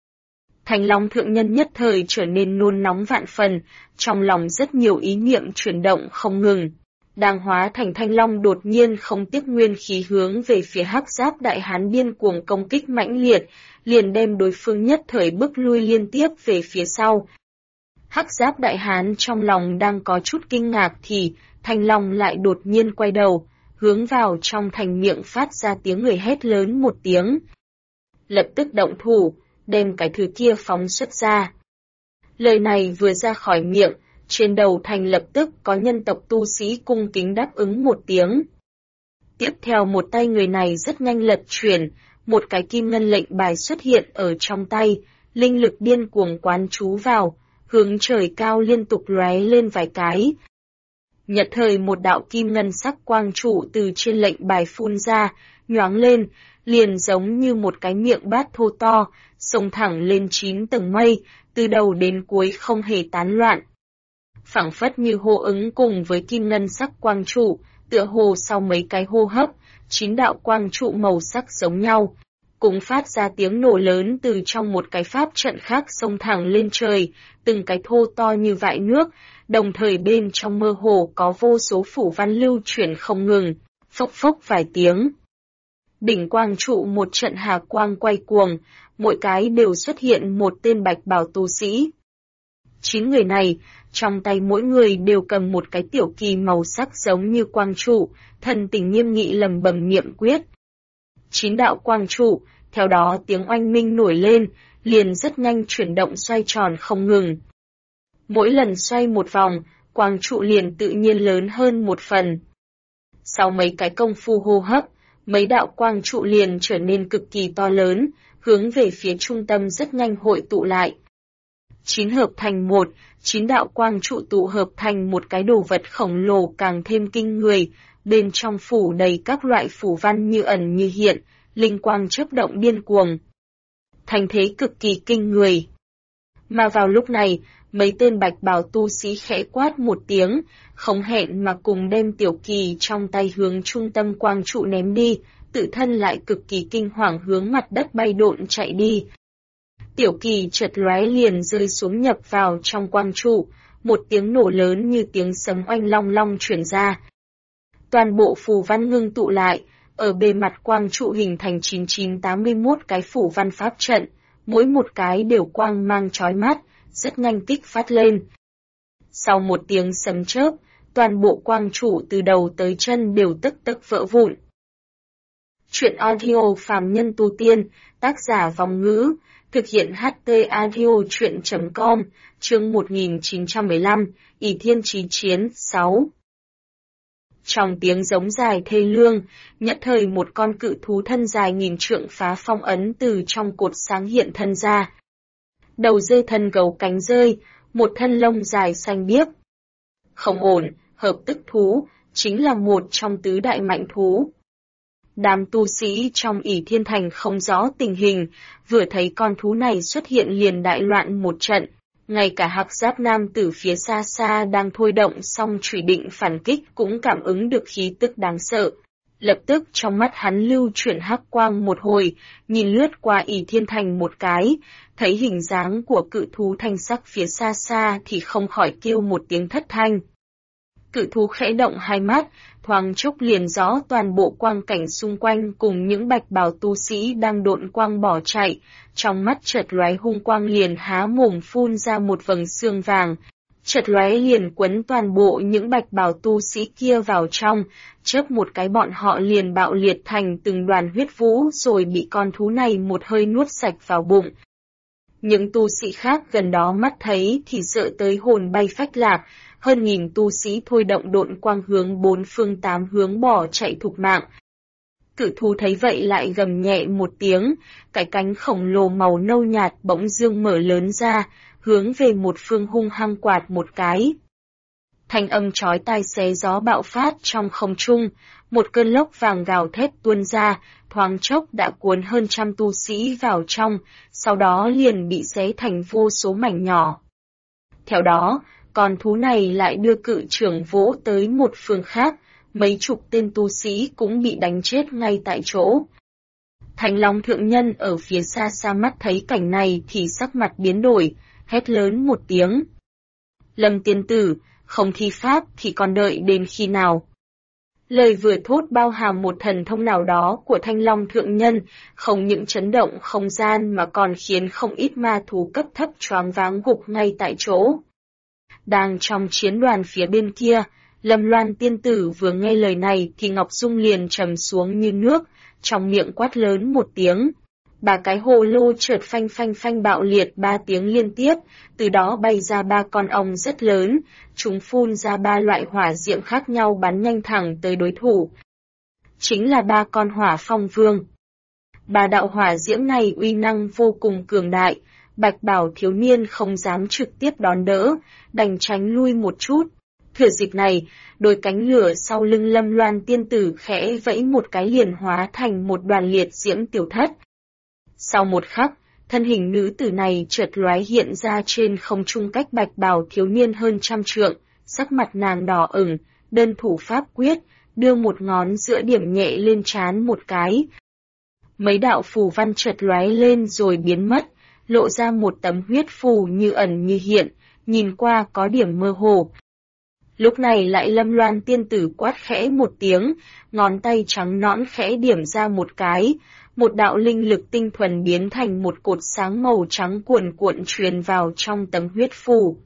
Thanh Long thượng nhân nhất thời trở nên nôn nóng vạn phần, trong lòng rất nhiều ý niệm chuyển động không ngừng. Đang hóa thành Thanh Long đột nhiên không tiếc nguyên khí hướng về phía Hắc Giáp Đại Hán điên cuồng công kích mãnh liệt, liền đem đối phương nhất thời bước lui liên tiếp về phía sau. Hắc Giáp Đại Hán trong lòng đang có chút kinh ngạc thì Thanh Long lại đột nhiên quay đầu, hướng vào trong thành miệng phát ra tiếng người hét lớn một tiếng. Lập tức động thủ, đem cái thứ kia phóng xuất ra. Lời này vừa ra khỏi miệng, trên đầu thành lập tức có nhân tộc tu sĩ cung kính đáp ứng một tiếng. Tiếp theo một tay người này rất nhanh lật chuyển, một cái kim ngân lệnh bài xuất hiện ở trong tay, linh lực điên cuồng quán trú vào, hướng trời cao liên tục lóe lên vài cái. Nhật thời một đạo kim ngân sắc quang trụ từ trên lệnh bài phun ra, nhoáng lên, liền giống như một cái miệng bát thô to, xông thẳng lên 9 tầng mây, từ đầu đến cuối không hề tán loạn. Phảng phất như hô ứng cùng với kim ngân sắc quang trụ, tựa hồ sau mấy cái hô hấp, 9 đạo quang trụ màu sắc giống nhau, cũng phát ra tiếng nổ lớn từ trong một cái pháp trận khác xông thẳng lên trời, từng cái thô to như vại nước, đồng thời bên trong mơ hồ có vô số phủ văn lưu chuyển không ngừng, phốc phốc vài tiếng. Đỉnh quang trụ một trận hà quang quay cuồng, mỗi cái đều xuất hiện một tên bạch bào tu sĩ. 9 người này, trong tay mỗi người đều cầm một cái tiểu kỳ màu sắc giống như quang trụ, thần tình nghiêm nghị lầm bầm niệm quyết. 9 đạo quang trụ, theo đó tiếng oanh minh nổi lên, liền rất nhanh chuyển động xoay tròn không ngừng. Mỗi lần xoay một vòng, quang trụ liền tự nhiên lớn hơn một phần. Sau mấy cái công phu hô hấp, mấy đạo quang trụ liền trở nên cực kỳ to lớn, hướng về phía trung tâm rất nhanh hội tụ lại. 9 hợp thành một, 9 đạo quang trụ tụ hợp thành một cái đồ vật khổng lồ càng thêm kinh người, bên trong phủ đầy các loại phủ văn như ẩn như hiện, linh quang chớp động điên cuồng. Thành thế cực kỳ kinh người. Mà vào lúc này, mấy tên bạch bào tu sĩ khẽ quát một tiếng, không hẹn mà cùng đem tiểu kỳ trong tay hướng trung tâm quang trụ ném đi, tự thân lại cực kỳ kinh hoàng hướng mặt đất bay độn chạy đi. Tiểu kỳ chợt lóe liền rơi xuống nhập vào trong quang trụ, một tiếng nổ lớn như tiếng sấm oanh long long truyền ra. Toàn bộ phù văn ngưng tụ lại, ở bề mặt quang trụ hình thành 9981 cái phù văn pháp trận, mỗi một cái đều quang mang chói mắt, rất nhanh kích phát lên. Sau một tiếng sấm chớp, toàn bộ quang trụ từ đầu tới chân đều tức tức vỡ vụn. Truyện audio phàm nhân tu tiên, tác giả Vong Ngữ, thực hiện HT audio truyện.com, chương 1915, ỷ thiên chí chiến 6. Trong tiếng giống dài thê lương, nhất thời một con cự thú thân dài nghìn trượng phá phong ấn từ trong cột sáng hiện thân ra. Đầu dê thân gấu cánh rơi, một thân lông dài xanh biếc. Không ổn, hợp tức thú, chính là một trong tứ đại mạnh thú. Đám tu sĩ trong ỷ thiên thành không rõ tình hình, vừa thấy con thú này xuất hiện liền đại loạn một trận, ngay cả hạc giáp nam tử phía xa xa đang thôi động xong chủy định phản kích cũng cảm ứng được khí tức đáng sợ. Lập tức trong mắt hắn lưu chuyển hắc quang một hồi, nhìn lướt qua ỷ thiên thành một cái, thấy hình dáng của cự thú thanh sắc phía xa xa thì không khỏi kêu một tiếng thất thanh. Cự thú khẽ động hai mắt, thoáng chốc liền rõ toàn bộ quang cảnh xung quanh cùng những bạch bào tu sĩ đang độn quang bỏ chạy, trong mắt chợt lóe hung quang liền há mồm phun ra một vầng xương vàng, chợt lóe liền quấn toàn bộ những bạch bào tu sĩ kia vào trong, chớp một cái bọn họ liền bạo liệt thành từng đoàn huyết vũ rồi bị con thú này một hơi nuốt sạch vào bụng. Những tu sĩ khác gần đó mắt thấy thì sợ tới hồn bay phách lạc, hơn nghìn tu sĩ thôi động độn quang hướng bốn phương tám hướng bỏ chạy thục mạng. Cự thú thấy vậy lại gầm nhẹ một tiếng, cái cánh khổng lồ màu nâu nhạt bỗng dương mở lớn ra, hướng về một phương hung hăng quạt một cái. Thanh âm chói tai xé gió bạo phát trong không trung, một cơn lốc vàng gào thét tuôn ra, thoáng chốc đã cuốn hơn trăm tu sĩ vào trong, sau đó liền bị xé thành vô số mảnh nhỏ. Theo đó, con thú này lại đưa cự trưởng vỗ tới một phương khác, mấy chục tên tu sĩ cũng bị đánh chết ngay tại chỗ. Thanh Long thượng nhân ở phía xa xa mắt thấy cảnh này thì sắc mặt biến đổi, hét lớn một tiếng. Lâm tiên tử, không thi pháp thì còn đợi đến khi nào? Lời vừa thốt bao hàm một thần thông nào đó của Thanh Long thượng nhân, không những chấn động không gian mà còn khiến không ít ma thú cấp thấp choáng váng gục ngay tại chỗ. Đang trong chiến đoàn phía bên kia, Lâm Loan tiên tử vừa nghe lời này thì Ngọc Dung liền trầm xuống như nước, trong miệng quát lớn một tiếng. Ba cái hồ lô chợt phanh phanh phanh bạo liệt 3 tiếng liên tiếp, từ đó bay ra 3 con ong rất lớn, chúng phun ra 3 loại hỏa diệm khác nhau bắn nhanh thẳng tới đối thủ. Chính là 3 con hỏa phong vương. 3 đạo hỏa diễm này uy năng vô cùng cường đại, bạch bào thiếu niên không dám trực tiếp đón đỡ, đành tránh lui một chút. Thừa dịp này, đôi cánh lửa sau lưng Lâm Loan tiên tử khẽ vẫy một cái liền hóa thành một đoàn liệt diễm tiểu thất. Sau một khắc, thân hình nữ tử này chợt lóe hiện ra trên không trung cách bạch bào thiếu niên hơn trăm trượng, sắc mặt nàng đỏ ửng, đơn thủ pháp quyết, đưa một ngón giữa điểm nhẹ lên trán một cái. Mấy đạo phù văn chợt lóe lên rồi biến mất, lộ ra một tấm huyết phù như ẩn như hiện, nhìn qua có điểm mơ hồ. Lúc này lại Lâm Loan tiên tử quát khẽ một tiếng, ngón tay trắng nõn khẽ điểm ra một cái, một đạo linh lực tinh thuần biến thành một cột sáng màu trắng cuồn cuộn truyền vào trong tấm huyết phù.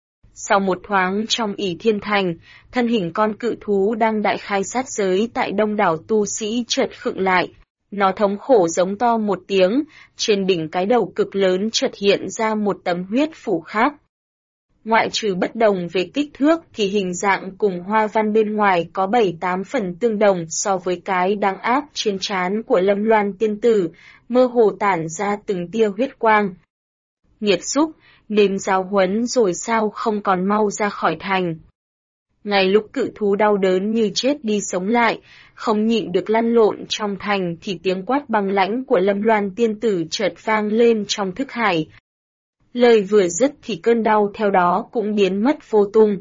Sau một thoáng trong ỷ thiên thành, thân hình con cự thú đang đại khai sát giới tại đông đảo tu sĩ chợt khựng lại. Nó thống khổ giống to một tiếng, trên đỉnh cái đầu cực lớn chợt hiện ra một tấm huyết phù khác. Ngoại trừ bất đồng về kích thước thì hình dạng cùng hoa văn bên ngoài có 7-8 phần tương đồng so với cái đang áp trên trán của Lâm Loan tiên tử, mơ hồ tản ra từng tia huyết quang. Nghiệt xúc, nếm giáo huấn rồi sao không còn mau ra khỏi thành. Ngay lúc cự thú đau đớn như chết đi sống lại, không nhịn được lăn lộn trong thành thì tiếng quát băng lãnh của Lâm Loan tiên tử chợt vang lên trong thức hải. Lời vừa dứt thì cơn đau theo đó cũng biến mất vô tung.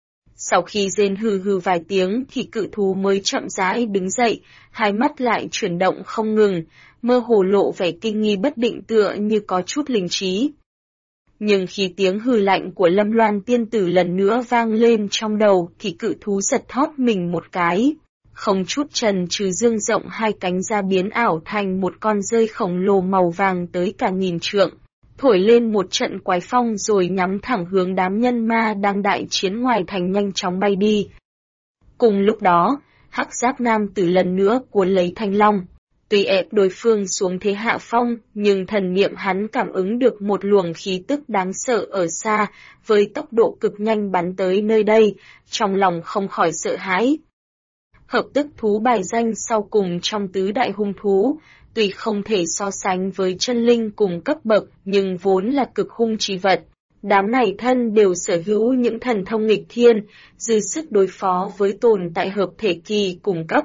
Sau khi rên hừ hừ vài tiếng thì cự thú mới chậm rãi đứng dậy, hai mắt lại chuyển động không ngừng, mơ hồ lộ vẻ kinh nghi bất định tựa như có chút linh trí. Nhưng khi tiếng hừ lạnh của Lâm Loan tiên tử lần nữa vang lên trong đầu thì cự thú giật thót mình một cái. Không chút chần chừ dương rộng hai cánh ra biến ảo thành một con dơi khổng lồ màu vàng tới cả 1000 trượng, thổi lên một trận quái phong rồi nhắm thẳng hướng đám nhân ma đang đại chiến ngoài thành nhanh chóng bay đi. Cùng lúc đó, hắc giáp nam tử lần nữa cuốn lấy thanh long. Tuy ép đối phương xuống thế hạ phong, nhưng thần niệm hắn cảm ứng được một luồng khí tức đáng sợ ở xa, với tốc độ cực nhanh bắn tới nơi đây, trong lòng không khỏi sợ hãi. Hợp tức thú bài danh sau cùng trong tứ đại hung thú, tuy không thể so sánh với chân linh cùng cấp bậc nhưng vốn là cực hung chi vật. Đám này thân đều sở hữu những thần thông nghịch thiên, dư sức đối phó với tồn tại hợp thể kỳ cùng cấp.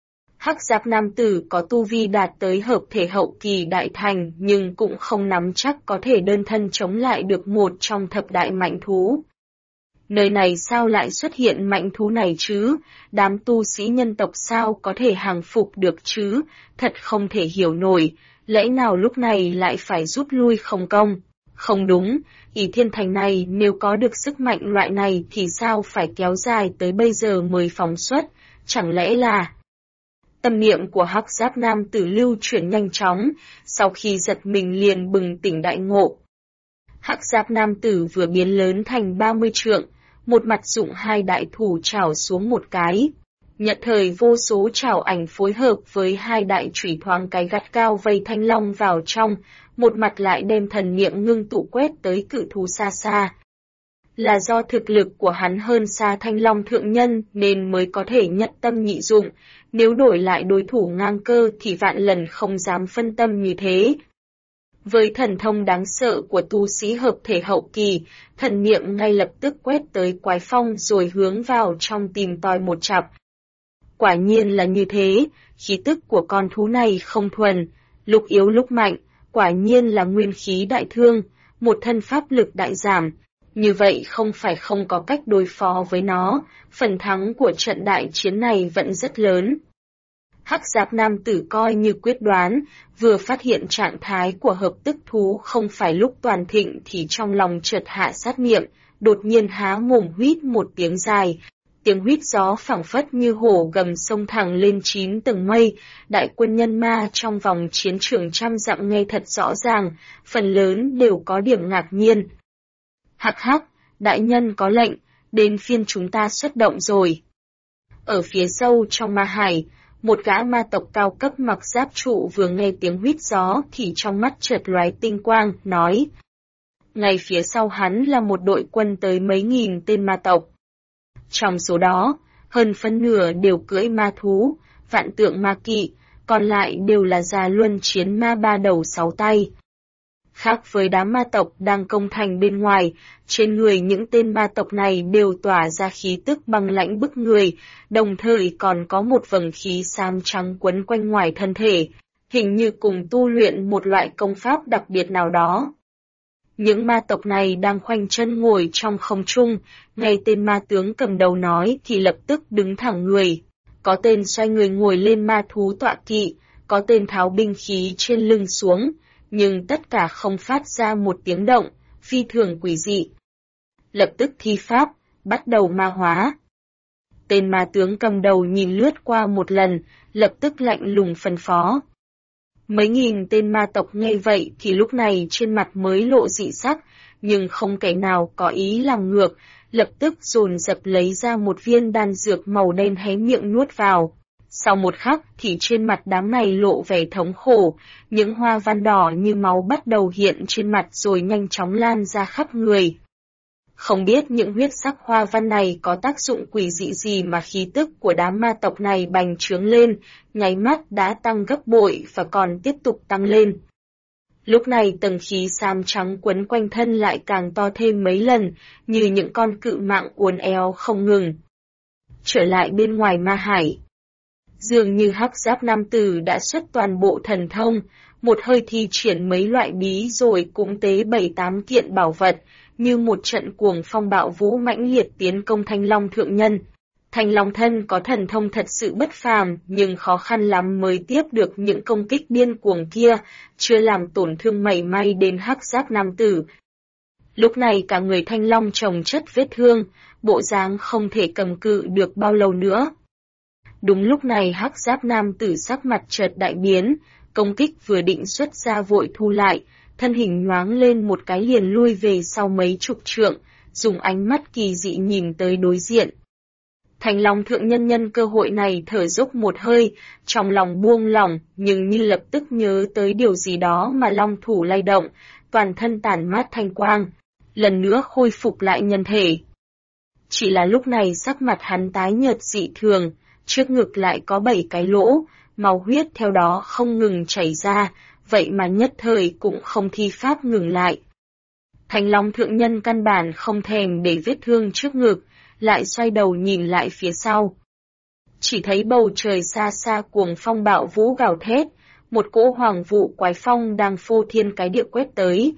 Hắc giáp nam tử có tu vi đạt tới hợp thể hậu kỳ đại thành nhưng cũng không nắm chắc có thể đơn thân chống lại được một trong thập đại mạnh thú. Nơi này sao lại xuất hiện mạnh thú này chứ, đám tu sĩ nhân tộc sao có thể hàng phục được chứ, thật không thể hiểu nổi, lẽ nào lúc này lại phải rút lui không công? Không đúng, ỷ thiên thành này nếu có được sức mạnh loại này thì sao phải kéo dài tới bây giờ mới phóng xuất, chẳng lẽ là... Tâm niệm của hắc giáp nam tử lưu chuyển nhanh chóng, sau khi giật mình liền bừng tỉnh đại ngộ. Hắc giáp nam tử vừa biến lớn thành 30 trượng, một mặt dụng hai đại thủ chảo xuống một cái. Nhận thời vô số chảo ảnh phối hợp với hai đại chủy thoáng cái gắt cao vây thanh long vào trong, một mặt lại đem thần niệm ngưng tụ quét tới cự thú xa xa. Là do thực lực của hắn hơn xa thanh long thượng nhân nên mới có thể nhất tâm nhị dụng, nếu đổi lại đối thủ ngang cơ thì vạn lần không dám phân tâm như thế. Với thần thông đáng sợ của tu sĩ hợp thể hậu kỳ, thần niệm ngay lập tức quét tới quái phong rồi hướng vào trong tìm tòi một chặp. Quả nhiên là như thế, khí tức của con thú này không thuần, lúc yếu lúc mạnh, quả nhiên là nguyên khí đại thương, một thân pháp lực đại giảm. Như vậy không phải không có cách đối phó với nó, phần thắng của trận đại chiến này vẫn rất lớn. Hắc giáp nam tử coi như quyết đoán, vừa phát hiện trạng thái của hợp tức thú không phải lúc toàn thịnh thì trong lòng chợt hạ sát niệm, đột nhiên há mồm huýt một tiếng dài. Tiếng huýt gió phảng phất như hổ gầm sông thẳng lên 9 tầng mây, đại quân nhân ma trong vòng chiến trường trăm dặm nghe thật rõ ràng, phần lớn đều có điểm ngạc nhiên. Hắc hắc, đại nhân có lệnh, đến phiên chúng ta xuất động rồi. Ở phía sâu trong ma hải, một gã ma tộc cao cấp mặc giáp trụ vừa nghe tiếng huýt gió thì trong mắt chợt lóe tinh quang, nói. Ngay phía sau hắn là một đội quân tới mấy nghìn tên ma tộc. Trong số đó, hơn phân nửa đều cưỡi ma thú, vạn tượng ma kỵ, còn lại đều là già luân chiến ma ba đầu sáu tay. Khác với đám ma tộc đang công thành bên ngoài, trên người những tên ma tộc này đều tỏa ra khí tức băng lãnh bức người, đồng thời còn có một vầng khí xám trắng quấn quanh ngoài thân thể, hình như cùng tu luyện một loại công pháp đặc biệt nào đó. Những ma tộc này đang khoanh chân ngồi trong không trung, nghe tên ma tướng cầm đầu nói thì lập tức đứng thẳng người. Có tên xoay người ngồi lên ma thú tọa kỵ, có tên tháo binh khí trên lưng xuống, nhưng tất cả không phát ra một tiếng động, phi thường quỷ dị. Lập tức thi pháp, bắt đầu ma hóa. Tên ma tướng cầm đầu nhìn lướt qua một lần, lập tức lạnh lùng phân phó. Mấy nghìn tên ma tộc nghe vậy thì lúc này trên mặt mới lộ dị sắc, nhưng không kẻ nào có ý làm ngược, lập tức dồn dập lấy ra một viên đan dược màu đen hé miệng nuốt vào. Sau một khắc thì trên mặt đám này lộ vẻ thống khổ, những hoa văn đỏ như máu bắt đầu hiện trên mặt rồi nhanh chóng lan ra khắp người. Không biết những huyết sắc hoa văn này có tác dụng quỷ dị gì mà khí tức của đám ma tộc này bành trướng lên, nháy mắt đã tăng gấp bội và còn tiếp tục tăng lên. Lúc này tầng khí xám trắng quấn quanh thân lại càng to thêm mấy lần, như những con cự mạng uốn éo không ngừng. Trở lại bên ngoài ma hải. Dường như hắc giáp nam tử đã xuất toàn bộ thần thông, một hơi thi triển mấy loại bí rồi cũng tế 7-8 kiện bảo vật, như một trận cuồng phong bạo vũ mãnh liệt tiến công Thanh Long thượng nhân. Thanh Long thân có thần thông thật sự bất phàm, nhưng khó khăn lắm mới tiếp được những công kích điên cuồng kia, chưa làm tổn thương mảy may đến hắc giáp nam tử. Lúc này cả người Thanh Long chồng chất vết thương, bộ dáng không thể cầm cự được bao lâu nữa. Đúng lúc này hắc giáp nam tử sắc mặt chợt đại biến, công kích vừa định xuất ra vội thu lại, thân hình nhoáng lên một cái liền lui về sau mấy chục trượng, dùng ánh mắt kỳ dị nhìn tới đối diện. Thanh Long thượng nhân nhân cơ hội này thở dốc một hơi, trong lòng buông lỏng, nhưng như lập tức nhớ tới điều gì đó mà long thủ lay động, toàn thân tản mát thanh quang, lần nữa khôi phục lại nhân thể. Chỉ là lúc này sắc mặt hắn tái nhợt dị thường, trước ngực lại có 7 cái lỗ, máu huyết theo đó không ngừng chảy ra, vậy mà nhất thời cũng không thi pháp ngừng lại. Thanh Long thượng nhân căn bản không thèm để vết thương trước ngực, lại xoay đầu nhìn lại phía sau. Chỉ thấy bầu trời xa xa cuồng phong bạo vũ gào thét, một cỗ hoàng vụ quái phong đang phô thiên cái địa quét tới.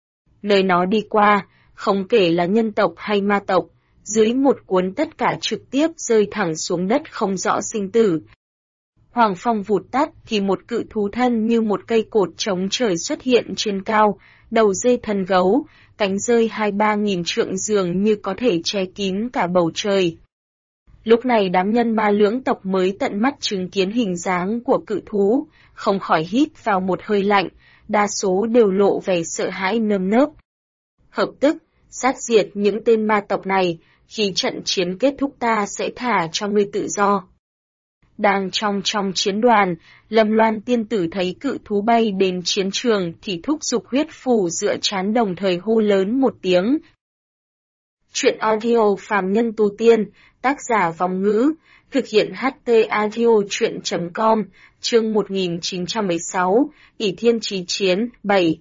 Nơi nó đi qua, không kể là nhân tộc hay ma tộc, dưới một cuốn tất cả trực tiếp rơi thẳng xuống đất không rõ sinh tử. Hoàng phong vụt tắt thì một cự thú thân như một cây cột chống trời xuất hiện trên cao, đầu dê thân gấu, cánh rơi 2-3 nghìn trượng dường như có thể che kín cả bầu trời. Lúc này đám nhân ma lưỡng tộc mới tận mắt chứng kiến hình dáng của cự thú, không khỏi hít vào một hơi lạnh, đa số đều lộ vẻ sợ hãi nơm nớp. Hợp tức, sát diệt những tên ma tộc này, khi trận chiến kết thúc ta sẽ thả cho ngươi tự do. Đang trong chiến đoàn, Lâm Loan tiên tử thấy cự thú bay đến chiến trường thì thúc giục huyết phù dựa trán đồng thời hô lớn một tiếng. Truyện audio phàm nhân tu tiên, tác giả Vòng Ngữ, thực hiện HT audio truyện.com, chương 1916, ỷ thiên chí chiến, 7.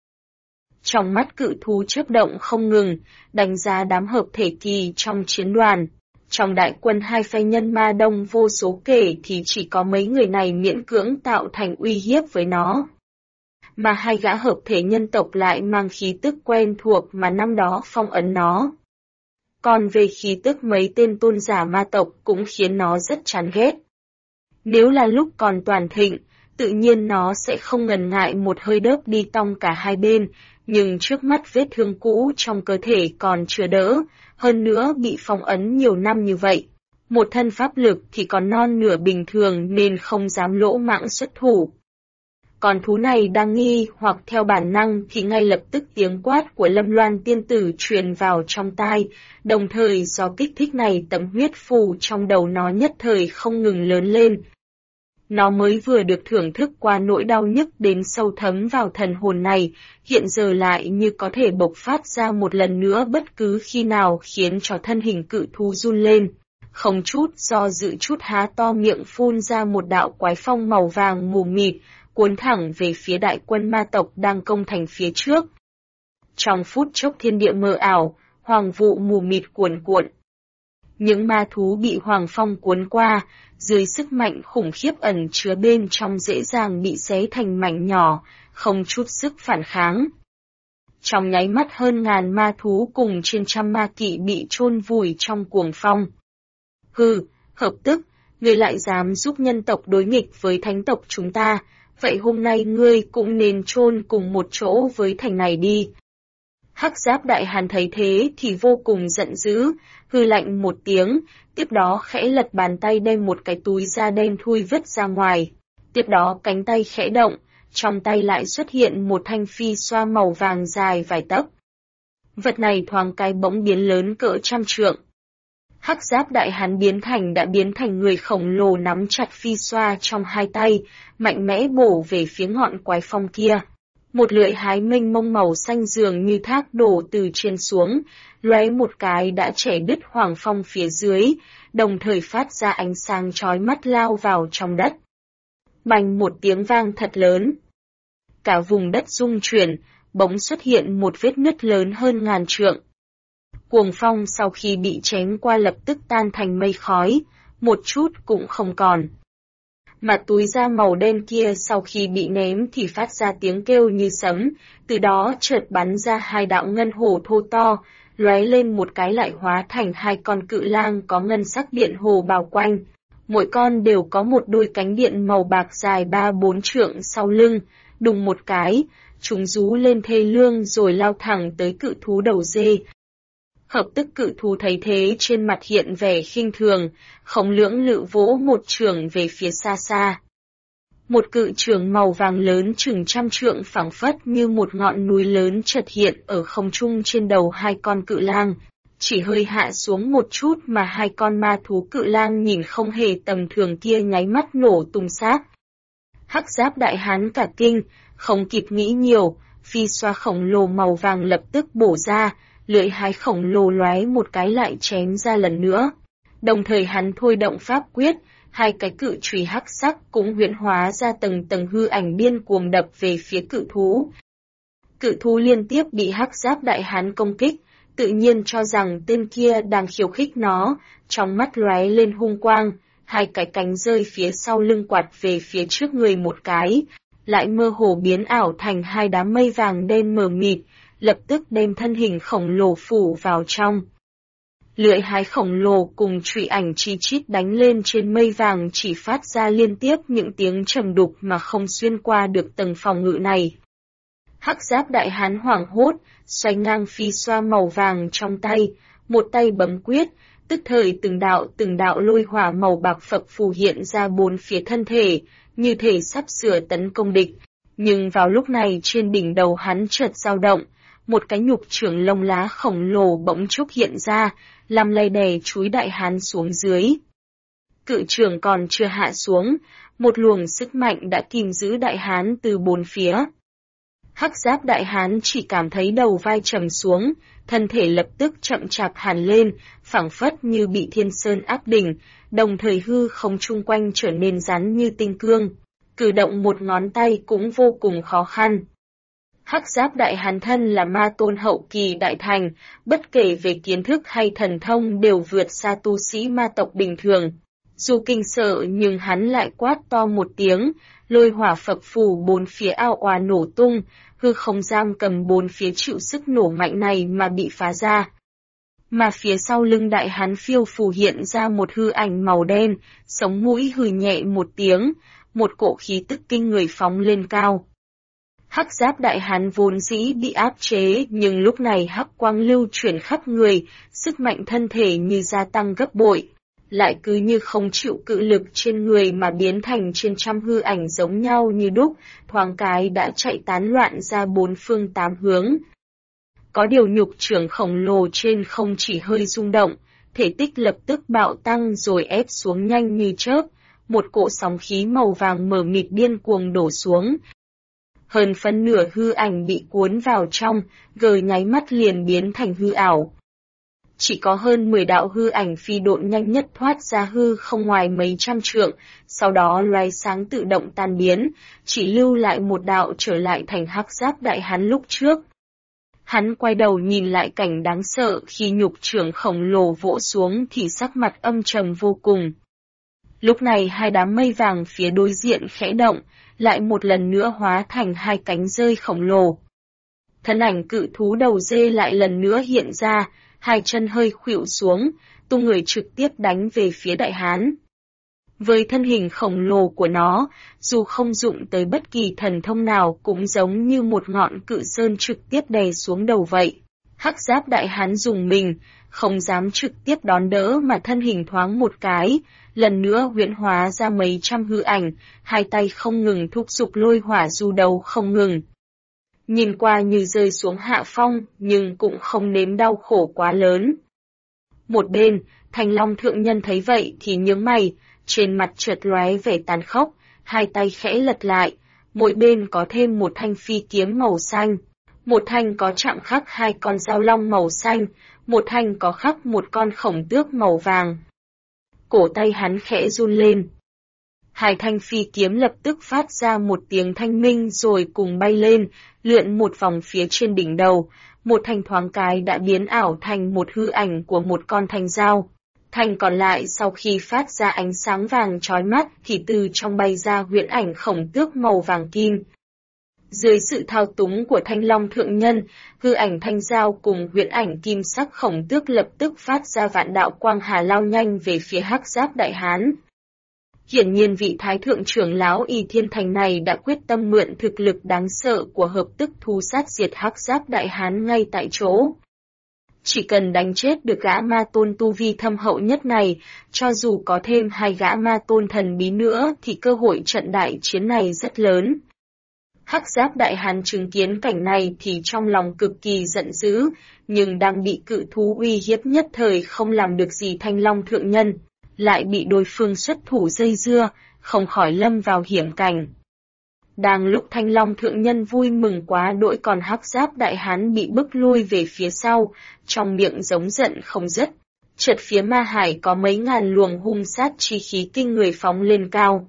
Trong mắt cự thú chớp động không ngừng, đánh giá đám hợp thể kỳ trong chiến đoàn. Trong đại quân hai phe nhân ma đông vô số kể thì chỉ có mấy người này miễn cưỡng tạo thành uy hiếp với nó. Mà hai gã hợp thể nhân tộc lại mang khí tức quen thuộc mà năm đó phong ấn nó. Còn về khí tức mấy tên tôn giả ma tộc cũng khiến nó rất chán ghét. Nếu là lúc còn toàn thịnh, tự nhiên nó sẽ không ngần ngại một hơi đớp đi tong cả hai bên, nhưng trước mắt vết thương cũ trong cơ thể còn chưa đỡ, hơn nữa bị phong ấn nhiều năm như vậy. Một thân pháp lực thì còn non nửa bình thường nên không dám lỗ mãng xuất thủ. Còn thú này đang nghi hoặc theo bản năng thì ngay lập tức tiếng quát của Lâm Loan tiên tử truyền vào trong tai, đồng thời do kích thích này tấm huyết phù trong đầu nó nhất thời không ngừng lớn lên. Nó mới vừa được thưởng thức qua nỗi đau nhức đến sâu thấm vào thần hồn này, hiện giờ lại như có thể bộc phát ra một lần nữa bất cứ khi nào khiến cho thân hình cự thú run lên. Không chút do dự chút há to miệng phun ra một đạo quái phong màu vàng mù mịt, cuốn thẳng về phía đại quân ma tộc đang công thành phía trước. Trong phút chốc thiên địa mờ ảo, hoàng vụ mù mịt cuồn cuộn. Những ma thú bị hoàng phong cuốn qua, dưới sức mạnh khủng khiếp ẩn chứa bên trong dễ dàng bị xé thành mảnh nhỏ, không chút sức phản kháng. Trong nháy mắt hơn ngàn ma thú cùng trên trăm ma kỵ bị chôn vùi trong cuồng phong. Hừ, hợp tức, ngươi lại dám giúp nhân tộc đối nghịch với thánh tộc chúng ta, vậy hôm nay ngươi cũng nên chôn cùng một chỗ với thành này đi. Hắc Giáp Đại Hán thấy thế thì vô cùng giận dữ, hừ lạnh một tiếng, tiếp đó khẽ lật bàn tay đem một cái túi da đen thui vứt ra ngoài. Tiếp đó cánh tay khẽ động, trong tay lại xuất hiện một thanh phi xoa màu vàng dài vài tấc. Vật này thoáng cái bỗng biến lớn cỡ trăm trượng. Hắc Giáp Đại Hán đã biến thành người khổng lồ nắm chặt phi xoa trong hai tay, mạnh mẽ bổ về phía ngọn quái phong kia. Một lưỡi hái mênh mông màu xanh dường như thác đổ từ trên xuống, lóe một cái đã chẻ đứt hoàng phong phía dưới, đồng thời phát ra ánh sáng chói mắt lao vào trong đất. Bành một tiếng vang thật lớn. Cả vùng đất rung chuyển, bỗng xuất hiện một vết nứt lớn hơn ngàn trượng. Cuồng phong sau khi bị chém qua lập tức tan thành mây khói, một chút cũng không còn. Mà túi da màu đen kia sau khi bị ném thì phát ra tiếng kêu như sấm, từ đó chợt bắn ra hai đạo ngân hổ thô to, lóe lên một cái lại hóa thành hai con cự lang có ngân sắc điện hồ bao quanh. Mỗi con đều có một đôi cánh điện màu bạc dài 3-4 trượng sau lưng, đùng một cái, chúng rú lên thê lương rồi lao thẳng tới cự thú đầu dê. Hợp tức cự thú thấy thế trên mặt hiện vẻ khinh thường, khổng lưỡng lự vỗ một chưởng về phía xa xa. Một cự chưởng màu vàng lớn chừng trăm trượng phảng phất như một ngọn núi lớn chợt hiện ở không trung trên đầu hai con cự lang, chỉ hơi hạ xuống một chút mà hai con ma thú cự lang nhìn không hề tầm thường kia nháy mắt nổ tung xác. Hắc Giáp Đại Hán cả kinh, không kịp nghĩ nhiều, phi xoa khổng lồ màu vàng lập tức bổ ra, lưỡi hái khổng lồ lóe một cái lại chém ra lần nữa. Đồng thời hắn thôi động pháp quyết, hai cái cự chùy hắc sắc cũng huyễn hóa ra tầng tầng hư ảnh điên cuồng đập về phía cự thú. Cự thú liên tiếp bị Hắc Giáp Đại Hán công kích, tự nhiên cho rằng tên kia đang khiêu khích nó, trong mắt lóe lên hung quang, hai cái cánh rơi phía sau lưng quạt về phía trước người một cái, lại mơ hồ biến ảo thành hai đám mây vàng đen mờ mịt, lập tức đem thân hình khổng lồ phủ vào trong. Lưỡi hái khổng lồ cùng chùy ảnh chi chít đánh lên trên mây vàng chỉ phát ra liên tiếp những tiếng trầm đục mà không xuyên qua được tầng phòng ngự này. Hắc Giáp Đại Hán hoảng hốt, xoay ngang phi xoa màu vàng trong tay, một tay bấm quyết, tức thời từng đạo lôi hỏa màu bạc phập phù hiện ra bốn phía thân thể, như thể sắp sửa tấn công địch. Nhưng vào lúc này trên đỉnh đầu hắn chợt dao động, một cái nhục chưởng lông lá khổng lồ bỗng chốc hiện ra, làm lay đè chúi Đại Hán xuống dưới. Cự chưởng còn chưa hạ xuống, một luồng sức mạnh đã kìm giữ Đại Hán từ bốn phía. Hắc Giáp Đại Hán chỉ cảm thấy đầu vai trầm xuống, thân thể lập tức chậm chạp hẳn lên, phảng phất như bị thiên sơn áp đỉnh, đồng thời hư không chung quanh trở nên rắn như tinh cương, cử động một ngón tay cũng vô cùng khó khăn. Hắc Giáp Đại Hán thân là ma tôn hậu kỳ đại thành, bất kể về kiến thức hay thần thông đều vượt xa tu sĩ ma tộc bình thường. Dù kinh sợ nhưng hắn lại quát to một tiếng, lôi hỏa phập phù bốn phía ao òa nổ tung, hư không giam cầm bốn phía chịu sức nổ mạnh này mà bị phá ra. Mà phía sau lưng Đại Hán phiêu phù hiện ra một hư ảnh màu đen, sống mũi hừ nhẹ một tiếng, một cỗ khí tức kinh người phóng lên cao. Hắc Giáp Đại Hán vốn dĩ bị áp chế nhưng lúc này hắc quang lưu chuyển khắp người, sức mạnh thân thể như gia tăng gấp bội, lại cứ như không chịu cự lực trên người mà biến thành trên trăm hư ảnh giống nhau như đúc, thoáng cái đã chạy tán loạn ra bốn phương tám hướng. Có điều nhục chưởng khổng lồ trên không chỉ hơi rung động, thể tích lập tức bạo tăng rồi ép xuống nhanh như chớp, một cỗ sóng khí màu vàng mờ mịt điên cuồng đổ xuống. Hơn phân nửa hư ảnh bị cuốn vào trong, rồi nháy mắt liền biến thành hư ảo. Chỉ có hơn 10 đạo hư ảnh phi độn nhanh nhất thoát ra hư không ngoài mấy trăm trượng, sau đó loé sáng tự động tan biến, chỉ lưu lại một đạo trở lại thành Hắc Giáp Đại Hán lúc trước. Hắn quay đầu nhìn lại cảnh đáng sợ khi nhục chưởng khổng lồ vỗ xuống thì sắc mặt âm trầm vô cùng. Lúc này hai đám mây vàng phía đối diện khẽ động, lại một lần nữa hóa thành hai cánh rơi khổng lồ. Thân ảnh cự thú đầu dê lại lần nữa hiện ra, hai chân hơi khuỵu xuống, tung người trực tiếp đánh về phía Đại Hán. Với thân hình khổng lồ của nó, dù không dụng tới bất kỳ thần thông nào cũng giống như một ngọn cự sơn trực tiếp đè xuống đầu vậy. Hắc Giáp Đại Hán dùng mình, không dám trực tiếp đón đỡ mà thân hình thoáng một cái, lần nữa huyễn hóa ra mấy trăm hư ảnh, hai tay không ngừng thúc giục lôi hỏa du đầu không ngừng. Nhìn qua như rơi xuống hạ phong, nhưng cũng không nếm đau khổ quá lớn. Một bên, Thanh Long thượng nhân thấy vậy thì nhướng mày, trên mặt chợt lóe vẻ tàn khốc, hai tay khẽ lật lại, mỗi bên có thêm một thanh phi kiếm màu xanh. Một thanh có chạm khắc hai con dao long màu xanh, một thanh có khắc một con khổng tước màu vàng. Cổ tay hắn khẽ run lên. Hai thanh phi kiếm lập tức phát ra một tiếng thanh minh rồi cùng bay lên, lượn một vòng phía trên đỉnh đầu, một thanh thoáng cái đã biến ảo thành một hư ảnh của một con thanh dao. Thanh còn lại sau khi phát ra ánh sáng vàng chói mắt thì từ trong bay ra huyễn ảnh khổng tước màu vàng kim. Dưới sự thao túng của Thanh Long thượng nhân, hư ảnh thanh dao cùng huyễn ảnh kim sắc khổng tước lập tức phát ra vạn đạo quang hà lao nhanh về phía Hắc Giáp Đại Hán. Hiển nhiên vị thái thượng trưởng lão Y Thiên Thành này đã quyết tâm mượn thực lực đáng sợ của hợp tức thú sát diệt Hắc Giáp Đại Hán ngay tại chỗ. Chỉ cần đánh chết được gã ma tôn tu vi thâm hậu nhất này, cho dù có thêm hai gã ma tôn thần bí nữa thì cơ hội trận đại chiến này rất lớn. Hắc Giáp Đại Hán chứng kiến cảnh này thì trong lòng cực kỳ giận dữ, nhưng đang bị cự thú uy hiếp nhất thời không làm được gì Thanh Long thượng nhân, lại bị đối phương xuất thủ dây dưa, không khỏi lâm vào hiểm cảnh. Đang lúc Thanh Long thượng nhân vui mừng quá đỗi còn Hắc Giáp Đại Hán bị bức lui về phía sau, trong miệng giống giận không dứt. Chợt phía ma hải có mấy ngàn luồng hung sát chi khí kinh người phóng lên cao.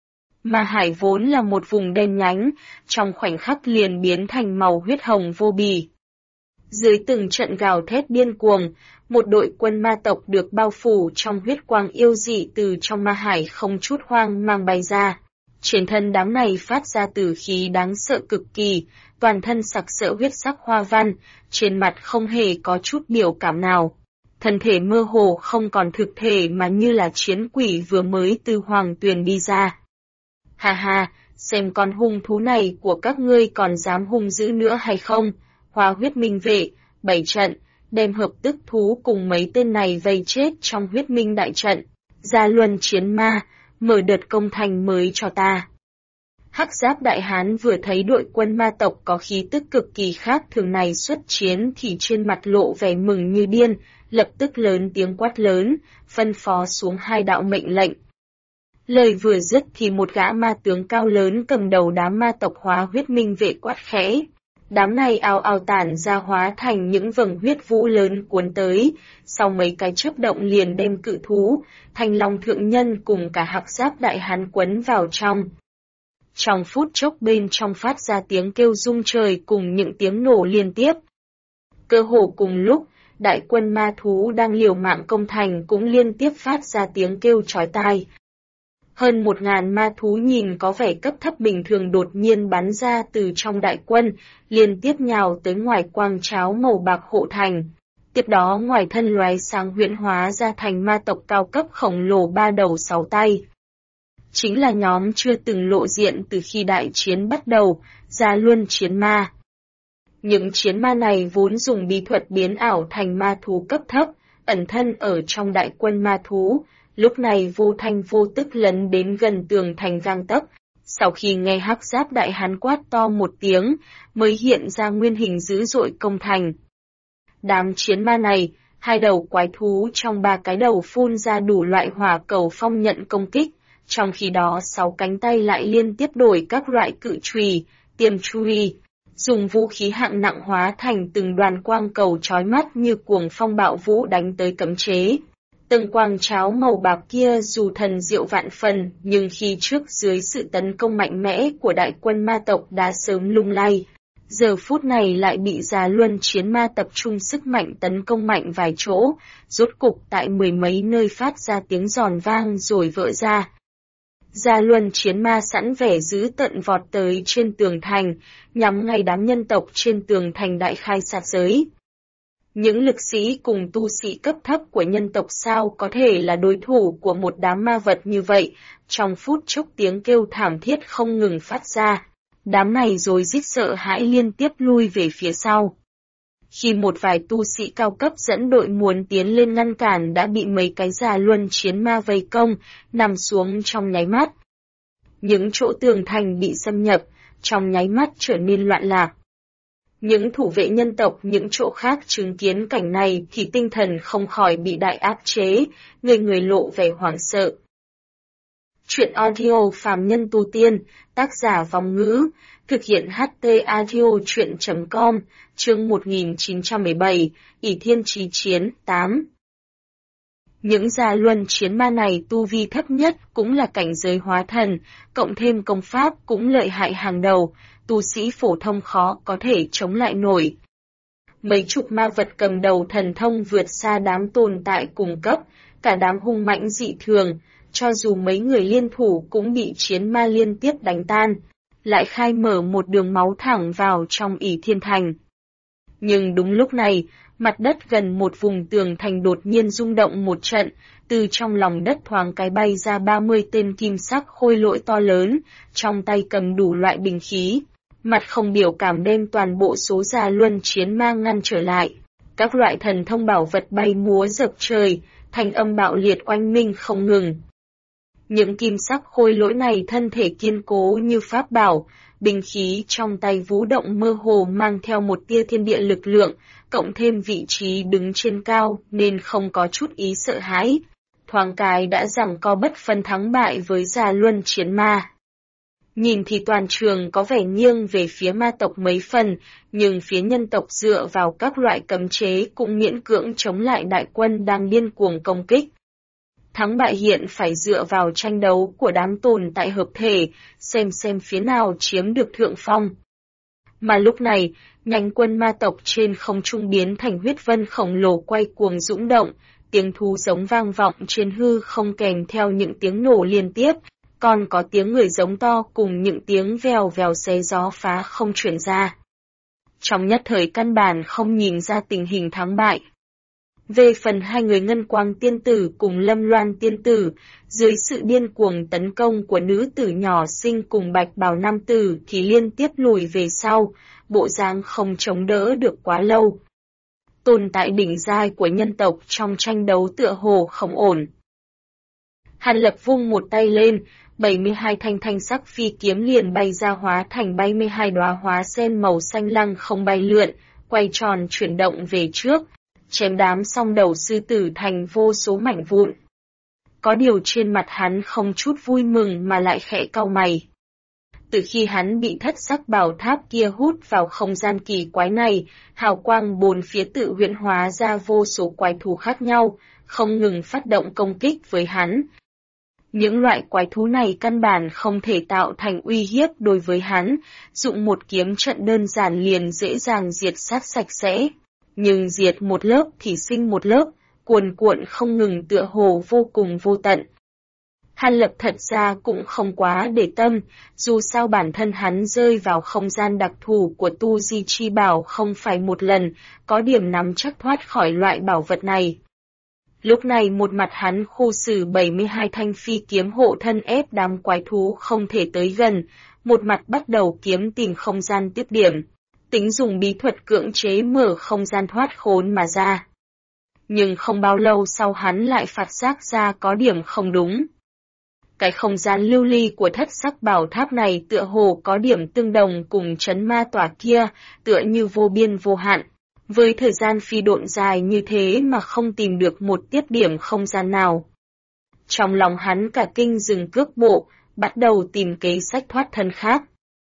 Ma hải vốn là một vùng đen nhánh, trong khoảnh khắc liền biến thành màu huyết hồng vô bì. Dưới từng trận gào thét điên cuồng, một đội quân ma tộc được bao phủ trong huyết quang yêu dị từ trong ma hải không chút hoang mang bay ra. Trên thân đám này phát ra tử khí đáng sợ cực kỳ, toàn thân sặc sỡ huyết sắc hoa văn, trên mặt không hề có chút biểu cảm nào. Thân thể mơ hồ không còn thực thể mà như là chiến quỷ vừa mới từ hoàng tuyền đi ra. Ha ha, xem con hung thú này của các ngươi còn dám hung dữ nữa hay không? Hoa huyết minh vệ, 7 trận, đem hợp tức thú cùng mấy tên này vây chết trong huyết minh đại trận. Ra luân chiến ma, mở đợt công thành mới cho ta. Hắc Giáp Đại Hán vừa thấy đội quân ma tộc có khí tức cực kỳ khác thường này xuất chiến thì trên mặt lộ vẻ mừng như điên, lập tức lớn tiếng quát lớn, phân phó xuống hai đạo mệnh lệnh. Lời vừa dứt thì một gã ma tướng cao lớn cầm đầu đám ma tộc hóa huyết minh vệ quát khẽ. Đám này ào ào tản ra hóa thành những vầng huyết vũ lớn cuốn tới, sau mấy cái chớp động liền đem cự thú, Thanh Long thượng nhân cùng cả Hắc Giáp Đại Hán quấn vào trong. Trong phút chốc bên trong phát ra tiếng kêu rung trời cùng những tiếng nổ liên tiếp. Cơ hồ cùng lúc, đại quân ma thú đang liều mạng công thành cũng liên tiếp phát ra tiếng kêu chói tai. Hơn 1000 ma thú nhìn có vẻ cấp thấp bình thường đột nhiên bắn ra từ trong đại quân, liên tiếp nhào tới ngoài quang tráo màu bạc hộ thành. Tiếp đó ngoài thân lóe sáng huyễn hóa ra thành ma tộc cao cấp khổng lồ 3 đầu 6 tay. Chính là nhóm chưa từng lộ diện từ khi đại chiến bắt đầu, ra luân chiến ma. Những chiến ma này vốn dùng bí thuật biến ảo thành ma thú cấp thấp, ẩn thân ở trong đại quân ma thú, lúc này vô thanh vô tức lấn đến gần tường thành gang tấc. Sau khi nghe Hắc Giáp Đại Hán quát to một tiếng, mới hiện ra nguyên hình dữ dội công thành. Đám chiến ma này, hai đầu quái thú trong 3 cái đầu phun ra đủ loại hỏa cầu phong nhận công kích, trong khi đó 6 cánh tay lại liên tiếp đổi các loại cự chùy, tiêm chùy, dùng vũ khí hạng nặng hóa thành từng đoàn quang cầu chói mắt như cuồng phong bạo vũ đánh tới cấm chế. Từng quang cháo màu bạc kia dù thần diệu vạn phần, nhưng khi trước dưới sự tấn công mạnh mẽ của đại quân ma tộc đã sớm lung lay. Giờ phút này lại bị Già Luân chiến ma tập trung sức mạnh tấn công mạnh vài chỗ, rốt cục tại 10 mấy nơi phát ra tiếng giòn vang rồi vỡ ra. Già Luân chiến ma sẵn vẻ dữ tợn vọt tới trên tường thành, nhắm ngay đám nhân tộc trên tường thành đại khai sát giới. Những lực sĩ cùng tu sĩ cấp thấp của nhân tộc sao có thể là đối thủ của một đám ma vật như vậy, trong phút chốc tiếng kêu thảm thiết không ngừng phát ra. Đám này rối rít sợ hãi liên tiếp lui về phía sau. Khi một vài tu sĩ cao cấp dẫn đội muốn tiến lên ngăn cản đã bị mấy cái già luân chiến ma vây công, nằm xuống trong nháy mắt. Những chỗ tường thành bị xâm nhập, trong nháy mắt trở nên loạn lạc. Những thủ vệ nhân tộc những chỗ khác chứng kiến cảnh này thì tinh thần không khỏi bị đại áp chế, người lộ vẻ hoảng sợ. Chuyện audio phàm nhân tu tiên, tác giả Vong Ngữ, thực hiện HT Audio Chuyện.com, chương 1917, ỷ thiên chí chiến, 8. Những gia luân chiến ma này tu vi thấp nhất cũng là cảnh giới hóa thần, cộng thêm công pháp cũng lợi hại hàng đầu, tu sĩ phổ thông khó có thể chống lại nổi. Mấy chục ma vật cầm đầu thần thông vượt xa đám tồn tại cùng cấp, cả đám hung mãnh dị thường, cho dù mấy người liên thủ cũng bị chiến ma liên tiếp đánh tan, lại khai mở một đường máu thẳng vào trong ỷ thiên thành. Nhưng đúng lúc này, mặt đất gần một vùng tường thành đột nhiên rung động một trận, từ trong lòng đất thoáng cái bay ra 30 tên kim sắc khôi lỗi to lớn, trong tay cầm đủ loại binh khí, mặt không biểu cảm đem toàn bộ số già luân chiến ma ngăn trở lại. Các loại thần thông bảo vật bay múa dập trời, thanh âm bạo liệt oanh minh không ngừng. Những kim sắc khôi lỗi này thân thể kiên cố như pháp bảo, binh khí trong tay vũ động mơ hồ mang theo một tia thiên địa lực lượng, cộng thêm vị trí đứng trên cao nên không có chút ý sợ hãi. Thoáng cái đã giằng co bất phân thắng bại với già luân chiến ma. Nhìn thì toàn trường có vẻ nghiêng về phía ma tộc mấy phần, nhưng phía nhân tộc dựa vào các loại cấm chế cũng miễn cưỡng chống lại đại quân đang điên cuồng công kích. Thắng bại hiện phải dựa vào tranh đấu của đám tồn tại hợp thể, xem phía nào chiếm được thượng phong. Mà lúc này, nhánh quân ma tộc trên không trung biến thành huyết vân khổng lồ quay cuồng dũng động, tiếng thú giống vang vọng trên hư không kèm theo những tiếng nổ liên tiếp, còn có tiếng người giống to cùng những tiếng vèo vèo xé gió phá không truyền ra. Trong nhất thời căn bản không nhìn ra tình hình thắng bại. Về phần hai người Ngân Quang tiên tử cùng Lâm Loan tiên tử, dưới sự điên cuồng tấn công của nữ tử nhỏ xinh cùng Bạch Bào nam tử thì liên tiếp lùi về sau, bộ dáng không chống đỡ được quá lâu. Tồn tại đỉnh giai của nhân tộc trong tranh đấu tựa hồ không ổn. Hàn Lập vung một tay lên, 72 thanh sắc phi kiếm liền bay ra hóa thành 72 đóa hóa sen màu xanh lăng không bay lượn, quay tròn chuyển động về trước, chém đám song đầu sư tử thành vô số mảnh vụn. Có điều trên mặt hắn không chút vui mừng mà lại khẽ cau mày. Từ khi hắn bị thất sắc bảo tháp kia hút vào không gian kỳ quái này, hào quang bốn phía tự huyễn hóa ra vô số quái thú khác nhau, không ngừng phát động công kích với hắn. Những loại quái thú này căn bản không thể tạo thành uy hiếp đối với hắn, dụng một kiếm trận đơn giản liền dễ dàng diệt sát sạch sẽ. Nhưng diệt một lớp thì sinh một lớp, cuồn cuộn không ngừng tựa hồ vô cùng vô tận. Hàn Lập thật ra cũng không quá để tâm, dù sao bản thân hắn rơi vào không gian đặc thù của tu di chi bảo không phải một lần, có điểm nắm chắc thoát khỏi loại bảo vật này. Lúc này một mặt hắn khu xử 72 thanh phi kiếm hộ thân ép đám quái thú không thể tới gần, một mặt bắt đầu kiếm tìm không gian tiếp điểm, tính dùng bí thuật cưỡng chế mở không gian thoát khốn mà ra. Nhưng không bao lâu sau hắn lại phát giác ra có điểm không đúng. Cái không gian lưu ly của thất sắc bảo tháp này tựa hồ có điểm tương đồng cùng trấn ma tỏa kia, tựa như vô biên vô hạn. Với thời gian phi độn dài như thế mà không tìm được một tiết điểm không gian nào. Trong lòng hắn cả kinh dừng cước bộ, bắt đầu tìm kế sách thoát thân khác.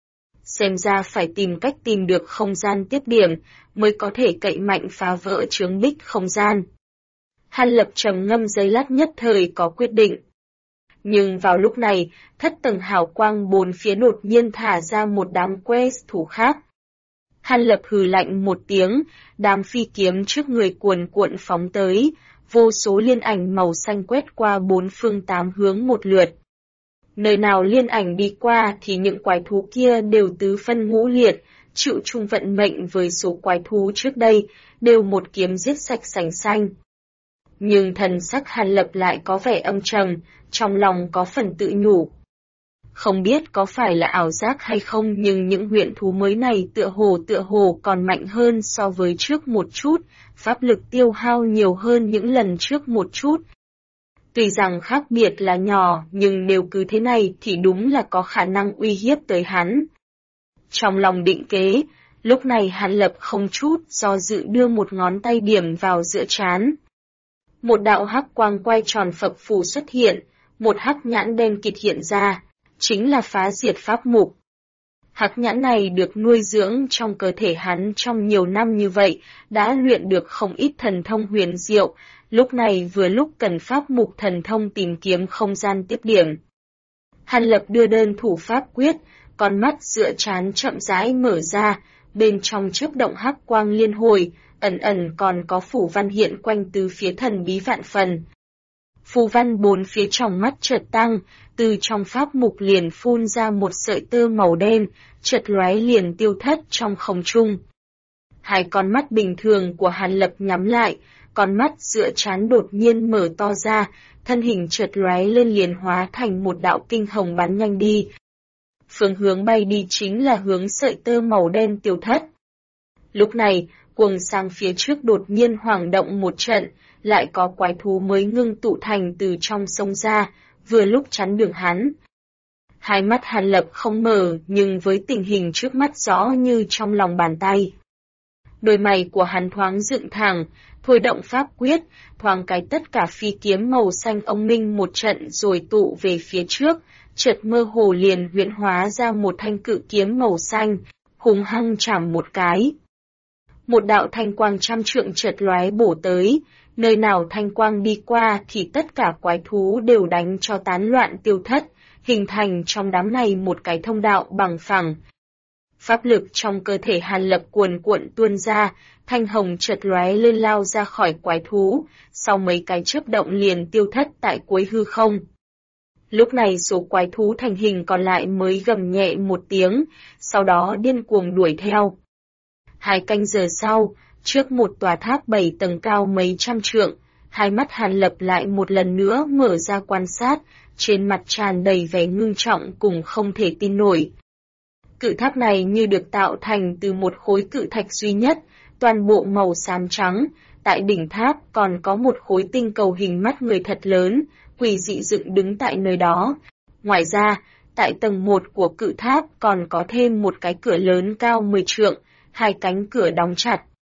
Xem ra phải tìm cách tìm được không gian tiếp điểm, mới có thể cậy mạnh phá vỡ chướng bích không gian. Hàn Lập trầm ngâm giây lát nhất thời có quyết định. Nhưng vào lúc này, thất tầng hào quang bốn phía đột nhiên thả ra một đám quest thủ khác. Hàn Lập hừ lạnh một tiếng, đám phi kiếm trước người cuồn cuộn phóng tới, vô số liên ảnh màu xanh quét qua bốn phương tám hướng một lượt. Nơi nào liên ảnh đi qua thì những quái thú kia đều tứ phân ngũ liệt, chịu chung vận mệnh với số quái thú trước đây, đều một kiếm giết sạch sành xanh. Nhưng thần sắc Hàn Lập lại có vẻ âm trầm, trong lòng có phần tự nhủ. Không biết có phải là ảo giác hay không, nhưng những huyện thú mới này tựa hồ còn mạnh hơn so với trước một chút, pháp lực tiêu hao nhiều hơn những lần trước một chút. Tuy rằng khác biệt là nhỏ, nhưng nếu cứ thế này thì đúng là có khả năng uy hiếp tới hắn. Trong lòng định kế, lúc này Hàn Lập không chút do dự đưa một ngón tay điểm vào giữa trán. Một đạo hắc quang quay tròn phập phù xuất hiện, một hắc nhãn đen kịt hiện ra, chính là phá diệt pháp mục. Hắc nhãn này được nuôi dưỡng trong cơ thể hắn trong nhiều năm như vậy, đã luyện được không ít thần thông huyền diệu, lúc này vừa lúc cần pháp mục thần thông tìm kiếm không gian tiếp điểm. Hàn Lập đưa đơn thủ pháp quyết, con mắt giữa trán chậm rãi mở ra, bên trong chớp động hắc quang liên hồi, ẩn còn có phù văn hiện quanh từ phía thần bí vạn phần. Phù văn bốn phía trong mắt chợt tăng, từ trong pháp mục liền phun ra một sợi tơ màu đen, chợt lóe liền tiêu thất trong không trung. Hai con mắt bình thường của Hàn Lập nhắm lại, con mắt giữa trán đột nhiên mở to ra, thân hình chợt lóe lên liền hóa thành một đạo kinh hồng bắn nhanh đi. Phương hướng bay đi chính là hướng sợi tơ màu đen tiêu thất. Lúc này, cuồng sang phía trước đột nhiên hoảng động một trận, lại có quái thú mới ngưng tụ thành từ trong sông ra, vừa lúc chắn đường hắn. Hai mắt Hàn Lập không mở, nhưng với tình hình trước mắt rõ như trong lòng bàn tay. Đôi mày của hắn thoáng dựng thẳng, thôi động pháp quyết, thoáng cái tất cả phi kiếm màu xanh ông minh một trận rồi tụ về phía trước, chợt mơ hồ liền huyễn hóa ra một thanh cự kiếm màu xanh, hung hăng chạm một cái. Một đạo thanh quang trăm trượng chợt lóe bổ tới, nơi nào thanh quang đi qua thì tất cả quái thú đều đánh cho tán loạn tiêu thất, hình thành trong đám này một cái thông đạo bằng phẳng. Pháp lực trong cơ thể Hàn Lập cuồn cuộn tuôn ra, thanh hồng chợt lóe lên lao ra khỏi quái thú, sau mấy cái chớp động liền tiêu thất tại cuối hư không. Lúc này số quái thú thành hình còn lại mới gầm nhẹ một tiếng, sau đó điên cuồng đuổi theo. 2 canh giờ sau, trước một tòa tháp 7 tầng cao mấy trăm trượng, hai mắt Hàn Lập lại một lần nữa mở ra quan sát, trên mặt tràn đầy vẻ ngưng trọng cùng không thể tin nổi. Cự tháp này như được tạo thành từ một khối cự thạch duy nhất, toàn bộ màu xám trắng, tại đỉnh tháp còn có một khối tinh cầu hình mắt người thật lớn, quỷ dị dựng đứng tại nơi đó. Ngoài ra, tại tầng 1 của cự tháp còn có thêm một cái cửa lớn cao 10 trượng, 2 cánh cửa đóng chặt.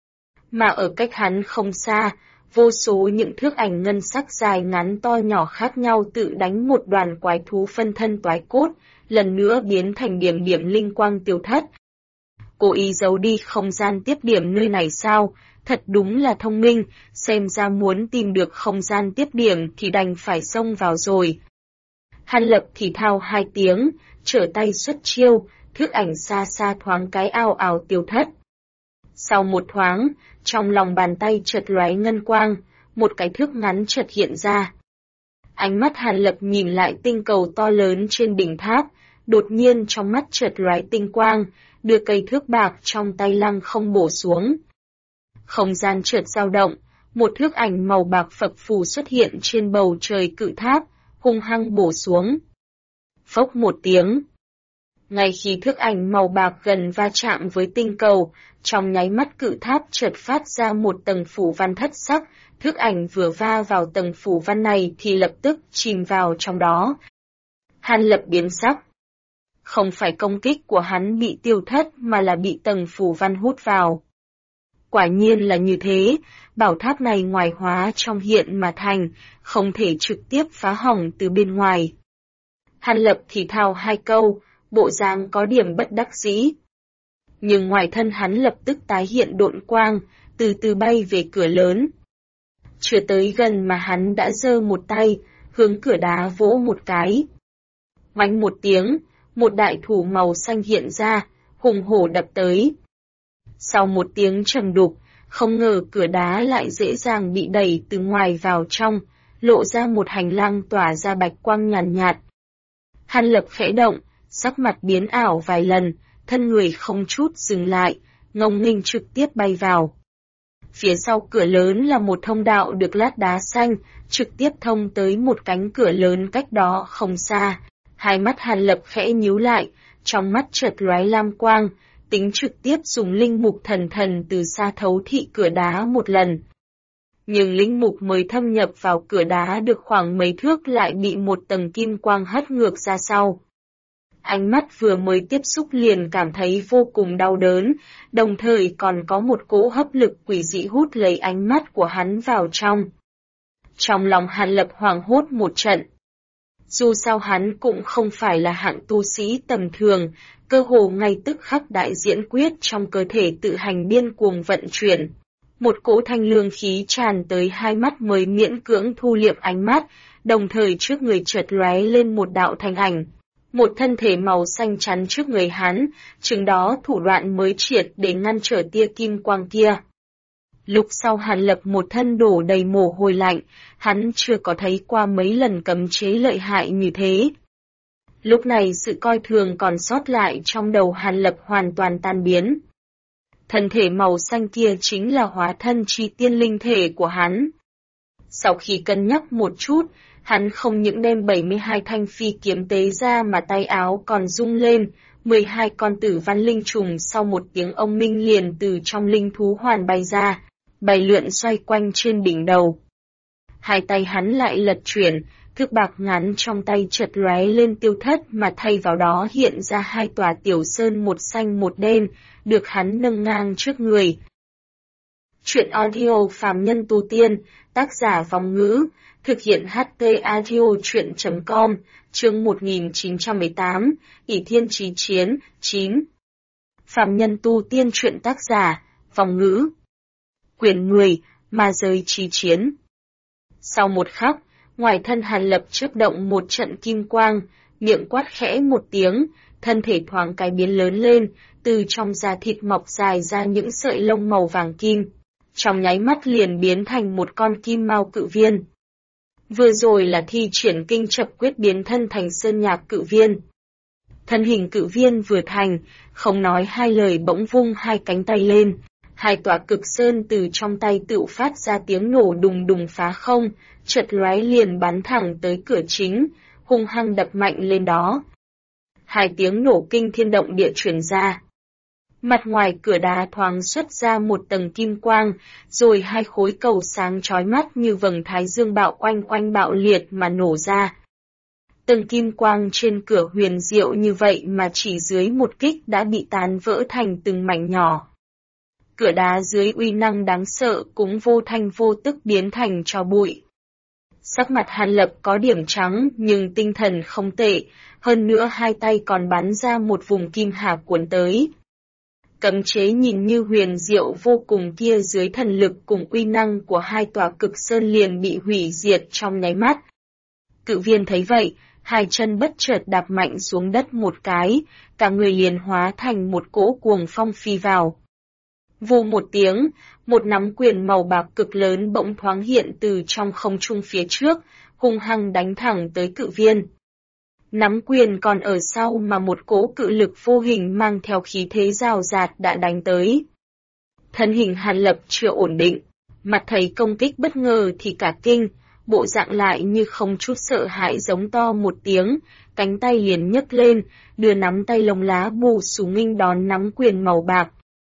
Mà ở cách hắn không xa, vô số những thước ảnh ngân sắc dài ngắn to nhỏ khác nhau tự đánh một đoàn quái thú phân thân toái cốt, lần nữa biến thành điểm điểm linh quang tiêu thất. Cố ý giấu đi không gian tiếp điểm nơi này sao, thật đúng là thông minh, xem ra muốn tìm được không gian tiếp điểm thì đành phải xông vào rồi. Hàn Lập thì thào 2 tiếng, trở tay xuất chiêu, thước ảnh xa xa thoáng cái ào ào tiêu thất. Sau một thoáng, trong lòng bàn tay chợt lóe ngân quang, một cái thước ngắn chợt hiện ra. Ánh mắt Hàn Lập nhìn lại tinh cầu to lớn trên đỉnh tháp, đột nhiên trong mắt chợt lóe tinh quang, đưa cây thước bạc trong tay lăng không bổ xuống. Không gian chợt dao động, một thước ảnh màu bạc phập phù xuất hiện trên bầu trời cự tháp, hung hăng bổ xuống. Phốc một tiếng. Ngay khi thước ảnh màu bạc gần va chạm với tinh cầu, trong nháy mắt cự tháp chợt phát ra một tầng phủ văn thất sắc, thước ảnh vừa va vào tầng phủ văn này thì lập tức chìm vào trong đó. Hàn Lập biến sắc. Không phải công kích của hắn bị tiêu thất mà là bị tầng phủ văn hút vào. Quả nhiên là như thế, bảo tháp này ngoài hóa trong hiện mà thành, không thể trực tiếp phá hỏng từ bên ngoài. Hàn Lập thì thào 2 câu, bộ dáng có điểm bất đắc dĩ. Nhưng ngoài thân hắn lập tức tái hiện độn quang, từ từ bay về cửa lớn. Chưa tới gần mà hắn đã giơ một tay, hướng cửa đá vỗ một cái. Oánh một tiếng, một đại thủ màu xanh hiện ra, hùng hổ đập tới. Sau một tiếng trầm đục, không ngờ cửa đá lại dễ dàng bị đẩy từ ngoài vào trong, lộ ra một hành lang tỏa ra bạch quang nhàn nhạt. Hàn Lập khẽ động, sắc mặt biến ảo vài lần, thân người không chút dừng lại, ngông nghênh trực tiếp bay vào. Phía sau cửa lớn là một thông đạo được lát đá xanh, trực tiếp thông tới một cánh cửa lớn cách đó không xa. Hai mắt Hàn Lập khẽ nhíu lại, trong mắt chợt lóe lam quang, tính trực tiếp dùng linh mục thần thần từ xa thấu thị cửa đá một lần. Nhưng linh mục mới thâm nhập vào cửa đá được khoảng mấy thước lại bị một tầng kim quang hất ngược ra sau. Ánh mắt vừa mới tiếp xúc liền cảm thấy vô cùng đau đớn, đồng thời còn có một cỗ hấp lực quỷ dị hút lấy ánh mắt của hắn vào trong. Trong lòng Hàn Lập hoảng hốt một trận. Dù sao hắn cũng không phải là hạng tu sĩ tầm thường, cơ hồ ngay tức khắc đại diễn quyết trong cơ thể tự hành điên cuồng vận chuyển. Một cỗ thanh lương khí tràn tới hai mắt mới miễn cưỡng thu liệm ánh mắt, đồng thời trước người chợt lóe lên một đạo thanh ảnh. Một thân thể màu xanh chắn trước người hắn, chừng đó thủ đoạn mới triệt để ngăn trở tia kim quang kia. Lúc sau Hàn Lập một thân đổ đầy mồ hôi lạnh, hắn chưa có thấy qua mấy lần cấm chế lợi hại như thế. Lúc này sự coi thường còn sót lại trong đầu Hàn Lập hoàn toàn tan biến. Thân thể màu xanh kia chính là hóa thân chi tiên linh thể của hắn. Sau khi cân nhắc một chút, hắn không những đem 72 thanh phi kiếm tế ra mà tay áo còn rung lên, 12 con tử văn linh trùng sau một tiếng ông minh liền từ trong linh thú hoàn bay ra, bay lượn xoay quanh trên đỉnh đầu. Hai tay hắn lại lật chuyển, thước bạc ngắn trong tay chợt lóe lên tiêu thất mà thay vào đó hiện ra hai tòa tiểu sơn một xanh một đen, được hắn nâng ngang trước người. Chuyện audio phàm nhân tu tiên, tác giả Vong Ngữ, thực hiện HT audio chuyện.com, chương 1918, ỷ thiên chí chiến, 9. Phàm nhân tu tiên truyện tác giả, Vong Ngữ. Quyển 10, ma giới chí chiến. Sau một khắc, ngoài thân Hàn Lập chớp động một trận kim quang, miệng quát khẽ một tiếng, thân thể thoáng cái biến lớn lên, từ trong da thịt mọc dài ra những sợi lông màu vàng kim. Trong nháy mắt liền biến thành một con kim mao cự viên. Vừa rồi là thi triển kinh chập quyết biến thân thành sơn nhạc cự viên. Thân hình cự viên vừa thành, không nói hai lời bỗng vung hai cánh tay lên. Hai tòa cực sơn từ trong tay tự phát ra tiếng nổ đùng đùng phá không, chợt lóe liền bắn thẳng tới cửa chính, hung hăng đập mạnh lên đó. Hai tiếng nổ kinh thiên động địa truyền ra. Mặt ngoài cửa đá thoáng xuất ra một tầng kim quang, rồi hai khối cầu sáng chói mắt như vầng thái dương bạo quanh bạo liệt mà nổ ra. Tầng kim quang trên cửa huyền diệu như vậy mà chỉ dưới một kích đã bị tán vỡ thành từng mảnh nhỏ. Cửa đá dưới uy năng đáng sợ cũng vô thanh vô tức biến thành tro bụi. Sắc mặt Hàn Lập có điểm trắng nhưng tinh thần không tệ, hơn nữa hai tay còn bắn ra một vùng kim hà cuốn tới. Cấm chế nhìn như huyền diệu vô cùng kia dưới thần lực cùng uy năng của hai tòa cực sơn liền bị hủy diệt trong nháy mắt. Cự viên thấy vậy, hai chân bất chợt đạp mạnh xuống đất một cái, cả người liền hóa thành một cỗ cuồng phong phi vào. Vù một tiếng, một nắm quyền màu bạc cực lớn bỗng thoáng hiện từ trong không trung phía trước, hung hăng đánh thẳng tới cự viên. Nắm quyền còn ở sau mà một cỗ cự lực vô hình mang theo khí thế rào rạt đã đánh tới. Thân hình Hàn Lập chưa ổn định, mặt thấy công kích bất ngờ thì cả kinh, bộ dạng lại như không chút sợ hãi giống to một tiếng, cánh tay liền nhấc lên, đưa nắm tay lông lá bù xù nghênh đón nắm quyền màu bạc.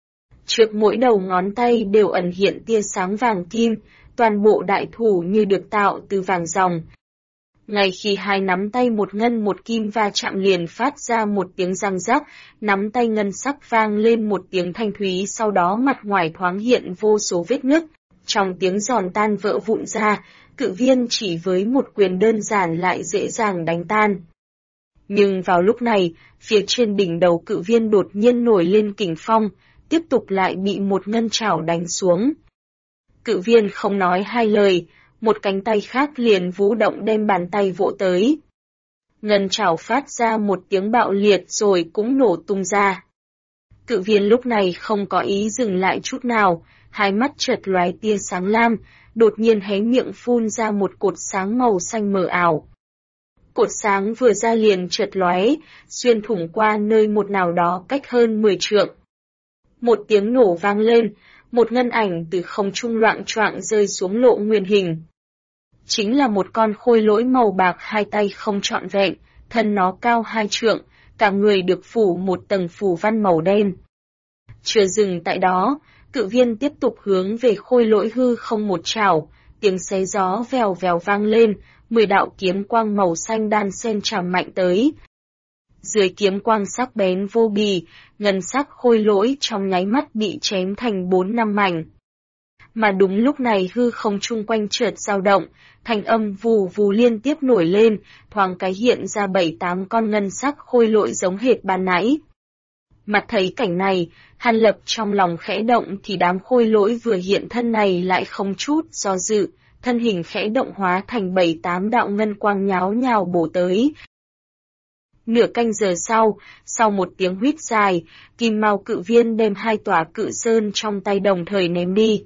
Trước mỗi đầu ngón tay đều ẩn hiện tia sáng vàng kim, toàn bộ đại thủ như được tạo từ vàng ròng. Ngay khi hai nắm tay một ngân một kim va chạm liền phát ra một tiếng răng rắc, nắm tay ngân sắc vang lên một tiếng thanh thúy, sau đó mặt ngoài thoáng hiện vô số vết nứt. Trong tiếng giòn tan vỡ vụn ra, cự viên chỉ với một quyền đơn giản lại dễ dàng đánh tan. Nhưng vào lúc này, phía trên đỉnh đầu cự viên đột nhiên nổi lên kình phong, tiếp tục lại bị một ngân chảo đánh xuống. Cự viên không nói hai lời, một cánh tay khác liền vũ động đem bàn tay vỗ tới. Ngân chảo phát ra một tiếng bạo liệt rồi cũng nổ tung ra. Cự viên lúc này không có ý dừng lại chút nào, hai mắt chợt lóe tia sáng lam, đột nhiên hé miệng phun ra một cột sáng màu xanh mờ ảo. Cột sáng vừa ra liền chợt lóe, xuyên thủng qua nơi một nào đó cách hơn 10 trượng. Một tiếng nổ vang lên, một ngân ảnh từ không trung loạng choạng rơi xuống lộ nguyên hình. Chính là một con khôi lỗi màu bạc, hai tay không trọn vẹn, thân nó cao 2 trượng, cả người được phủ một tầng phù văn màu đen. Chưa dừng tại đó, Cự Viên tiếp tục hướng về khôi lỗi hư không một chảo, tiếng xé gió vèo vèo vang lên, 10 đạo kiếm quang màu xanh đan xen chạm mạnh tới. Dưới kiếm quang sắc bén vô bì, ngân sắc khôi lỗi trong nháy mắt bị chém thành 4-5 mảnh. Mà đúng lúc này hư không chung quanh chợt dao động, thanh âm vù vù liên tiếp nổi lên, thoáng cái hiện ra 7-8 con ngân sắc khôi lỗi giống hệt ban nãy. Mặt thấy cảnh này, Hàn Lập trong lòng khẽ động thì đám khôi lỗi vừa hiện thân này lại không chút do dự, thân hình khẽ động hóa thành 7-8 đạo ngân quang nháo nhào bổ tới. Nửa canh giờ sau một tiếng huýt dài, Kim Mao Cự Viên đem 2 tòa cự sơn trong tay đồng thời ném đi.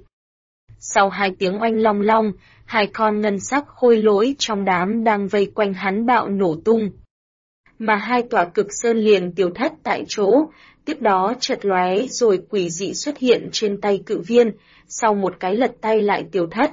Sau 2 tiếng oanh long long, 2 con ngân sắc khôi lỗi trong đám đang vây quanh hắn bạo nổ tung. Mà 2 tòa cực sơn liền tiêu thất tại chỗ, tiếp đó chợt lóe rồi quỷ dị xuất hiện trên tay Cự Viên, sau một cái lật tay lại tiêu thất.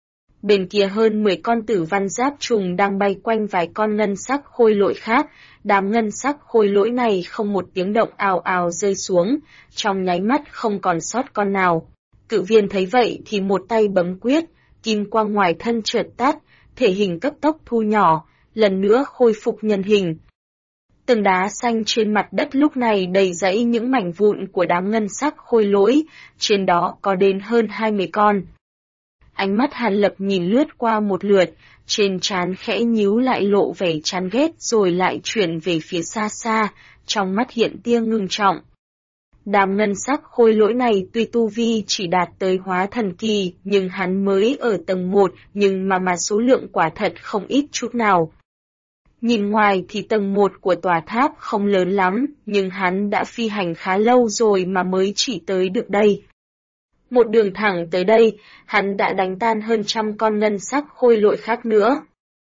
Bên kia hơn 10 con tử văn giáp trùng đang bay quanh vài con ngân sắc khôi lỗi khác, đám ngân sắc khôi lỗi này không một tiếng động ào ào rơi xuống, trong nháy mắt không còn sót con nào. Cự Viên thấy vậy thì một tay bấm quyết, kim quang ngoài thân chợt tắt, thể hình cấp tốc thu nhỏ, lần nữa khôi phục nhân hình. Từng đá xanh trên mặt đất lúc này đầy rẫy những mảnh vụn của đám ngân sắc khôi lỗi, trên đó có đến hơn 20 con. Ánh mắt Hàn Lập nhìn lướt qua một lượt, trên trán khẽ nhíu lại lộ vẻ chán ghét rồi lại chuyển về phía xa xa, trong mắt hiện tia ngưng trọng. Đám ngân sắc khôi lỗi này tuy tu vi chỉ đạt tới hóa thần kỳ, nhưng hắn mới ở tầng 1, nhưng mà số lượng quả thật không ít chút nào. Nhìn ngoài thì tầng 1 của tòa tháp không lớn lắm, nhưng hắn đã phi hành khá lâu rồi mà mới chỉ tới được đây. Một đường thẳng tới đây, hắn đã đánh tan hơn 100 con ngân sắc khôi lỗi khác nữa.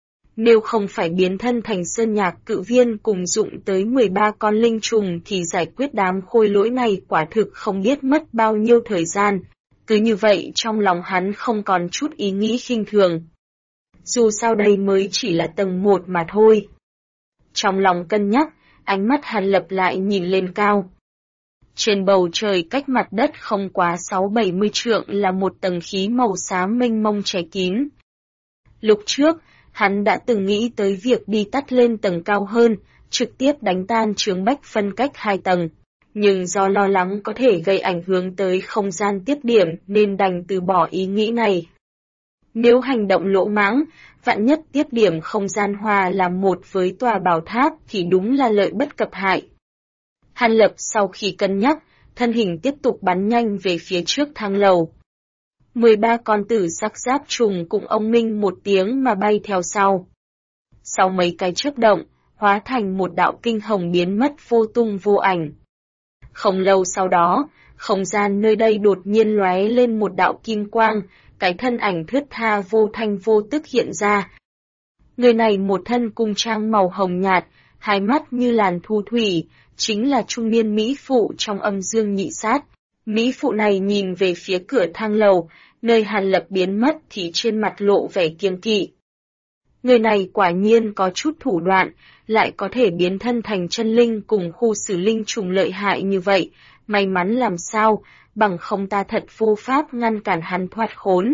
Nếu không phải biến thân thành Sơn Nhạc Cự Viên cùng dụng tới 13 con linh trùng thì giải quyết đám khôi lỗi này quả thực không biết mất bao nhiêu thời gian. Cứ như vậy trong lòng hắn không còn chút ý nghĩ khinh thường. Dù sao đây mới chỉ là tầng 1 mà thôi. Trong lòng cân nhắc, ánh mắt Hàn Lập lại nhìn lên cao. Trên bầu trời cách mặt đất không quá 6-70 trượng là một tầng khí màu xám mênh mông che kín. Lúc trước, hắn đã từng nghĩ tới việc đi tắt lên tầng cao hơn, trực tiếp đánh tan chướng bách phân cách 2 tầng. Nhưng do lo lắng có thể gây ảnh hưởng tới không gian tiếp điểm nên đành từ bỏ ý nghĩ này. Nếu hành động lỗ mãng, vạn nhất tiếp điểm không gian hòa làm một với tòa bảo tháp thì đúng là lợi bất cập hại. Hàn Lập sau khi cân nhắc, thân hình tiếp tục bắn nhanh về phía trước thang lầu. 13 con tử sắc giáp trùng cũng ông minh một tiếng mà bay theo sau. Sau mấy cái chớp động, hóa thành một đạo kinh hồng biến mất vô tung vô ảnh. Không lâu sau đó, không gian nơi đây đột nhiên lóe lên một đạo kim quang, cái thân ảnh thướt tha vô thanh vô tức hiện ra. Người này một thân cung trang màu hồng nhạt, hai mắt như làn thu thủy, chính là trung niên mỹ phụ trong Âm Dương Nhị Sát. Mỹ phụ này nhìn về phía cửa thang lầu, nơi Hàn Lập biến mất thì trên mặt lộ vẻ kiêng kỵ. Người này quả nhiên có chút thủ đoạn, lại có thể biến thân thành chân linh cùng khu xử linh trùng lợi hại như vậy, may mắn làm sao, bằng không ta thật vô pháp ngăn cản hắn thoát khốn.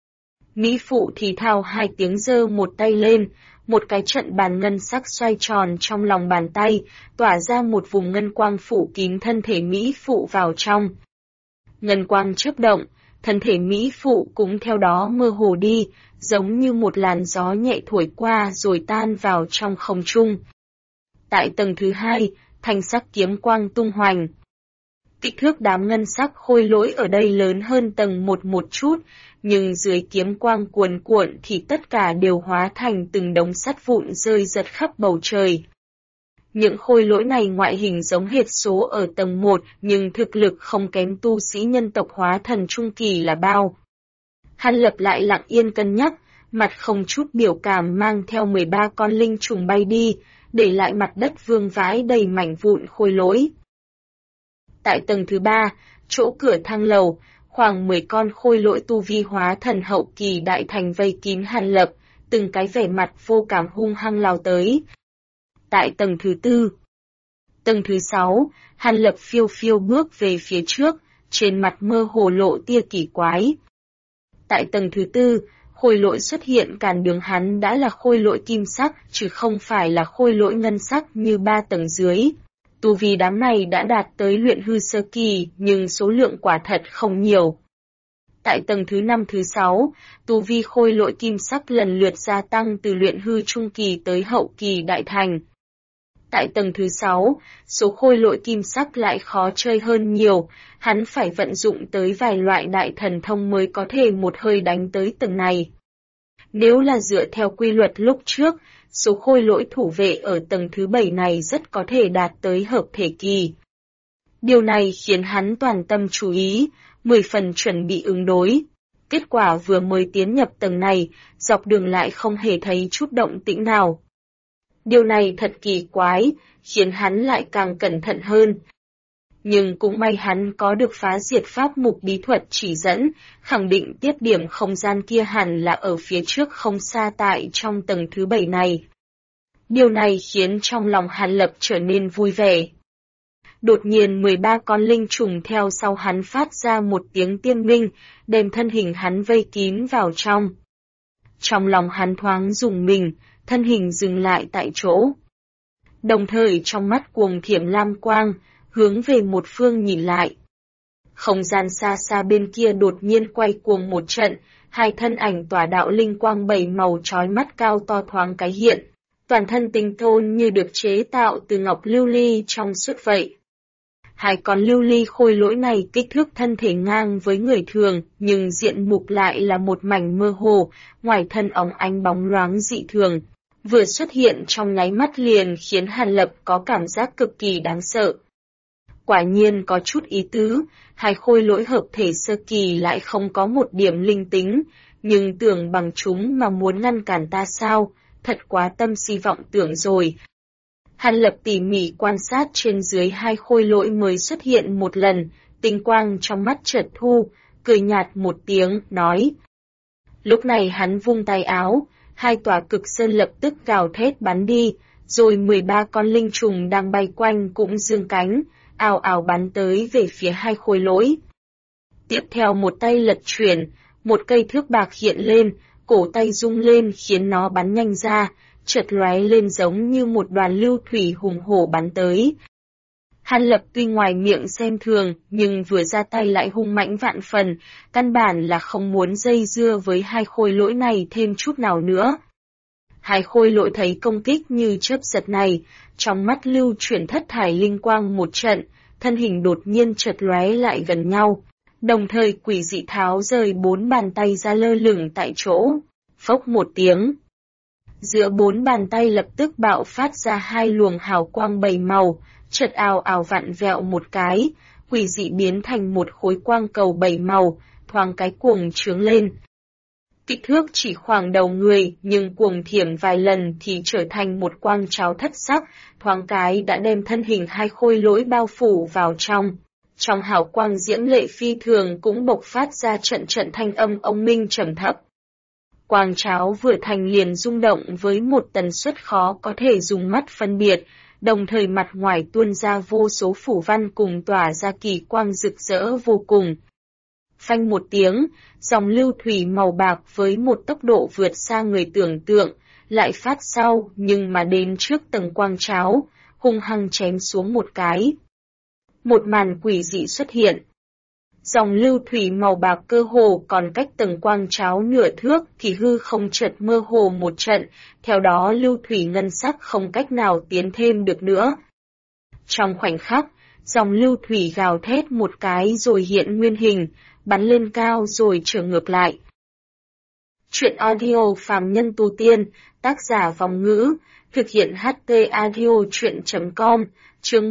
Mỹ phụ thì thào 2 tiếng giơ một tay lên, một cái trận bàn ngân sắc xoay tròn trong lòng bàn tay, tỏa ra một vùng ngân quang phủ kín thân thể Mỹ phụ vào trong. Ngân quang chớp động, thân thể Mỹ phụ cũng theo đó mơ hồ đi, giống như một làn gió nhẹ thổi qua rồi tan vào trong không trung. Tại tầng thứ 2, thanh sắc kiếm quang tung hoành. Kích thước đám ngân sắc khôi lỗi ở đây lớn hơn tầng 1 một chút, nhưng dưới kiếm quang cuồn cuộn thì tất cả đều hóa thành từng đống sắt vụn rơi giật khắp bầu trời. Những khôi lỗi này ngoại hình giống hệt số ở tầng 1 nhưng thực lực không kém tu sĩ nhân tộc hóa thần trung kỳ là bao. Hàn Lập lại lặng yên cân nhắc, mặt không chút biểu cảm mang theo 13 con linh trùng bay đi, để lại mặt đất vương vãi đầy mảnh vụn khôi lỗi. Tại tầng thứ 3, chỗ cửa thang lầu, khoảng 10 con khôi lỗi tu vi hóa thần hậu kỳ đại thành vây kín Hàn Lập, từng cái vẻ mặt vô cảm hung hăng lao tới. Tại tầng thứ 4, tầng thứ 6, Hàn Lập phiêu phiêu bước về phía trước, trên mặt mơ hồ lộ tia kỳ quái. Tại tầng thứ 4, khôi lỗi xuất hiện cản đường hắn đã là khôi lỗi kim sắc, chứ không phải là khôi lỗi ngân sắc như 3 tầng dưới. Tu vi đám này đã đạt tới luyện hư sơ kỳ, nhưng số lượng quả thật không nhiều. Tại tầng thứ 5 thứ 6, tu vi khôi lỗi kim sắc lần lượt gia tăng từ luyện hư trung kỳ tới hậu kỳ đại thành. Tại tầng thứ 6, số khôi lỗi kim sắc lại khó chơi hơn nhiều, hắn phải vận dụng tới vài loại đại thần thông mới có thể một hơi đánh tới tầng này. Nếu là dựa theo quy luật lúc trước, số khôi lỗi thủ vệ ở tầng thứ 7 này rất có thể đạt tới hợp thể kỳ. Điều này khiến hắn toàn tâm chú ý, 10 phần chuẩn bị ứng đối. Kết quả vừa mới tiến nhập tầng này, dọc đường lại không hề thấy chút động tĩnh nào. Điều này thật kỳ quái, khiến hắn lại càng cẩn thận hơn. Nhưng cũng may hắn có được phá diệt pháp mục bí thuật chỉ dẫn, khẳng định tiếp điểm không gian kia hẳn là ở phía trước không xa tại trong tầng thứ 7 này. Điều này khiến trong lòng Hàn Lập trở nên vui vẻ. Đột nhiên 13 con linh trùng theo sau hắn phát ra một tiếng tiên minh, đem thân hình hắn vây kín vào trong. Trong lòng hắn thoáng rùng mình, thân hình dừng lại tại chỗ. Đồng thời trong mắt cuồng thiểm lam quang, hướng về một phương nhìn lại. Không gian xa xa bên kia đột nhiên quay cuồng một trận, hai thân ảnh tỏa đạo linh quang 7 màu chói mắt cao to thoáng cái hiện. Toàn thân tinh thôn như được chế tạo từ ngọc lưu ly trong suốt vậy. Hai con lưu ly khôi lỗi này kích thước thân thể ngang với người thường, nhưng diện mục lại là một mảnh mơ hồ, ngoài thân óng ánh bóng loáng dị thường. Vừa xuất hiện trong nháy mắt liền khiến Hàn Lập có cảm giác cực kỳ đáng sợ. Quả nhiên có chút ý tứ, hai khôi lỗi hợp thể sơ kỳ lại không có một điểm linh tính, nhưng tưởng bằng chúng mà muốn ngăn cản ta sao, thật quá tâm si vọng tưởng rồi. Hàn Lập tỉ mỉ quan sát trên dưới hai khôi lỗi mới xuất hiện một lần, tinh quang trong mắt chợt thu, cười nhạt một tiếng, nói. Lúc này hắn vung tay áo, hai tòa cực sơn lập tức gào thét bắn đi, rồi 13 con linh trùng đang bay quanh cũng dương cánh, ào ào bắn tới về phía hai khôi lỗi. Tiếp theo một tay lật chuyển, một cây thước bạc hiện lên, cổ tay rung lên khiến nó bắn nhanh ra, chợt lóe lên giống như một đoàn lưu thủy hùng hổ bắn tới. Hàn Lập tuy ngoài miệng xem thường, nhưng vừa ra tay lại hung mãnh vạn phần, căn bản là không muốn dây dưa với hai khôi lỗi này thêm chút nào nữa. Hai khôi lỗi thấy công kích như chớp giật này, trong mắt lưu chuyển thất thải linh quang một trận, thân hình đột nhiên chợt lóe lại gần nhau, đồng thời quỷ dị tháo rời 4 bàn tay ra lơ lửng tại chỗ, phốc một tiếng. Giữa 4 bàn tay lập tức bạo phát ra hai luồng hào quang 7 màu, chợt ào ào vặn vẹo một cái, quỷ dị biến thành một khối quang cầu 7 màu, thoáng cái cuồng trướng lên. Kích thước chỉ khoảng đầu người, nhưng cuồng thiểm vài lần thì trở thành một quang cháo thất sắc, thoáng cái đã đem thân hình hai khôi lỗi bao phủ vào trong. Trong hào quang diễm lệ phi thường cũng bộc phát ra trận trận thanh âm ông minh trầm thấp. Quang cháo vừa thành liền rung động với một tần suất khó có thể dùng mắt phân biệt, đồng thời mặt ngoài tuôn ra vô số phủ văn cùng tỏa ra kỳ quang rực rỡ vô cùng. Phanh một tiếng, dòng lưu thủy màu bạc với một tốc độ vượt xa người tưởng tượng, lại phát sau nhưng mà đến trước tầng quang cháo, hung hăng chém xuống một cái. Một màn quỷ dị xuất hiện. Dòng lưu thủy màu bạc cơ hồ còn cách tầng quang cháo nửa thước thì hư không chợt mơ hồ một trận, theo đó lưu thủy ngân sắc không cách nào tiến thêm được nữa. Trong khoảnh khắc, dòng lưu thủy gào thét một cái rồi hiện nguyên hình, bắn lên cao rồi trở ngược lại. Chuyện audio phàm nhân tu tiên, tác giả Vong Ngữ, thực hiện HT audio chuyện.com, chương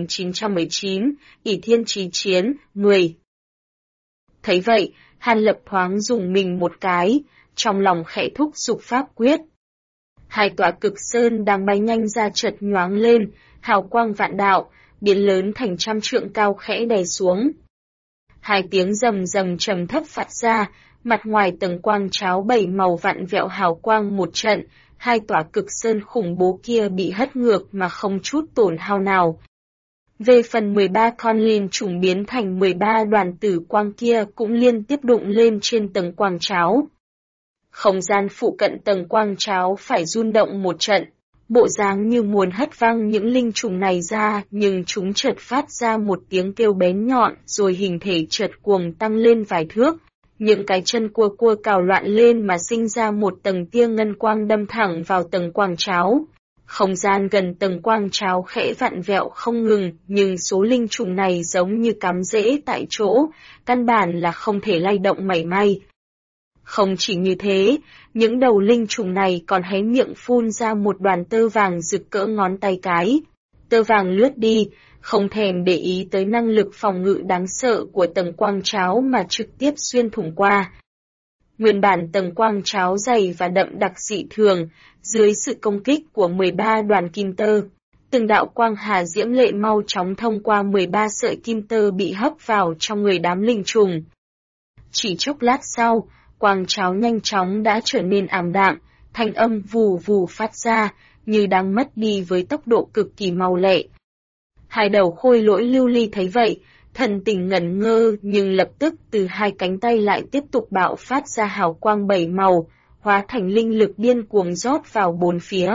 1919, ỷ thiên chí chiến, 10. Thấy vậy, Hàn Lập thoáng dùng mình một cái, trong lòng khẽ thúc giục pháp quyết. Hai tòa cực sơn đang bay nhanh ra chợt nhoáng lên, hào quang vạn đạo, biến lớn thành trăm trượng cao khẽ đè xuống. Hai tiếng rầm rầm trầm thấp phát ra, mặt ngoài tầng quang cháo 7 màu vặn vẹo hào quang một trận, hai tòa cực sơn khủng bố kia bị hất ngược mà không chút tổn hao nào. Về phần 13 con linh trùng biến thành 13 đoàn tử quang kia cũng liên tiếp đụng lên trên tầng quang cháo. Không gian phụ cận tầng quang cháo phải rung động một trận, bộ dáng như muốn hất văng những linh trùng này ra, nhưng chúng chợt phát ra một tiếng kêu bén nhọn rồi hình thể chợt cuồng tăng lên vài thước. Những cái chân cua cua cào loạn lên mà sinh ra một tầng tia ngân quang đâm thẳng vào tầng quang cháo. Không gian gần tầng quang cháo khẽ vặn vẹo không ngừng, nhưng số linh trùng này giống như cắm rễ tại chỗ, căn bản là không thể lay động mảy may. Không chỉ như thế, những đầu linh trùng này còn hé miệng phun ra một đoàn tơ vàng rực cỡ ngón tay cái. Tơ vàng lướt đi, không thèm để ý tới năng lực phòng ngự đáng sợ của tầng quang cháo mà trực tiếp xuyên thủng qua. Nguyên bản tầng quang cháo dày và đậm đặc dị thường, dưới sự công kích của 13 đoàn kim tơ, từng đạo quang hà diễm lệ mau chóng thông qua 13 sợi kim tơ bị hấp vào trong người đám linh trùng. Chỉ chốc lát sau, quang cháo nhanh chóng đã trở nên ảm đạm, thanh âm vù vù phát ra, như đang mất đi với tốc độ cực kỳ mau lẹ. Hai đầu khôi lỗi lưu ly thấy vậy, thần tình ngẩn ngơ nhưng lập tức từ hai cánh tay lại tiếp tục bạo phát ra hào quang 7 màu, hóa thành linh lực điên cuồng rót vào bốn phía.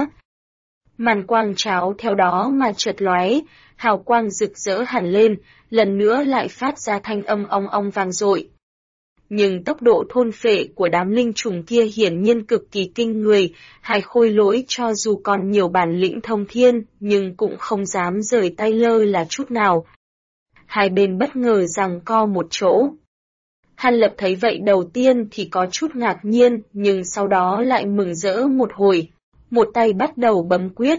Màn quang cháo theo đó mà chợt lóe, hào quang rực rỡ hẳn lên, lần nữa lại phát ra thanh âm ong ong vang dội. Nhưng tốc độ thôn phệ của đám linh trùng kia hiển nhiên cực kỳ kinh người, hai khôi lỗi cho dù còn nhiều bản lĩnh thông thiên, nhưng cũng không dám rời tay lơ là chút nào. Hai bên bất ngờ giằng co một chỗ. Hàn Lập thấy vậy đầu tiên thì có chút ngạc nhiên, nhưng sau đó lại mừng rỡ một hồi. Một tay bắt đầu bấm quyết,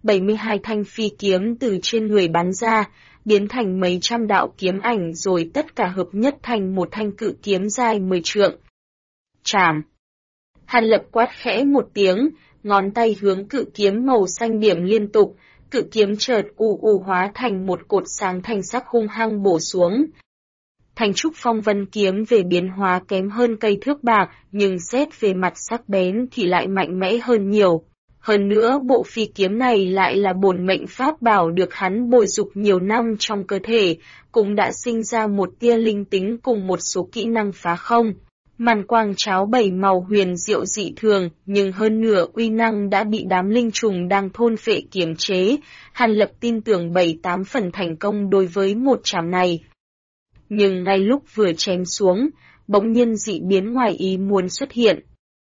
72 thanh phi kiếm từ trên người bắn ra, biến thành mấy trăm đạo kiếm ảnh rồi tất cả hợp nhất thành một thanh cự kiếm dài 10 trượng. Chảm! Hàn Lập quát khẽ một tiếng, ngón tay hướng cự kiếm màu xanh điểm liên tục, cự kiếm chợt hóa thành một cột sáng thanh sắc hung hăng bổ xuống. Thanh trúc phong vân kiếm về biến hóa kém hơn cây thước bạc, nhưng xét về mặt sắc bén thì lại mạnh mẽ hơn nhiều. Hơn nữa bộ phi kiếm này lại là bổn mệnh pháp bảo được hắn bồi dục nhiều năm trong cơ thể, cũng đã sinh ra một tia linh tính cùng một số kỹ năng phá không. Màn quang cháo 7 màu huyền diệu dị thường, nhưng hơn nửa uy năng đã bị đám linh trùng đang thôn phệ kiềm chế, Hàn Lập tin tưởng 7-8 phần thành công đối với một chảm này. Nhưng ngay lúc vừa chém xuống, bỗng nhiên dị biến ngoài ý muốn xuất hiện.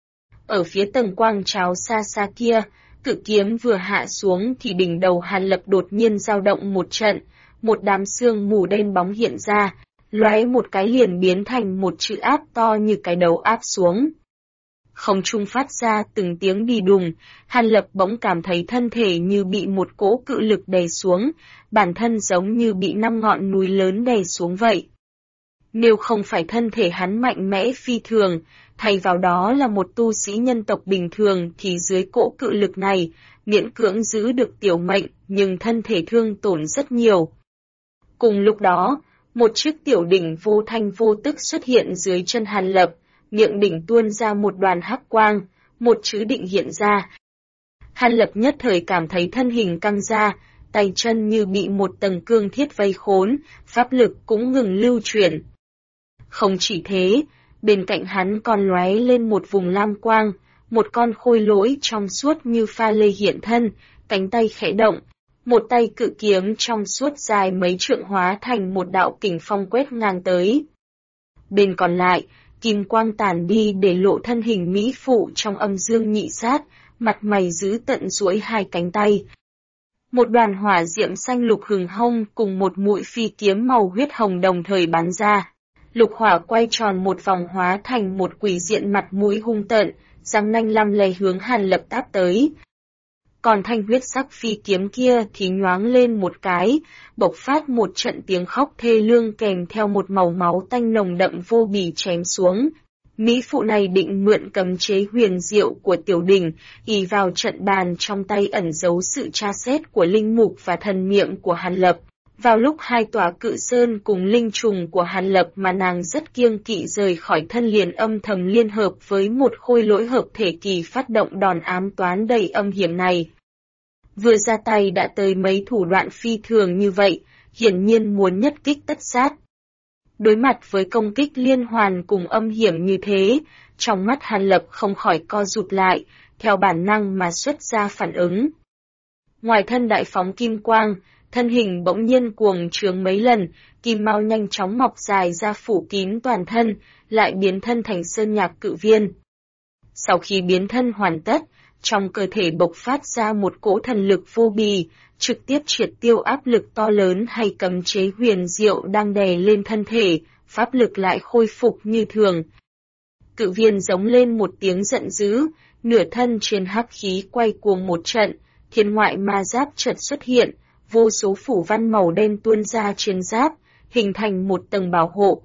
Ở phía tầng quang cháo xa xa kia, cự kiếm vừa hạ xuống thì đỉnh đầu Hàn Lập đột nhiên dao động một trận, một đám sương mù đen bóng hiện ra, lóe một cái liền biến thành một chữ áp to như cái đầu áp xuống. Không trung phát ra từng tiếng đi đùng, Hàn Lập bỗng cảm thấy thân thể như bị một cỗ cự lực đè xuống, bản thân giống như bị 5 ngọn núi lớn đè xuống vậy. Nếu không phải thân thể hắn mạnh mẽ phi thường, thay vào đó là một tu sĩ nhân tộc bình thường thì dưới cỗ cự lực này, miễn cưỡng giữ được tiểu mệnh, nhưng thân thể thương tổn rất nhiều. Cùng lúc đó, một chiếc tiểu đỉnh vô thanh vô tức xuất hiện dưới chân Hàn Lập, miệng đỉnh tuôn ra một đoàn hắc quang, một chữ định hiện ra. Hàn Lập nhất thời cảm thấy thân hình căng ra, tay chân như bị một tầng cương thiết vây khốn, pháp lực cũng ngừng lưu chuyển. Không chỉ thế, bên cạnh hắn còn lóe lên một vùng lam quang, một con khôi lỗi trong suốt như pha lê hiện thân, cánh tay khẽ động, một tay cự kiếm trong suốt dài mấy trượng hóa thành một đạo kình phong quét ngang tới. Bên còn lại, kim quang tàn đi để lộ thân hình mỹ phụ trong âm dương nhị sát, mặt mày giữ tận duỗi hai cánh tay. Một đoàn hỏa diệm xanh lục hừng hông cùng một mũi phi kiếm màu huyết hồng đồng thời bắn ra. Lục hỏa quay tròn một vòng hóa thành một quỷ diện mặt mũi hung tợn, răng nanh lăm lè hướng Hàn Lập táp tới. Còn thanh huyết sắc phi kiếm kia thì nhoáng lên một cái, bộc phát một trận tiếng khóc thê lương kèm theo một màu máu tanh nồng đậm vô bì chém xuống. Mỹ phụ này định mượn cấm chế huyền diệu của tiểu đỉnh, ỷ vào trận bàn trong tay ẩn giấu sự tra xét của linh mục và thần miệng của Hàn Lập. Vào lúc hai tòa cự sơn cùng linh trùng của Hàn Lập mà nàng rất kiêng kỵ rời khỏi thân liền âm thầm liên hợp với một khôi lỗi hợp thể kỳ phát động đòn ám toán đầy âm hiểm này. Vừa ra tay đã tới mấy thủ đoạn phi thường như vậy, hiển nhiên muốn nhất kích tất sát. Đối mặt với công kích liên hoàn cùng âm hiểm như thế, trong mắt Hàn Lập không khỏi co rụt lại, theo bản năng mà xuất ra phản ứng. Ngoài thân đại phóng kim quang, thân hình bỗng nhiên cuồng trướng mấy lần, kim mao nhanh chóng mọc dài ra phủ kín toàn thân, lại biến thân thành sơn nhạc cự viên. Sau khi biến thân hoàn tất, trong cơ thể bộc phát ra một cỗ thần lực vô bì, trực tiếp triệt tiêu áp lực to lớn hay cấm chế huyền diệu đang đè lên thân thể, pháp lực lại khôi phục như thường. Cự viên giống lên một tiếng giận dữ, nửa thân trên hắc khí quay cuồng một trận, thiên ngoại ma giáp chợt xuất hiện, vô số phủ văn màu đen tuôn ra trên giáp, hình thành một tầng bảo hộ.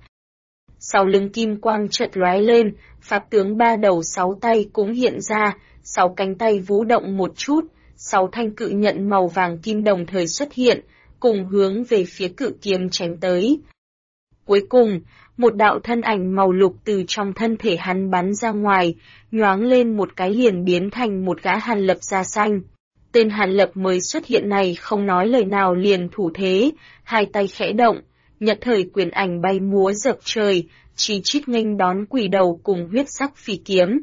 Sau lưng kim quang chợt lóe lên, pháp tướng ba đầu sáu tay cũng hiện ra, sáu cánh tay vũ động một chút, sáu thanh cự nhận màu vàng kim đồng thời xuất hiện, cùng hướng về phía cự kiếm chém tới. Cuối cùng, một đạo thân ảnh màu lục từ trong thân thể hắn bắn ra ngoài, nhoáng lên một cái liền biến thành một gã Hàn Lập da xanh. Tên Hàn Lập mới xuất hiện này không nói lời nào liền thủ thế, hai tay khẽ động, nhất thời quyền ảnh bay múa dập trời, chi chít nghênh đón quỷ đầu cùng huyết sắc phi kiếm.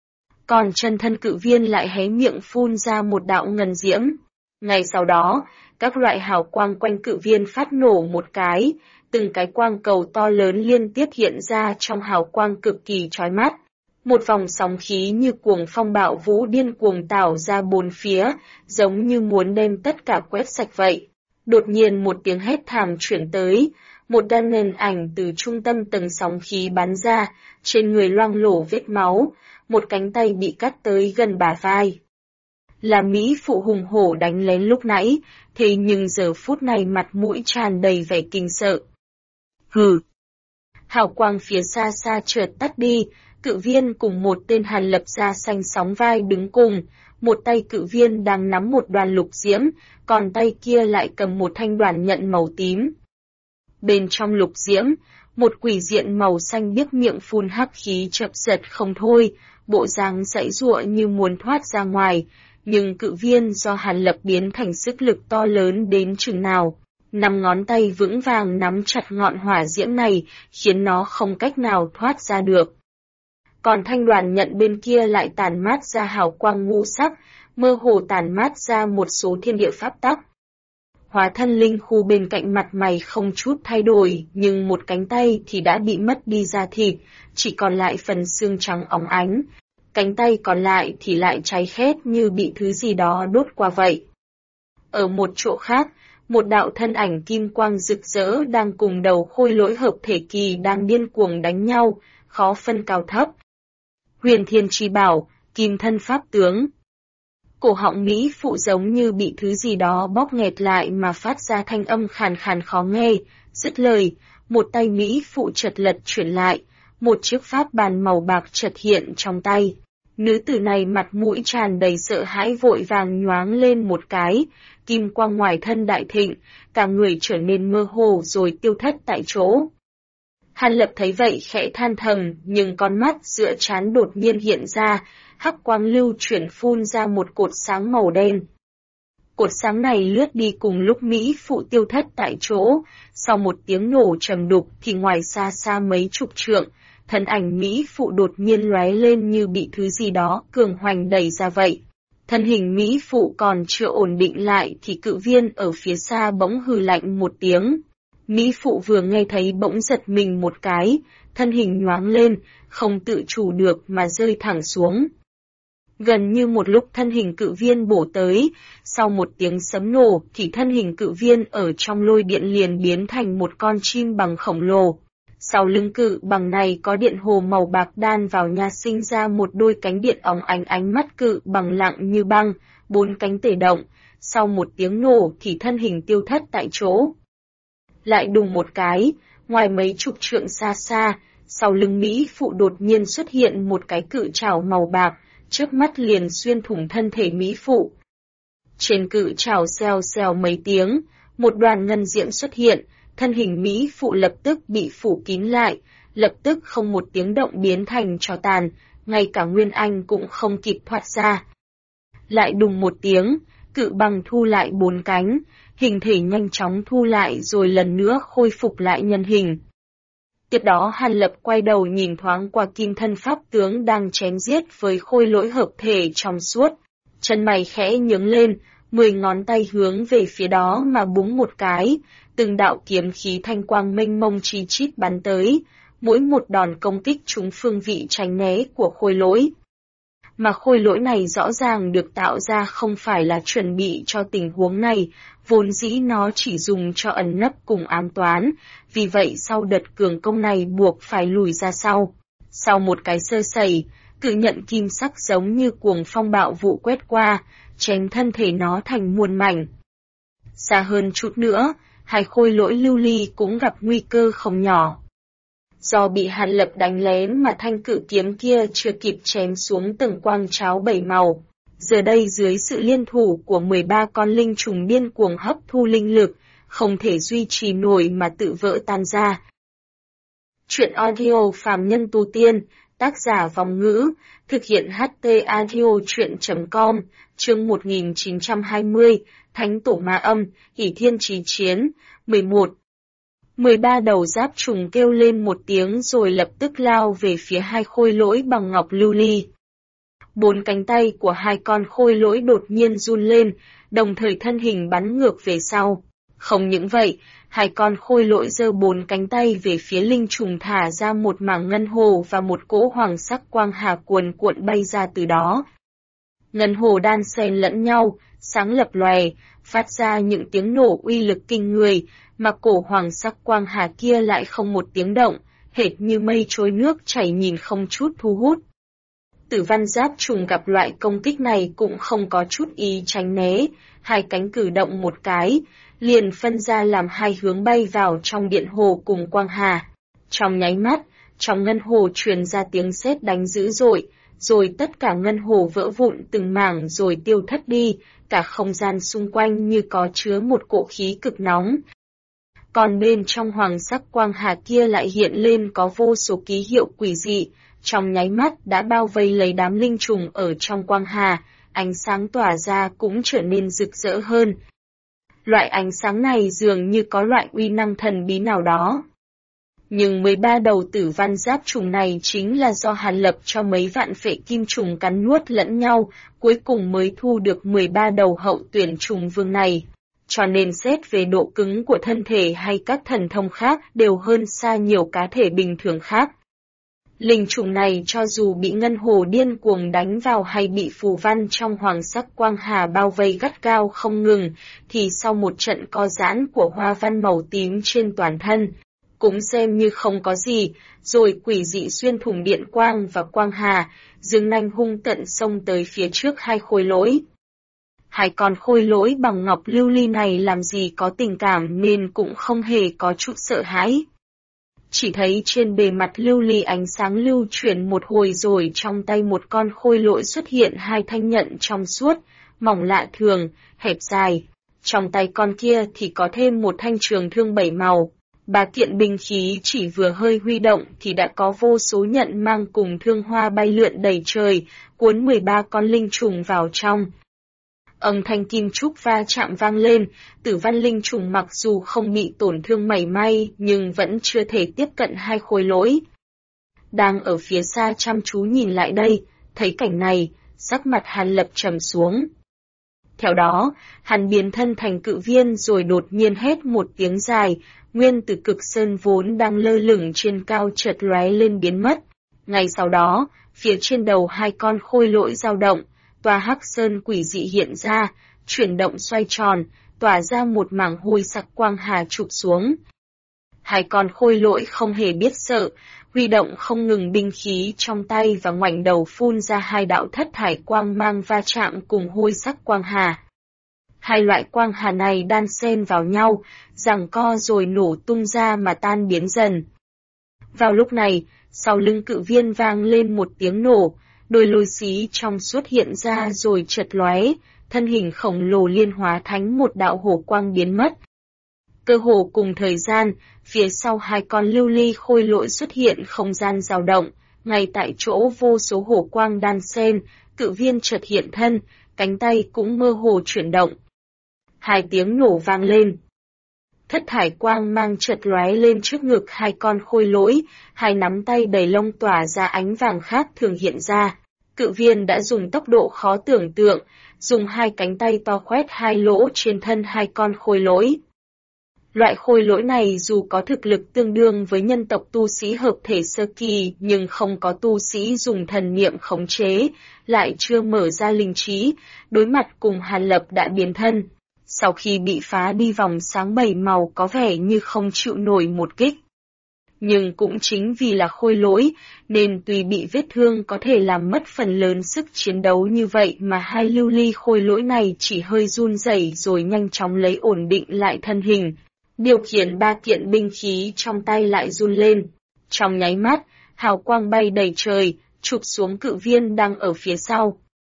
Còn chân thân cự viên lại hé miệng phun ra một đạo ngân diễm. Ngay sau đó, các loại hào quang quanh cự viên phát nổ một cái, từng cái quang cầu to lớn liên tiếp hiện ra trong hào quang cực kỳ chói mắt. Một vòng sóng khí như cuồng phong bạo vũ điên cuồng tảo ra bốn phía, giống như muốn đem tất cả quét sạch vậy. Đột nhiên một tiếng hét thảm chuyển tới, một đan nền ảnh từ trung tâm tầng sóng khí bắn ra, trên người loang lổ vết máu, một cánh tay bị cắt tới gần bả vai. Là Mỹ phụ hùng hổ đánh lén lúc nãy, thế nhưng giờ phút này mặt mũi tràn đầy vẻ kinh sợ. Hừ! Hào quang phía xa xa chợt tắt đi, cự viên cùng một tên Hàn Lập da xanh sóng vai đứng cùng, một tay cự viên đang nắm một đoàn lục diễm, còn tay kia lại cầm một thanh đoàn nhận màu tím. Bên trong lục diễm, một quỷ diện màu xanh biếc miệng phun hắc khí chập giật không thôi, bộ dáng giãy giụa như muốn thoát ra ngoài, nhưng cự viên do Hàn Lập biến thành sức lực to lớn đến chừng nào. Năm ngón tay vững vàng nắm chặt ngọn hỏa diễm này, khiến nó không cách nào thoát ra được. Còn thanh đoàn nhận bên kia lại tản mát ra hào quang ngũ sắc, mơ hồ tản mát ra một số thiên địa pháp tắc. Hóa thân linh khu bên cạnh mặt mày không chút thay đổi, nhưng một cánh tay thì đã bị mất đi da thịt, chỉ còn lại phần xương trắng óng ánh. Cánh tay còn lại thì lại cháy khét như bị thứ gì đó đốt qua vậy. Ở một chỗ khác, một đạo thân ảnh kim quang rực rỡ đang cùng đầu khôi lỗi hợp thể kỳ đang điên cuồng đánh nhau, khó phân cao thấp. Huyền Thiên Chi Bảo, kim thân pháp tướng. Cổ họng Mỹ phụ giống như bị thứ gì đó bóp nghẹt lại mà phát ra thanh âm khàn khàn khó nghe, dứt lời, một tay Mỹ phụ chợt lật chuyển lại, một chiếc pháp bàn màu bạc chợt hiện trong tay. Nữ tử này mặt mũi tràn đầy sợ hãi vội vàng nhoáng lên một cái, kim quang ngoài thân đại thịnh, cả người trở nên mơ hồ rồi tiêu thất tại chỗ. Hàn Lập thấy vậy khẽ than thầm, nhưng con mắt giữa trán đột nhiên hiện ra, hắc quang lưu chuyển phun ra một cột sáng màu đen. Cột sáng này lướt đi cùng lúc Mỹ phụ tiêu thất tại chỗ, sau một tiếng nổ trầm đục thì ngoài xa xa mấy chục trượng, thân ảnh Mỹ phụ đột nhiên lóe lên như bị thứ gì đó cường hoành đẩy ra vậy. Thân hình Mỹ phụ còn chưa ổn định lại thì cự viên ở phía xa bỗng hừ lạnh một tiếng. Mỹ phụ vừa nghe thấy bỗng giật mình một cái, thân hình nhoáng lên, không tự chủ được mà rơi thẳng xuống. Gần như một lúc thân hình cự viên bổ tới, sau một tiếng sấm nổ thì thân hình cự viên ở trong lôi điện liền biến thành một con chim bằng khổng lồ. Sau lưng cự bằng này có điện hồ màu bạc đan vào nha sinh ra một đôi cánh điện óng ánh, ánh mắt cự bằng lặng như băng, bốn cánh tể động, sau một tiếng nổ thì thân hình tiêu thất tại chỗ. Lại đùng một cái, ngoài mấy chục trượng xa xa, sau lưng Mỹ Phụ đột nhiên xuất hiện một cái cự trảo màu bạc, trước mắt liền xuyên thủng thân thể Mỹ Phụ. Trên cự trảo xèo xèo mấy tiếng, một đoàn ngân diễm xuất hiện, thân hình Mỹ Phụ lập tức bị phủ kín lại, lập tức không một tiếng động biến thành tro tàn, ngay cả Nguyên Anh cũng không kịp thoát ra. Lại đùng một tiếng, cự bằng thu lại 4 cánh, hình thể nhanh chóng thu lại rồi lần nữa khôi phục lại nhân hình. Tiếp đó Hàn Lập quay đầu nhìn thoáng qua kim thân pháp tướng đang chém giết với khôi lỗi hợp thể trong suốt, chân mày khẽ nhướng lên, 10 ngón tay hướng về phía đó mà búng một cái, từng đạo kiếm khí thanh quang mênh mông chi chít bắn tới, mỗi một đòn công kích trúng phương vị tránh né của khôi lỗi. Mà khôi lỗi này rõ ràng được tạo ra không phải là chuẩn bị cho tình huống này, vốn dĩ nó chỉ dùng cho ẩn nấp cùng ám toán, vì vậy sau đợt cường công này buộc phải lùi ra sau. Sau một cái sơ sẩy, cự nhận kim sắc giống như cuồng phong bạo vụ quét qua, chém thân thể nó thành muôn mảnh. Xa hơn chút nữa, hai khôi lỗi lưu ly cũng gặp nguy cơ không nhỏ. Do bị Hàn Lập đánh lén mà thanh cự kiếm kia chưa kịp chém xuống từng quang cháo 7 màu. Giờ đây dưới sự liên thủ của 13 con linh trùng điên cuồng hấp thu linh lực, không thể duy trì nổi mà tự vỡ tan ra. Chuyện audio phàm nhân tu tiên, tác giả Vong Ngữ, thực hiện HT audio chuyện.com, chương 1920, Thánh Tổ Ma Âm, Ỷ Thiên Chí Chiến, 11. 13 đầu giáp trùng kêu lên một tiếng rồi lập tức lao về phía hai khôi lỗi bằng ngọc lưu ly. 4 cánh tay của hai con khôi lỗi đột nhiên run lên, đồng thời thân hình bắn ngược về sau. Không những vậy, hai con khôi lỗi giơ 4 cánh tay về phía linh trùng thả ra một mảng ngân hồ và một cỗ hoàng sắc quang hà cuồn cuộn bay ra từ đó. Ngân hồ đan xen lẫn nhau, sáng lập lòe, phát ra những tiếng nổ uy lực kinh người, mà cổ hoàng sắc quang hà kia lại không một tiếng động, hệt như mây trôi nước chảy nhìn không chút thu hút. Tử Văn giáp trùng gặp loại công kích này cũng không có chút ý tránh né, hai cánh cử động một cái, liền phân ra làm hai hướng bay vào trong điện hồ cùng quang hà. Trong nháy mắt, trong ngân hồ truyền ra tiếng sét đánh dữ dội, rồi tất cả ngân hồ vỡ vụn từng mảng rồi tiêu thất đi, cả không gian xung quanh như có chứa một cỗ khí cực nóng. Còn bên trong hoàng sắc quang hà kia lại hiện lên có vô số ký hiệu quỷ dị, trong nháy mắt đã bao vây lấy đám linh trùng ở trong quang hà, ánh sáng tỏa ra cũng trở nên rực rỡ hơn. Loại ánh sáng này dường như có loại uy năng thần bí nào đó. Nhưng 13 đầu tử văn giáp trùng này chính là do Hàn Lập cho mấy vạn phệ kim trùng cắn nuốt lẫn nhau, cuối cùng mới thu được 13 đầu hậu tuyển trùng vương này. Cho nên xét về độ cứng của thân thể hay các thần thông khác đều hơn xa nhiều cá thể bình thường khác. Linh trùng này cho dù bị ngân hồ điên cuồng đánh vào hay bị phù văn trong hoàng sắc quang hà bao vây gắt gao không ngừng, thì sau một trận co giãn của hoa văn màu tím trên toàn thân, cũng xem như không có gì, rồi quỷ dị xuyên thủng điện quang và quang hà, dương nanh hung tận xông tới phía trước hai khôi lỗi. Hai con khôi lỗi bằng ngọc lưu ly này làm gì có tình cảm nên cũng không hề có chút sợ hãi. Chỉ thấy trên bề mặt lưu ly ánh sáng lưu chuyển một hồi rồi trong tay một con khôi lỗi xuất hiện hai thanh nhận trong suốt, mỏng lạ thường, hẹp dài. Trong tay con kia thì có thêm một thanh trường thương 7 màu. 3 kiện binh khí chỉ vừa hơi huy động thì đã có vô số nhận mang cùng thương hoa bay lượn đầy trời, cuốn 13 con linh trùng vào trong. Âm thanh kim trúc va chạm vang lên, tử văn linh trùng mặc dù không bị tổn thương mảy may nhưng vẫn chưa thể tiếp cận hai khối lỗi. Đang ở phía xa chăm chú nhìn lại đây, thấy cảnh này, sắc mặt Hàn Lập trầm xuống. Theo đó, hắn biến thân thành cự viên rồi đột nhiên hét một tiếng dài, nguyên tử cực sơn vốn đang lơ lửng trên cao chợt lóe lên biến mất. Ngay sau đó, phía trên đầu hai con khôi lỗi dao động, tòa hắc sơn quỷ dị hiện ra, chuyển động xoay tròn, tỏa ra một mảng hôi sắc quang hà chụp xuống. Hai con khôi lỗi không hề biết sợ, huy động không ngừng binh khí trong tay và ngoảnh đầu phun ra hai đạo thất thải quang mang va chạm cùng hôi sắc quang hà. Hai loại quang hà này đan xen vào nhau, giằng co rồi nổ tung ra mà tan biến dần. Vào lúc này, sau lưng Cự Viên vang lên một tiếng nổ, đôi lôi xí trong suốt hiện ra rồi chợt lóe, thân hình khổng lồ liên hóa thành một đạo hổ quang biến mất. Cơ hồ cùng thời gian, phía sau hai con lưu ly khôi lỗi xuất hiện không gian dao động, ngay tại chỗ vô số hổ quang đan xen, Cự Viên chợt hiện thân, cánh tay cũng mơ hồ chuyển động. Hai tiếng nổ vang lên. Thất thải quang mang chợt lóe lên trước ngực hai con khôi lỗi, hai nắm tay đầy lông tỏa ra ánh vàng khác thường hiện ra. Cự Viên đã dùng tốc độ khó tưởng tượng, dùng hai cánh tay to khoét hai lỗ trên thân hai con khôi lỗi. Loại khôi lỗi này dù có thực lực tương đương với nhân tộc tu sĩ hợp thể sơ kỳ nhưng không có tu sĩ dùng thần niệm khống chế, lại chưa mở ra linh trí, đối mặt cùng Hàn Lập đã biến thân. Sau khi bị phá đi vòng sáng 7 màu có vẻ như không chịu nổi một kích. Nhưng cũng chính vì là khôi lỗi, nên tuy bị vết thương có thể làm mất phần lớn sức chiến đấu như vậy mà hai lưu ly khôi lỗi này chỉ hơi run rẩy rồi nhanh chóng lấy ổn định lại thân hình. Điều khiển ba kiện binh khí trong tay lại run lên. Trong nháy mắt, hào quang bay đầy trời, chụp xuống Cự Viên đang ở phía sau.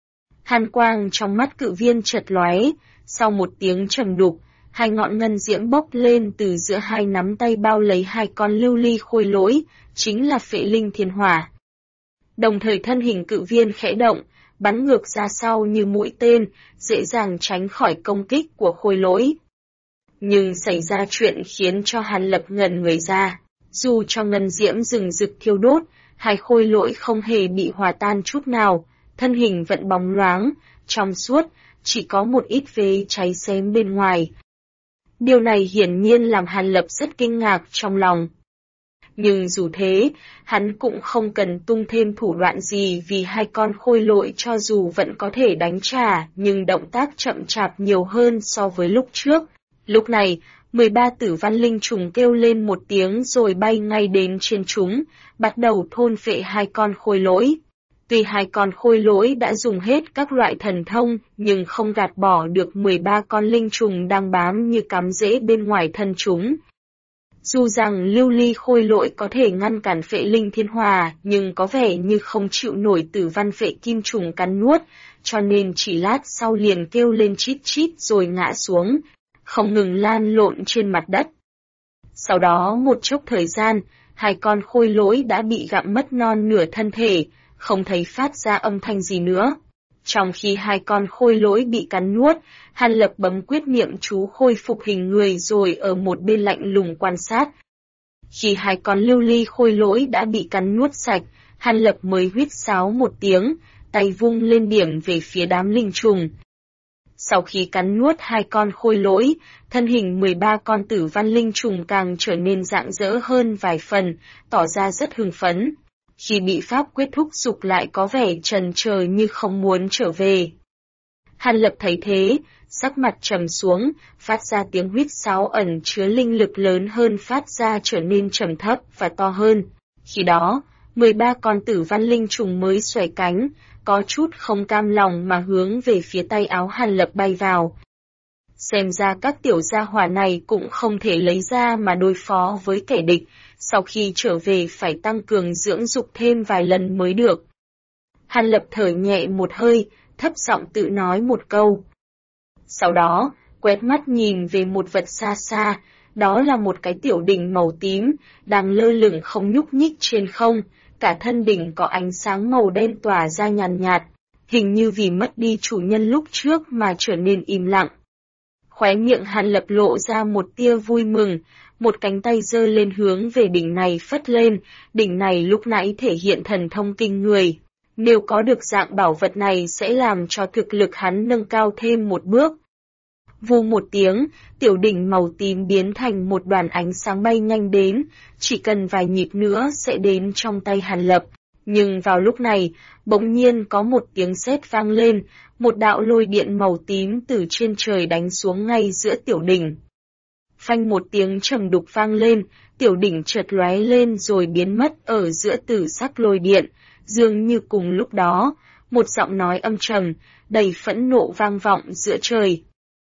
Hàn quang trong mắt Cự Viên chợt lóe, sau một tiếng trầm đục, hai ngọn ngân diễm bốc lên từ giữa hai nắm tay bao lấy hai con lưu ly khôi lỗi, chính là Phệ Linh Thiên Hỏa. Đồng thời thân hình Cự Viên khẽ động, bắn ngược ra sau như mũi tên, dễ dàng tránh khỏi công kích của khôi lỗi. Nhưng xảy ra chuyện khiến cho Hàn Lập ngẩn người ra. Dù cho ngân diễm rừng rực thiêu đốt, hai khôi lỗi không hề bị hòa tan chút nào, thân hình vẫn bóng loáng, trong suốt, chỉ có một ít vế cháy xém bên ngoài. Điều này hiển nhiên làm Hàn Lập rất kinh ngạc trong lòng. Nhưng dù thế, hắn cũng không cần tung thêm thủ đoạn gì vì hai con khôi lỗi cho dù vẫn có thể đánh trả nhưng động tác chậm chạp nhiều hơn so với lúc trước. Lúc này, 13 tử văn linh trùng kêu lên một tiếng rồi bay ngay đến trên chúng, bắt đầu thôn phệ hai con khôi lỗi. Tuy hai con khôi lỗi đã dùng hết các loại thần thông, nhưng không gạt bỏ được 13 con linh trùng đang bám như cắm rễ bên ngoài thân chúng. Dù rằng lưu ly khôi lỗi có thể ngăn cản Phệ Linh Thiên Hỏa, nhưng có vẻ như không chịu nổi tử văn phệ kim trùng cắn nuốt, cho nên chỉ lát sau liền kêu lên chít chít rồi ngã xuống, không ngừng lan lộn trên mặt đất. Sau đó một chốc thời gian, hai con khôi lỗi đã bị gặm mất non nửa thân thể, không thấy phát ra âm thanh gì nữa. Trong khi hai con khôi lỗi bị cắn nuốt, Hàn Lập bấm quyết niệm chú khôi phục hình người rồi ở một bên lạnh lùng quan sát. Khi hai con lưu ly khôi lỗi đã bị cắn nuốt sạch, Hàn Lập mới huýt sáo một tiếng, tay vung lên điểm về phía đám linh trùng. Sau khi cắn nuốt hai con khôi lỗi, thân hình 13 con tử văn linh trùng càng trở nên rạng rỡ hơn vài phần, tỏ ra rất hưng phấn. Khi bị pháp quyết thúc giục lại có vẻ chần chờ như không muốn trở về. Hàn Lập thấy thế, sắc mặt trầm xuống, phát ra tiếng huýt sáo ẩn chứa linh lực lớn hơn phát ra trở nên trầm thấp và to hơn. Khi đó, 13 con tử văn linh trùng mới xoay cánh, có chút không cam lòng mà hướng về phía tay áo Hàn Lập bay vào. Xem ra các tiểu gia hỏa này cũng không thể lấy ra mà đối phó với kẻ địch, sau khi trở về phải tăng cường dưỡng dục thêm vài lần mới được. Hàn Lập thở nhẹ một hơi, thấp giọng tự nói một câu. Sau đó, quét mắt nhìn về một vật xa xa, đó là một cái tiểu đỉnh màu tím, đang lơ lửng không nhúc nhích trên không, cả thân đỉnh có ánh sáng màu đen tỏa ra nhàn nhạt, hình như vì mất đi chủ nhân lúc trước mà trở nên im lặng. Khóe miệng Hàn Lập lộ ra một tia vui mừng, một cánh tay giơ lên hướng về đỉnh này phất lên, đỉnh này lúc nãy thể hiện thần thông kinh người. Nếu có được dạng bảo vật này sẽ làm cho thực lực hắn nâng cao thêm một bước. Vù một tiếng, tiểu đỉnh màu tím biến thành một đoàn ánh sáng bay nhanh đến, chỉ cần vài nhịp nữa sẽ đến trong tay Hàn Lập. Nhưng vào lúc này, bỗng nhiên có một tiếng sét vang lên, một đạo lôi điện màu tím từ trên trời đánh xuống ngay giữa tiểu đỉnh. Phanh một tiếng trầm đục vang lên, tiểu đỉnh chợt lóe lên rồi biến mất ở giữa tử sắc lôi điện, dường như cùng lúc đó, một giọng nói âm trầm, đầy phẫn nộ vang vọng giữa trời.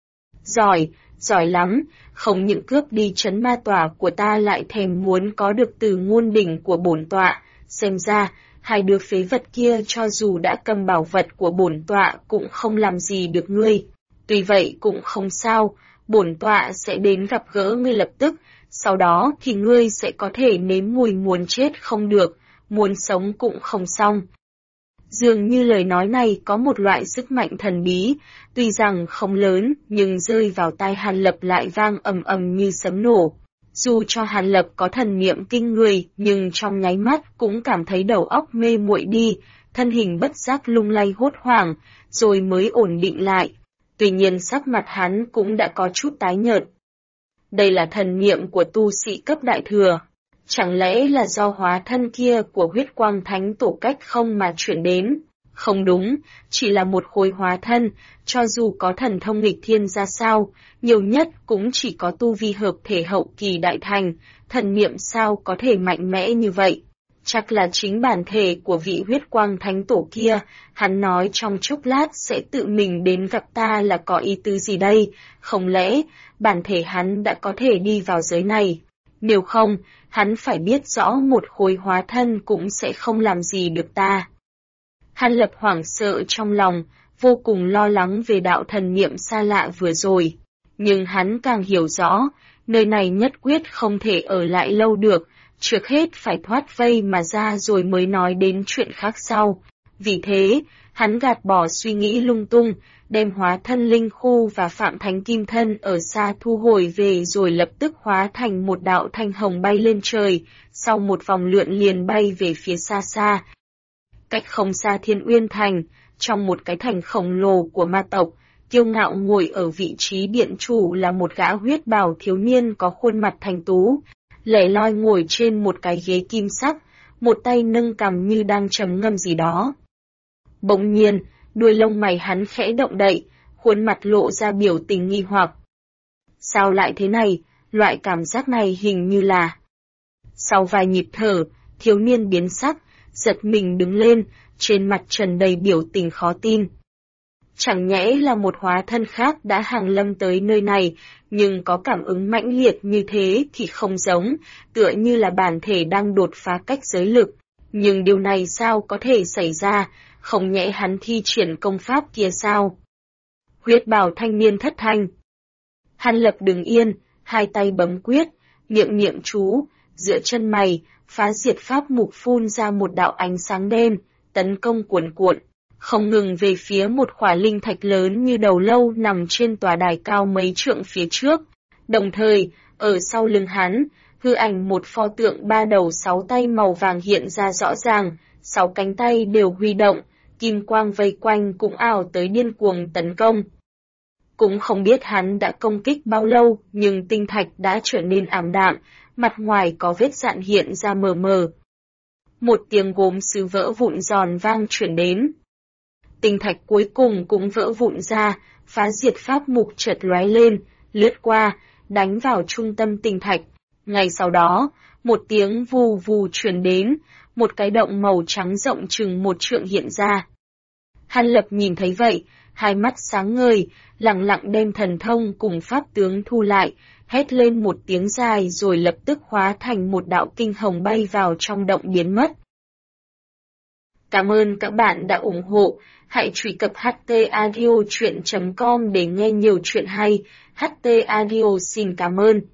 Giỏi, giỏi lắm, không những cướp đi trấn ma tòa của ta lại thèm muốn có được từ ngôn đỉnh của bổn tọa, Xem ra, hai đứa phế vật kia cho dù đã cầm bảo vật của bổn tọa cũng không làm gì được ngươi. Tuy vậy cũng không sao, bổn tọa sẽ đến gặp gỡ ngươi lập tức, sau đó thì ngươi sẽ có thể nếm mùi muốn chết không được, muốn sống cũng không xong. Dường như lời nói này có một loại sức mạnh thần bí, tuy rằng không lớn, nhưng rơi vào tai Hàn Lập lại vang ầm ầm như sấm nổ. Dù cho Hàn Lập có thần niệm kinh người, nhưng trong nháy mắt cũng cảm thấy đầu óc mê muội đi, thân hình bất giác lung lay hốt hoảng, rồi mới ổn định lại. Tuy nhiên sắc mặt hắn cũng đã có chút tái nhợt. Đây là thần niệm của tu sĩ cấp đại thừa. Chẳng lẽ là do hóa thân kia của huyết quang thánh tổ cách không mà chuyển đến? Không đúng, chỉ là một khối hóa thân, cho dù có thần thông nghịch thiên ra sao, nhiều nhất cũng chỉ có tu vi hợp thể hậu kỳ đại thành, thần niệm sao có thể mạnh mẽ như vậy? Chắc là chính bản thể của vị huyết quang thánh tổ kia, hắn nói trong chốc lát sẽ tự mình đến gặp ta là có ý tứ gì đây, không lẽ bản thể hắn đã có thể đi vào giới này? Nếu không, hắn phải biết rõ một khối hóa thân cũng sẽ không làm gì được ta. Hàn Lập hoảng sợ trong lòng, vô cùng lo lắng về đạo thần niệm xa lạ vừa rồi. Nhưng hắn càng hiểu rõ, nơi này nhất quyết không thể ở lại lâu được, trước hết phải thoát vây mà ra rồi mới nói đến chuyện khác sau. Vì thế, hắn gạt bỏ suy nghĩ lung tung, đem hóa thân linh khu và Phạm Thánh Kim Thân ở xa thu hồi về rồi lập tức hóa thành một đạo thanh hồng bay lên trời, sau một vòng lượn liền bay về phía xa xa. Cách không xa Thiên Uyên Thành, trong một cái thành khổng lồ của ma tộc, kiêu ngạo ngồi ở vị trí điện chủ là một gã huyết bào thiếu niên có khuôn mặt thanh tú, lẻ loi ngồi trên một cái ghế kim sắc, một tay nâng cằm như đang trầm ngâm gì đó. Bỗng nhiên, đuôi lông mày hắn khẽ động đậy, khuôn mặt lộ ra biểu tình nghi hoặc. Sao lại thế này, loại cảm giác này hình như là... Sau vài nhịp thở, thiếu niên biến sắc, giật mình đứng lên, trên mặt tràn đầy biểu tình khó tin. Chẳng nhẽ là một hóa thân khác đã hàng lâm tới nơi này, nhưng có cảm ứng mãnh liệt như thế thì không giống, tựa như là bản thể đang đột phá cách giới lực. Nhưng điều này sao có thể xảy ra, không nhẽ hắn thi triển công pháp kia sao? Huyết bào thanh niên thất thanh. Hàn Lập đứng yên, hai tay bấm quyết, niệm niệm chú, giữa chân mày, phá diệt pháp mục phun ra một đạo ánh sáng đen, tấn công cuồn cuộn, không ngừng về phía một khỏa linh thạch lớn như đầu lâu nằm trên tòa đài cao mấy trượng phía trước. Đồng thời, ở sau lưng hắn, hư ảnh một pho tượng ba đầu sáu tay màu vàng hiện ra rõ ràng, sáu cánh tay đều huy động, kim quang vây quanh cũng ảo tới điên cuồng tấn công. Cũng không biết hắn đã công kích bao lâu, nhưng tinh thạch đã trở nên ảm đạm, mặt ngoài có vết dạn hiện ra mờ mờ. Một tiếng gốm sứ vỡ vụn giòn vang chuyển đến. Tinh thạch cuối cùng cũng vỡ vụn ra, phá diệt pháp mục chợt lóe lên, lướt qua, đánh vào trung tâm tinh thạch. Ngay sau đó, một tiếng vù vù truyền đến, một cái động màu trắng rộng chừng một trượng hiện ra. Hàn Lập nhìn thấy vậy, hai mắt sáng ngời, lặng lặng đem thần thông cùng pháp tướng thu lại, hét lên một tiếng dài rồi lập tức hóa thành một đạo kinh hồng bay vào trong động biến mất. Cảm ơn các bạn đã ủng hộ, hãy truy cập htaudio.com để nghe nhiều chuyện hay. HT Audio xin cảm ơn.